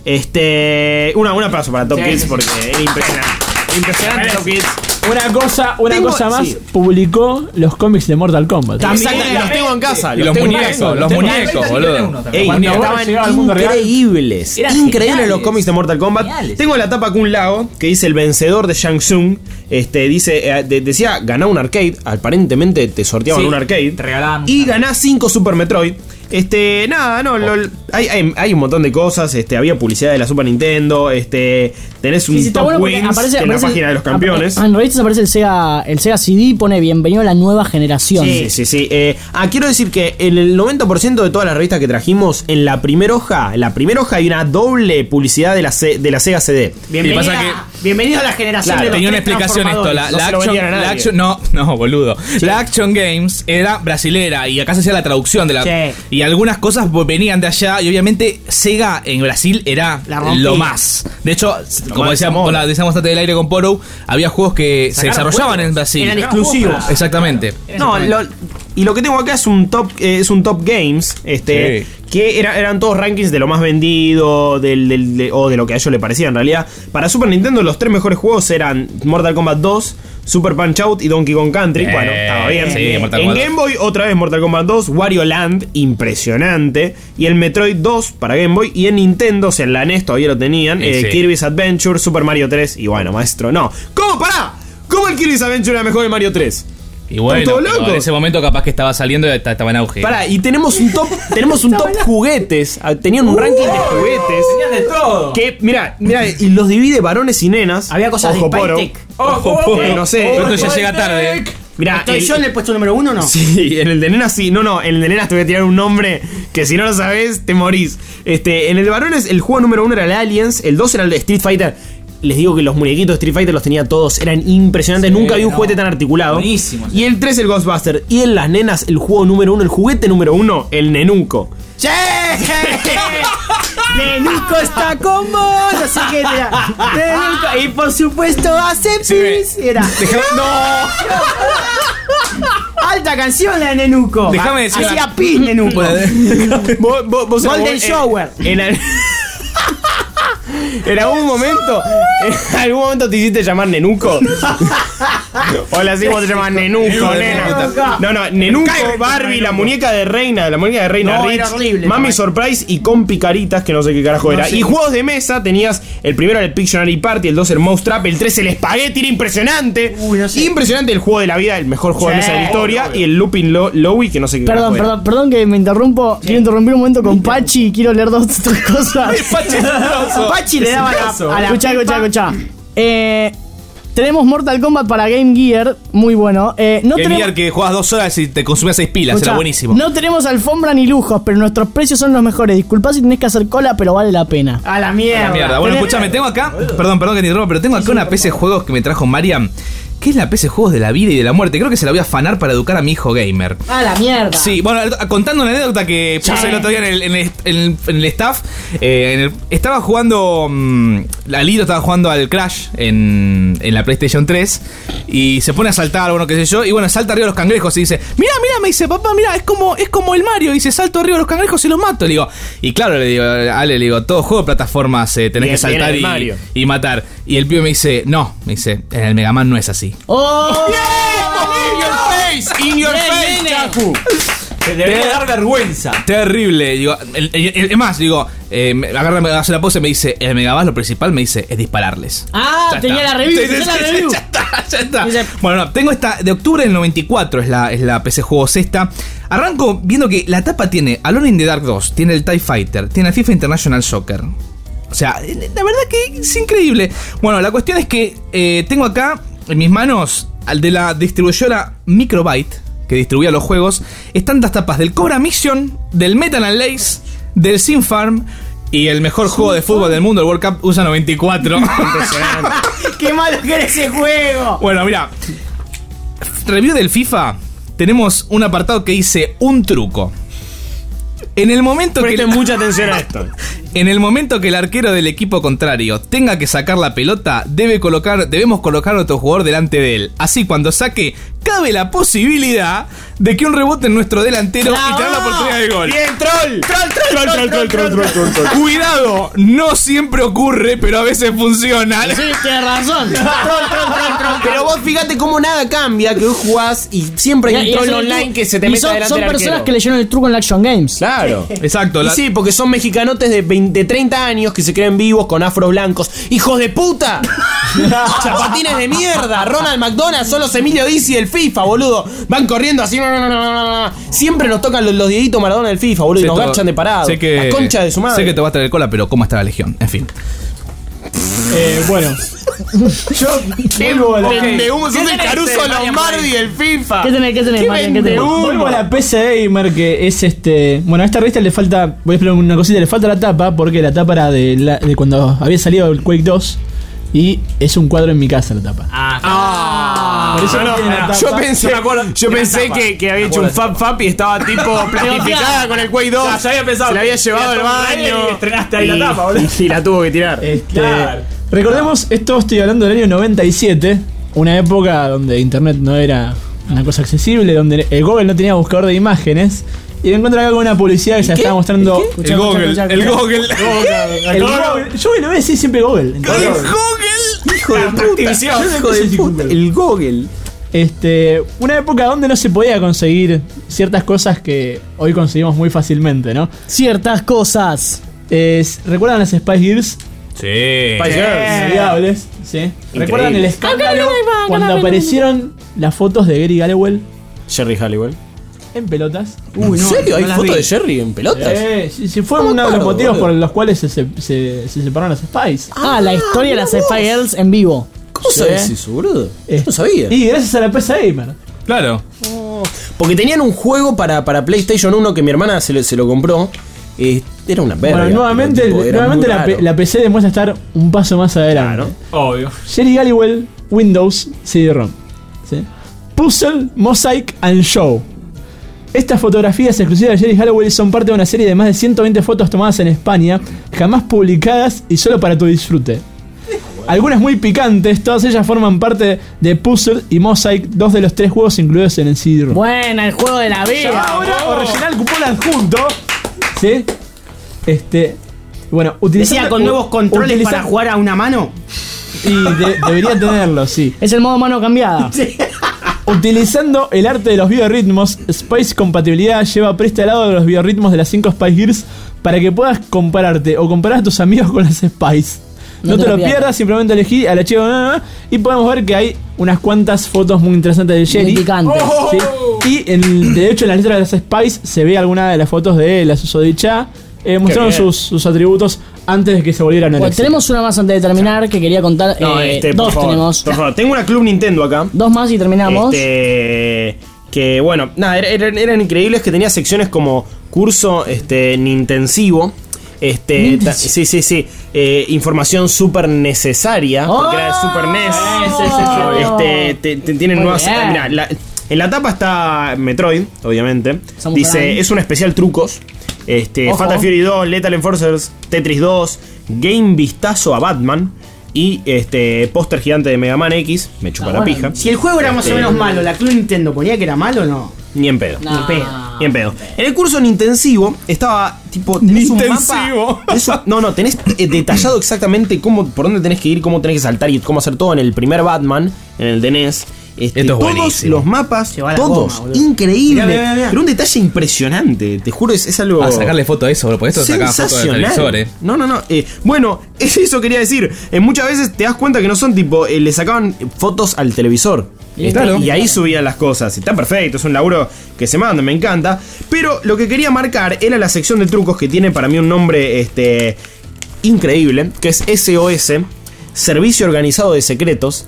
Este. Una, un aplauso para Top Sí, Kids sí, porque era impresionante. Impresionante Top Kids. Una cosa, una Tengo- cosa más, sí. publicó los cómics de Mortal Kombat. Exacto, y los tengo en casa. Y los tengo en muñecos, casa. los muñecos, boludo. Ey, Cuando vos estaban llegabas al mundo real, increíbles. eran Increíbles geniales. los cómics de Mortal Kombat. Geniales. Tengo la tapa Kun Lao, que dice el vencedor de Shang Tsung. Este, dice, eh, de- decía, ganó un arcade. Aparentemente te sorteaban Sí, un arcade. te regalaban un Y arcade. ganás cinco Super Metroid. Este, nada, no, lo- hay, hay, hay un montón de cosas. Este, había publicidad de la Super Nintendo. Este, tenés un Sí, sí, está top bueno porque wins aparece- en la aparece- página de los campeones. En revistas aparece el Sega, el Sega C D, pone bienvenido a la nueva generación. Sí, sí, sí. Eh, ah, quiero decir que en el noventa por ciento de todas las revistas que trajimos, en la primera hoja, en la primera hoja hay una doble publicidad de la, C- de la Sega C D. Bienvenida, Y pasa bienvenido a la generación Claro, de los Tenía una tres explicación esto. La, transformadores. No la se lo action, vendían a la nadie. action- no, no, boludo. La Action Games era brasilera y acá se hacía la traducción de la. Sí. Y algunas cosas pues, venían de allá y obviamente Sega en Brasil era La rompía. lo más. De hecho, como más decíamos, famoso. con la- decíamos antes del aire con Poro, había juegos que se Sacaron desarrollaban juegos. en Brasil. Eran exclusivos. Exactamente. No, lo- y lo que tengo acá es un top, eh, es un top games, este, Sí. que era- eran todos rankings de lo más vendido, del, del- de- o de lo que a ellos les parecía en realidad. Para Super Nintendo los tres mejores juegos eran Mortal Kombat dos, Super Punch Out y Donkey Kong Country. Eh, bueno, estaba bien. sí, Mortal en Kombat Game Boy otra vez Mortal Kombat dos, Wario Land, impresionante, y el Metroid dos para Game Boy, y en Nintendo, o sea, en la N E S todavía lo tenían, Sí, eh, sí. Kirby's Adventure, Super Mario tres, y bueno, maestro, no. ¿Cómo? ¡Pará! ¿Cómo el Kirby's Adventure era mejor que Mario tres? Y bueno, ¿Están todos pero locos? en ese momento capaz que estaba saliendo y estaba en auge. Pará, y tenemos un top, tenemos un top juguetes. Ah, Tenían un ranking de juguetes. de todo. Que, mira, mira, y los divide varones y nenas. Había cosas de Ojo, Poro. Spytek. Eh, no sé. Pero esto ya llega tarde. Mirá, ¿Estoy el- yo en el puesto número uno o no? Sí, en el de nenas sí. No, no, en el de nenas te voy a tirar un nombre que si no lo sabes, te morís. Este, en el de varones, el juego número uno era el Aliens, el dos era el de Street Fighter. Les digo que los muñequitos de Street Fighter los tenía todos, eran impresionantes, Sí, nunca vi un no. juguete tan articulado. Buenísimo. Y el tres el Ghostbuster. Y en las nenas, el juego número uno, el juguete número uno, el Nenuco. ¡Sí! Nenuco está con vos, no sé qué era. Nenuco, y por supuesto hace pis. Era. No. Alta canción la de Nenuco. Déjame decir- Hacía pis Nenuco. Vos- vos- vos- Golden vos- Shower. En, en- en algún momento, en algún momento te hiciste llamar Nenuco. Hola, sí, vos te llamas Nenuco, nena. No, no, Nenuco, Barbie, la muñeca de Reina, la muñeca de Reina No, Rich, era horrible, Mami no. Surprise y con picaritas, que no sé qué carajo era. sé. Y juegos de mesa tenías el primero era el Pictionary Party, el dos el Mouse Trap, el tres el Spaghetti, era impresionante. Uy, no sé. Impresionante el juego de la vida, el mejor juego de Sí, mesa de la historia. obvio. Y el Looping Lo- Lowy, que no sé qué Perdón, carajo era. perdón, perdón que me interrumpo. Quiero interrumpir un momento con Pachi y quiero leer dos tres cosas. Pachi le daba la, a la Escucha, escucha, pipa. escucha. Eh, tenemos Mortal Kombat para Game Gear, muy bueno. Eh, no Game tenemos- Gear que jugabas dos horas y te consumías seis pilas, escucha, era buenísimo. No tenemos alfombra ni lujos, pero nuestros precios son los mejores. Disculpá si tenés que hacer cola, pero vale la pena. A la mierda. La mierda. Bueno, Tenés- escúchame, tengo acá. Perdón, perdón que te interrumpa, pero tengo acá una P C Juegos que me trajo Mariam. ¿Qué es la P C Juegos de la vida y de la muerte? Creo que se la voy a afanar para educar a mi hijo gamer. A la mierda. Sí, bueno, contando una anécdota que puse el otro día en el, en el, en el- en el staff. eh, en el- estaba jugando. mm, la Lido estaba jugando al Crash en, en la PlayStation tres. Y se pone a saltar, bueno, qué sé yo. Y bueno, salta arriba de los cangrejos y dice: Mira, mira, me dice, papá, mira, es como, es como el Mario. Y dice: Salto arriba de los cangrejos y los mato. Le digo, y claro, le digo, Ale, le digo, todo juego de plataformas eh, tenés Bien, que saltar bien el y, Mario. y matar. Y el pibe me dice: No, me dice, en el Mega Man no es así. ¡Oh! In your face, in your face, Chacu. Te debería dar vergüenza. Terrible. Digo, el, el, el- es más, digo, eh, me agarra, me hace la pose y me dice, el Megabass lo principal me dice es dispararles. Ah, Ya tenía está. la review, Sí, sí, tenía la sí, review. ya está, ya está. Dice- Bueno, no, tengo esta de octubre del noventa y cuatro, es la, es la P C Juegos esta. Arranco viendo que la tapa tiene Alone in the Dark dos, tiene el TIE Fighter, tiene el FIFA International Soccer. O sea, la verdad que es increíble. Bueno, la cuestión es que eh, tengo acá en mis manos al de la distribuidora Microbyte, que distribuía los juegos, están las tapas del Cobra Mission, del Metal and Lace, del Sim Farm y el mejor juego de fútbol del mundo, el World Cup U S A noventa y cuatro. ¡Qué malo que era ese juego! Bueno, mira, review del FIFA, tenemos un apartado que dice un truco. En el momento que Presten mucha atención a esto. En el momento que el arquero del equipo contrario tenga que sacar la pelota, debe colocar, debemos colocar a otro jugador delante de él. Así, cuando saque, cabe la posibilidad de que un rebote en nuestro delantero y tener la oportunidad de gol. ¡Bien, troll! ¡Troll, troll, troll, troll, troll, troll, troll, troll! Cuidado, no siempre ocurre, pero a veces funciona. Sí, tienes razón. Pero vos fíjate cómo nada cambia, que vos jugás y siempre hay Y un troll eso- online que se te y mete son, delante son del personas arquero. que leyeron el truco en la Action Games. Claro. Exacto. Y la- sí, porque son mexicanotes de veinte, treinta años que se creen vivos con afros blancos. ¡Hijos de puta! ¡Chapatines de mierda! Ronald McDonald son los Emilio Dizzy del FIFA, boludo. Van corriendo así. Siempre nos tocan los, los Dieguito Maradona del FIFA, boludo. sé y nos todo- garchan de parado. sé que- La concha de su madre. Sé que te va a traer cola, pero ¿cómo está la legión? En fin. Eh, bueno. Yo vuelvo a la, Vendehumo, sos el Caruso Lombardi del FIFA. ¿Qué tenés? ¿Qué tenés, ¿Qué Marian? ¿Qué tenés? vendehumo? vuelvo a la P C Gamer, que es este. Bueno, a esta revista le falta. Voy a explicar una cosita, le falta la tapa, porque la tapa era de, la- de cuando había salido el Quake dos. Y es un cuadro en mi casa la tapa. Ah, Por eso no no, tiene la tapa. yo pensé, Yo me acuerdo yo de la pensé tapa. que, que había Me hecho un acuerdo. Fab Fab y estaba tipo plastificada con el Quake dos. Ya, ya había pensado Se la había que llevado al era Tom Brady baño. y estrenaste ahí la Y- tapa, boludo. Y la tuvo que tirar. Este, Claro. Recordemos, esto estoy hablando del año noventa y siete, una época donde internet no era una cosa accesible, donde el Google no tenía buscador de imágenes. Y me encuentro acá con una publicidad que se estaba mostrando. Escuchá, El Google, escuchá, el escuchá. Google. El Google. Yo lo voy a decir siempre Google. El Google. Hijo de puta. Hijo de puta. El Google. Este, una época donde no se podía conseguir ciertas cosas que hoy conseguimos muy fácilmente, ¿no? Ciertas cosas. Es- ¿Recuerdan las Spice Girls? Sí. Spice Girls. Inolvidables, ¿sí? ¿Recuerdan el escándalo Ah, cuando no, no, no. aparecieron las fotos de Gary Galloway Jerry Halliwell. en pelotas? ¿En serio? ¿Hay no las fotos vi. de Jerry en pelotas? Eh, sí, sí, fue No me uno de los acuerdo, motivos boludo. por los cuales se, se, se- se separaron las Spice. Ah, la historia de las Spy Girls en vivo. ¿Cómo Sí. sabes eso, boludo? Yo Eh, no sabía. Y gracias a la P C Gamer. Claro. Porque tenían un juego para, para PlayStation uno que mi hermana se lo, se lo compró. Eh, era una verga. Bueno, nuevamente, pero, tipo, era nuevamente muy la, raro. P- la P C demuestra estar un paso más adelante. Claro. Obvio. Jerry Galloway, Windows, C D-ROM. ¿Sí? Puzzle, Mosaic and Show. Estas fotografías exclusivas de Jerry Galloway son parte de una serie de más de ciento veinte fotos tomadas en España, jamás publicadas y solo para tu disfrute. Algunas muy picantes, todas ellas forman parte de Puzzle y Mosaic, dos de los tres juegos incluidos en el C D-ROM. Buena, el juego de la vida. Ahora, original cupón adjunto. ¿Sí? Este. Bueno, utilizando. Decía con nuevos controles utiliza- para jugar a una mano. Y de- debería tenerlo, sí. Es el modo mano cambiada. Utilizando el arte de los biorritmos, Spice Compatibilidad lleva prestalado de los biorritmos de las cinco Spice Girls para que puedas compararte o comparar a tus amigos con las Spice. No, te, lo pierdas, simplemente elegí al archivo y podemos ver que hay unas cuantas fotos muy interesantes de Jerry. Muy picantes. ¿Sí? Y en- de hecho en las letras de las Spice se ve alguna de las fotos de la susodicha eh, mostraron bien. sus, sus atributos antes de que se volvieran Bueno, anorexia. tenemos una más antes de terminar que quería contar. No, eh, este, por dos favor, tenemos. Por favor, tengo una Club Nintendo acá. Dos más y terminamos. Este. Que bueno, nada, er- eran, eran increíbles, que tenía secciones como curso este, Nintensivo. Este, Nintensivo. ta- sí, sí, sí. eh, información súper necesaria. Porque era de Super N E S. sí, sí, sí. Este, te- te- tienen Muy nuevas. bien. Mirá, la- en la tapa está Metroid, obviamente. Samus Dice, Aran. es un especial trucos. Este, Ojo. Fatal Fury dos, Lethal Enforcers, Tetris dos, Game Vistazo a Batman. Y este póster gigante de Mega Man X. Me chupa Ah, la bueno. pija. Si el juego era más o Este, menos malo, ¿la Club Nintendo ponía que era malo o no? Ni en pedo. No. Ni pedo. Ni en pedo. En el curso Nintensivo estaba tipo. Tenés un Nintensivo. mapa. tenés un- no, no, tenés eh, detallado exactamente cómo, por dónde tenés que ir, cómo tenés que saltar y cómo hacer todo en el primer Batman, en el de N E S. Este, Esto es todos buenísimo. los mapas, Se va la todos, goma, boludo. increíble. Mirá, mirá, mirá. Pero un detalle impresionante, te juro, es, es algo. A sacarle foto a eso, bro, porque esto sacaba foto del sensacional. televisor, eh. No, no, no. eh, bueno, eso quería decir. eh, muchas veces te das cuenta que no son tipo, eh, le sacaban fotos al televisor. Y Este, claro. y ahí subían las cosas. Está perfecto, es un laburo que se manda, me encanta. Pero lo que quería marcar era la sección de trucos que tiene para mí un nombre este, increíble, que es S O S, Servicio Organizado de Secretos.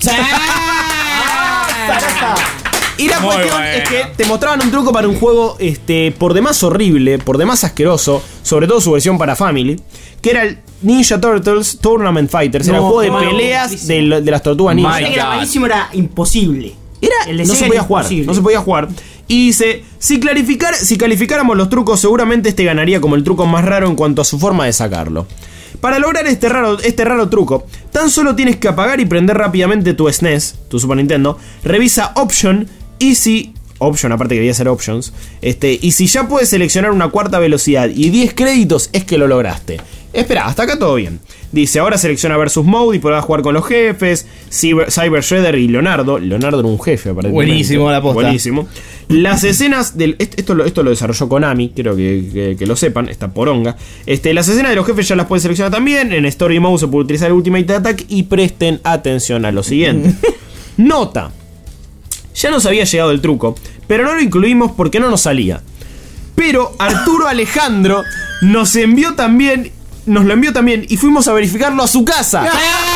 Y la Muy cuestión bueno. es que te mostraban un truco para un juego este, por demás horrible, por demás asqueroso, sobre todo su versión para Family, que era el Ninja Turtles Tournament Fighters. era el No, juego de malo, peleas malísimo. de, lo- de las tortugas My ninja. El que era God. malísimo era imposible. Era, El de no Sega se podía era jugar, imposible. no se podía jugar. Y dice, si, clarificar, si calificáramos los trucos, seguramente este ganaría como el truco más raro en cuanto a su forma de sacarlo. Para lograr este raro, este raro truco, tan solo tienes que apagar y prender rápidamente tu S N E S, tu Super Nintendo, revisa Option, y si... Option, aparte que debía ser Options. Este, y si ya puedes seleccionar una cuarta velocidad y diez créditos, es que lo lograste. Espera, hasta acá todo bien. Dice, ahora selecciona Versus Mode y podrás jugar con los jefes. Cyber, Cyber Shredder y Leonardo. Leonardo era un jefe, aparentemente. Buenísimo la posta. Buenísimo. Las escenas del. Esto, esto, lo, esto lo desarrolló Konami, quiero que, que, que lo sepan, esta poronga. Este, las escenas de los jefes ya las puedes seleccionar también. En Story Mode se puede utilizar el Ultimate Attack. Y presten atención a lo siguiente. Nota. Ya nos había llegado el truco, pero no lo incluimos porque no nos salía. Pero Arturo Alejandro nos envió también, nos lo envió también y fuimos a verificarlo a su casa.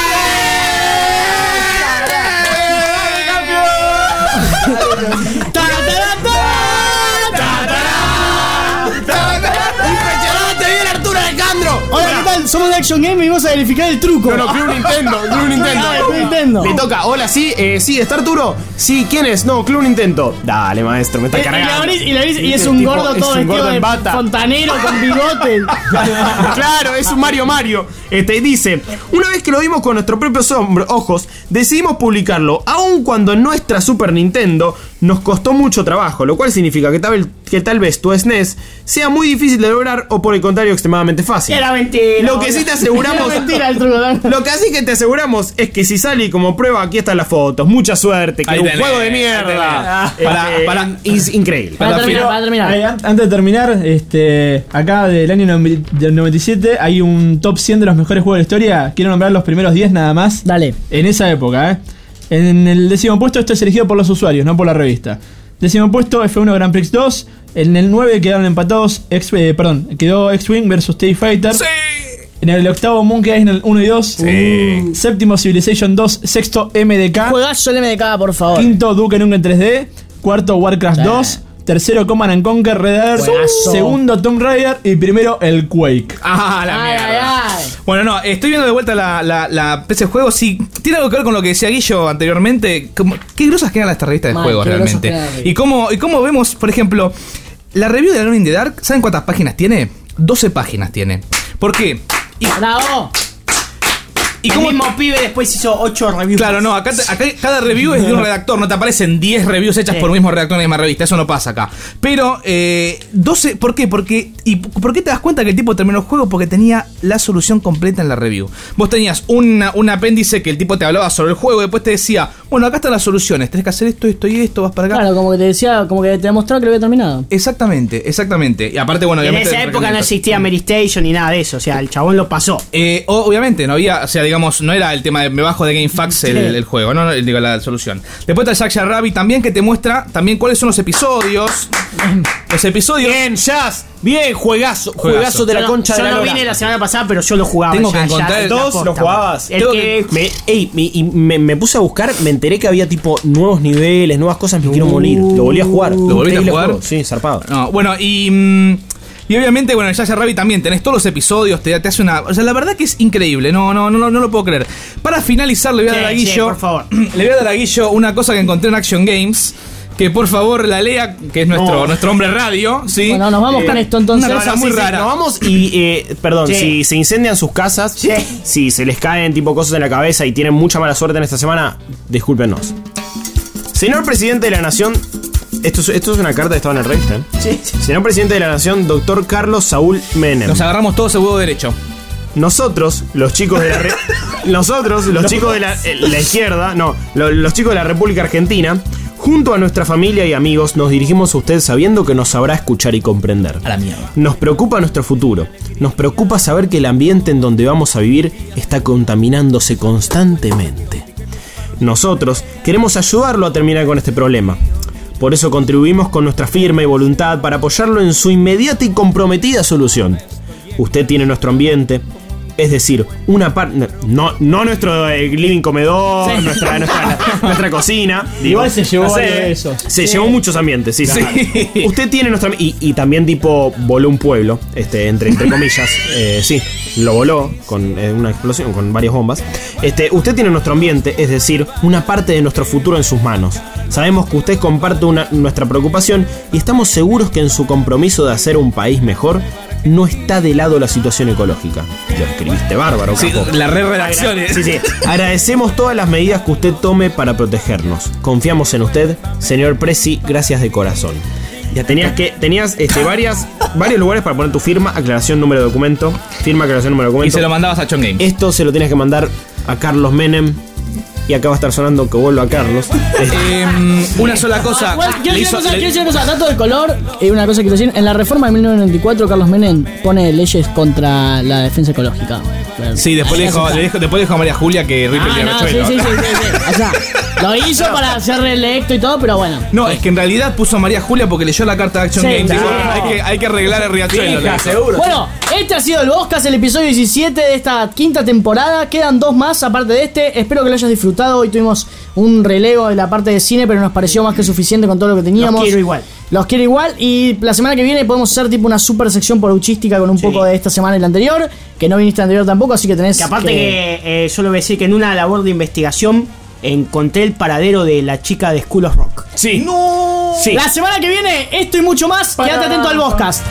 ¡Impresionante! ¡Bien, Arturo Alejandro! Hola, ¿qué tal? Somos de Action Game y vamos a verificar el truco. No, no, Club Nintendo, Club Nintendo. Ah, Club Nintendo. Le toca, hola, sí, eh, sí, ¿está Arturo? Sí, ¿quién es? No, Club Nintendo. Dale, maestro, me está Y, y la cargando. abrís y, la abrís y es Este un tipo gordo es todo un vestido gordo en de bata. fontanero con bigote. Claro, es un Mario Mario. Este dice, una vez que lo vimos con nuestros propios hombro- ojos, decidimos publicarlo, aun cuando en nuestra Super Nintendo nos costó mucho trabajo, lo cual significa que tal, que tal vez tu S N E S sea muy difícil de lograr o por el contrario extremadamente fácil. Era mentira. Lo que sí te aseguramos, Era mentira el truco, ¿no? lo que así que te aseguramos es que si sale como prueba, aquí están las fotos. Mucha suerte, que Ahí era un tenés, juego de ahí mierda. tenés. Para- Este, para- es increíble. Para Para terminar, fin- para terminar. Ay, an- antes de terminar, este, acá del año noven- del noventa y siete hay un top cien de los mejores juegos de la historia. Quiero nombrar los primeros diez nada más. Dale. En esa época, ¿eh? En el décimo puesto esto es elegido por los usuarios, no por la revista. Décimo puesto F uno Grand Prix dos. En el nueve quedaron empatados, X, eh, perdón, quedó X-Wing versus T Fighter. Sí. En el octavo Monkey Island uno y dos. Sí. Séptimo Civilization dos. Sexto M D K. Juegazo el M D K, por favor. Quinto Duke Nukem en tres D. Cuarto Warcraft Sí. dos. Tercero Command and Conquer Red Alert. Juegazo. Segundo Tomb Raider. Y primero el Quake. Ah, la Ay, mierda. ay, ay. Bueno, no, estoy viendo de vuelta la, la, la P C Juegos. Sí, tiene algo que ver con lo que decía Guillo anteriormente. Como, qué grosas quedan estas revistas de Mal, juegos qué grosas realmente. quedan las revistas. Y cómo, y cómo vemos, por ejemplo, la review de Alone in the Dark. ¿Saben cuántas páginas tiene? doce páginas tiene. ¿Por qué? Y, Bravo. y El cómo. mismo pibe después hizo ocho reviews. Claro, no, acá, te- acá cada review es de un redactor, no te aparecen diez reviews hechas Sí. por el mismo redactor en la misma revista, eso no pasa acá. Pero, eh, doce, ¿por qué? Porque, ¿y por qué te das cuenta que el tipo terminó el juego? Porque tenía la solución completa en la review. Vos tenías una, un apéndice que el tipo te hablaba sobre el juego y después te decía, bueno, acá están las soluciones, tenés que hacer esto, esto y esto, vas para acá. Claro, como que te decía, como que te demostraba que lo había terminado. Exactamente, exactamente. Y aparte, bueno, En obviamente. esa época no existía Mary Station ni nada de eso. O sea, el chabón lo pasó. Eh, o- obviamente, no había, o sea, digamos, no era el tema de me bajo de GameFAQs el, el juego, no, no, digo, la solución. Después está Jack Rabbit también, que te muestra también cuáles son los episodios. Los episodios. Bien, Jazz. Bien, juegazo. Juegazo. Juegazo de la Yo concha no, de yo la no lora. vine la semana pasada, pero yo lo jugaba. Tengo ya, que encontrar ya, el la dos, posta, lo jugabas. El Tengo que, Me, ey, me, y me, me puse a buscar, me enteré que había tipo nuevos niveles, nuevas cosas, me quiero morir. Lo volví a jugar. ¿Lo volviste a Increíble jugar? juego. Sí, zarpado. No, bueno, y. mm, y obviamente, bueno, en Jaja Rabbit también tenés todos los episodios, te, te hace una. O sea, la verdad que es increíble, no, no, no, no lo puedo creer. Para finalizar, le voy a Sí, dar a sí, Guillo. por favor. Le voy a dar a Guillo una cosa que encontré en Action Games. Que por favor la lea, que es nuestro, No. nuestro hombre radio, ¿sí? Bueno, nos vamos Eh, con esto entonces. Una cosa No, no, muy sí, sí, rara. nos vamos y, eh, perdón, Sí. si se incendian sus casas, Sí. si se les caen tipo cosas en la cabeza y tienen mucha mala suerte en esta semana, discúlpenos. Señor Presidente de la Nación, esto es, esto es una carta que estaba en el revista, ¿eh? Sí, sí. Señor Presidente de la Nación, doctor Carlos Saúl Menem. Nos agarramos todos el huevo derecho. Nosotros, los chicos de la red... Nosotros, los chicos de la, la izquierda, no, lo, los chicos de la República Argentina, junto a nuestra familia y amigos, nos dirigimos a usted sabiendo que nos sabrá escuchar y comprender. A la mierda. Nos preocupa nuestro futuro. Nos preocupa saber que el ambiente en donde vamos a vivir está contaminándose constantemente. Nosotros queremos ayudarlo a terminar con este problema. Por eso contribuimos con nuestra firma y voluntad para apoyarlo en su inmediata y comprometida solución. Usted tiene nuestro ambiente, es decir, una parte, no, no nuestro eh, living comedor, sí. nuestra, nuestra, nuestra cocina. Igual digo, se llevó no sé, de esos. Se sí. llevó muchos ambientes, sí, claro. sí. Usted tiene nuestro y, y también tipo voló un pueblo, este, entre, entre comillas, eh, sí, lo voló con eh, una explosión, con varias bombas. Este, usted tiene nuestro ambiente, es decir, una parte de nuestro futuro en sus manos. Sabemos que usted comparte una, nuestra preocupación y estamos seguros que en su compromiso de hacer un país mejor no está de lado la situación ecológica. Lo escribiste bárbaro, sí, capo. la re redacción. Agra- sí, sí. Agradecemos todas las medidas que usted tome para protegernos. Confiamos en usted, señor Presi, gracias de corazón. Ya tenías que tenías este varias varios lugares para poner tu firma, aclaración, número de documento, firma, aclaración, número de documento. Y se lo mandabas a Chon Games. Esto se lo tienes que mandar a Carlos Menem. Y acá va a estar sonando que vuelva a Carlos. Eh, una sola cosa. Bueno, quiero le decir hizo- una cosa, le- quiero decir una cosa, dato de color. Y una cosa que quiero decir: en la reforma de mil novecientos noventa y cuatro, Carlos Menem pone leyes contra la defensa ecológica. Sí, después le dijo, le dijo, después le dijo a María Julia que Ripley Ah, tenía no, sí, rechuelo. sí, sí, sí, sí. O sea, lo hizo para ser reelecto y todo, pero bueno. No, es que en realidad puso a María Julia porque leyó la carta de Action Sí, Games. claro. Dijo, hay, que, hay que arreglar el riachuelo. le dijo. Bueno, este ha sido el Boscas, el episodio diecisiete de esta quinta temporada. Quedan dos más aparte de este. Espero que lo hayas disfrutado. Hoy tuvimos un relevo de la parte de cine, pero nos pareció más que suficiente con todo lo que teníamos. Los quiero igual. Los quiero igual. Y la semana que viene podemos hacer tipo una super sección poruchística con un Sí. poco de esta semana y la anterior. Que no viniste anterior tampoco, así que tenés. Que aparte que, eh, yo le voy a decir que en una labor de investigación encontré el paradero de la chica de School of Rock. Sí. ¡No! Sí. La semana que viene, esto y mucho más. Quédate atento al Boscas.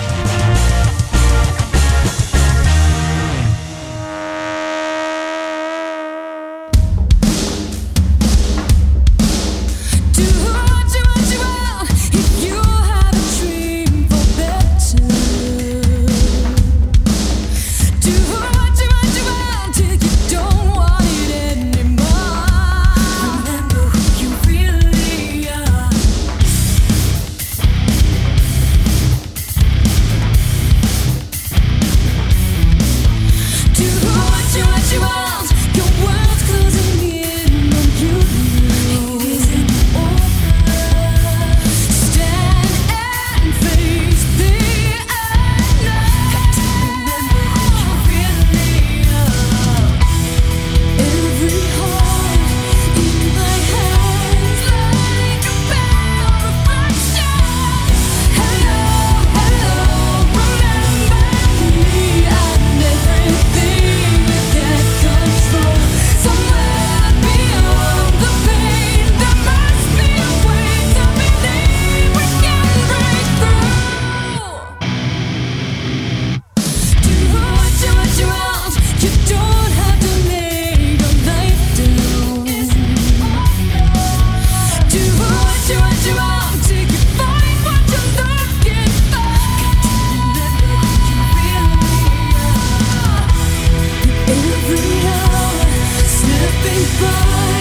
Every hour slipping by.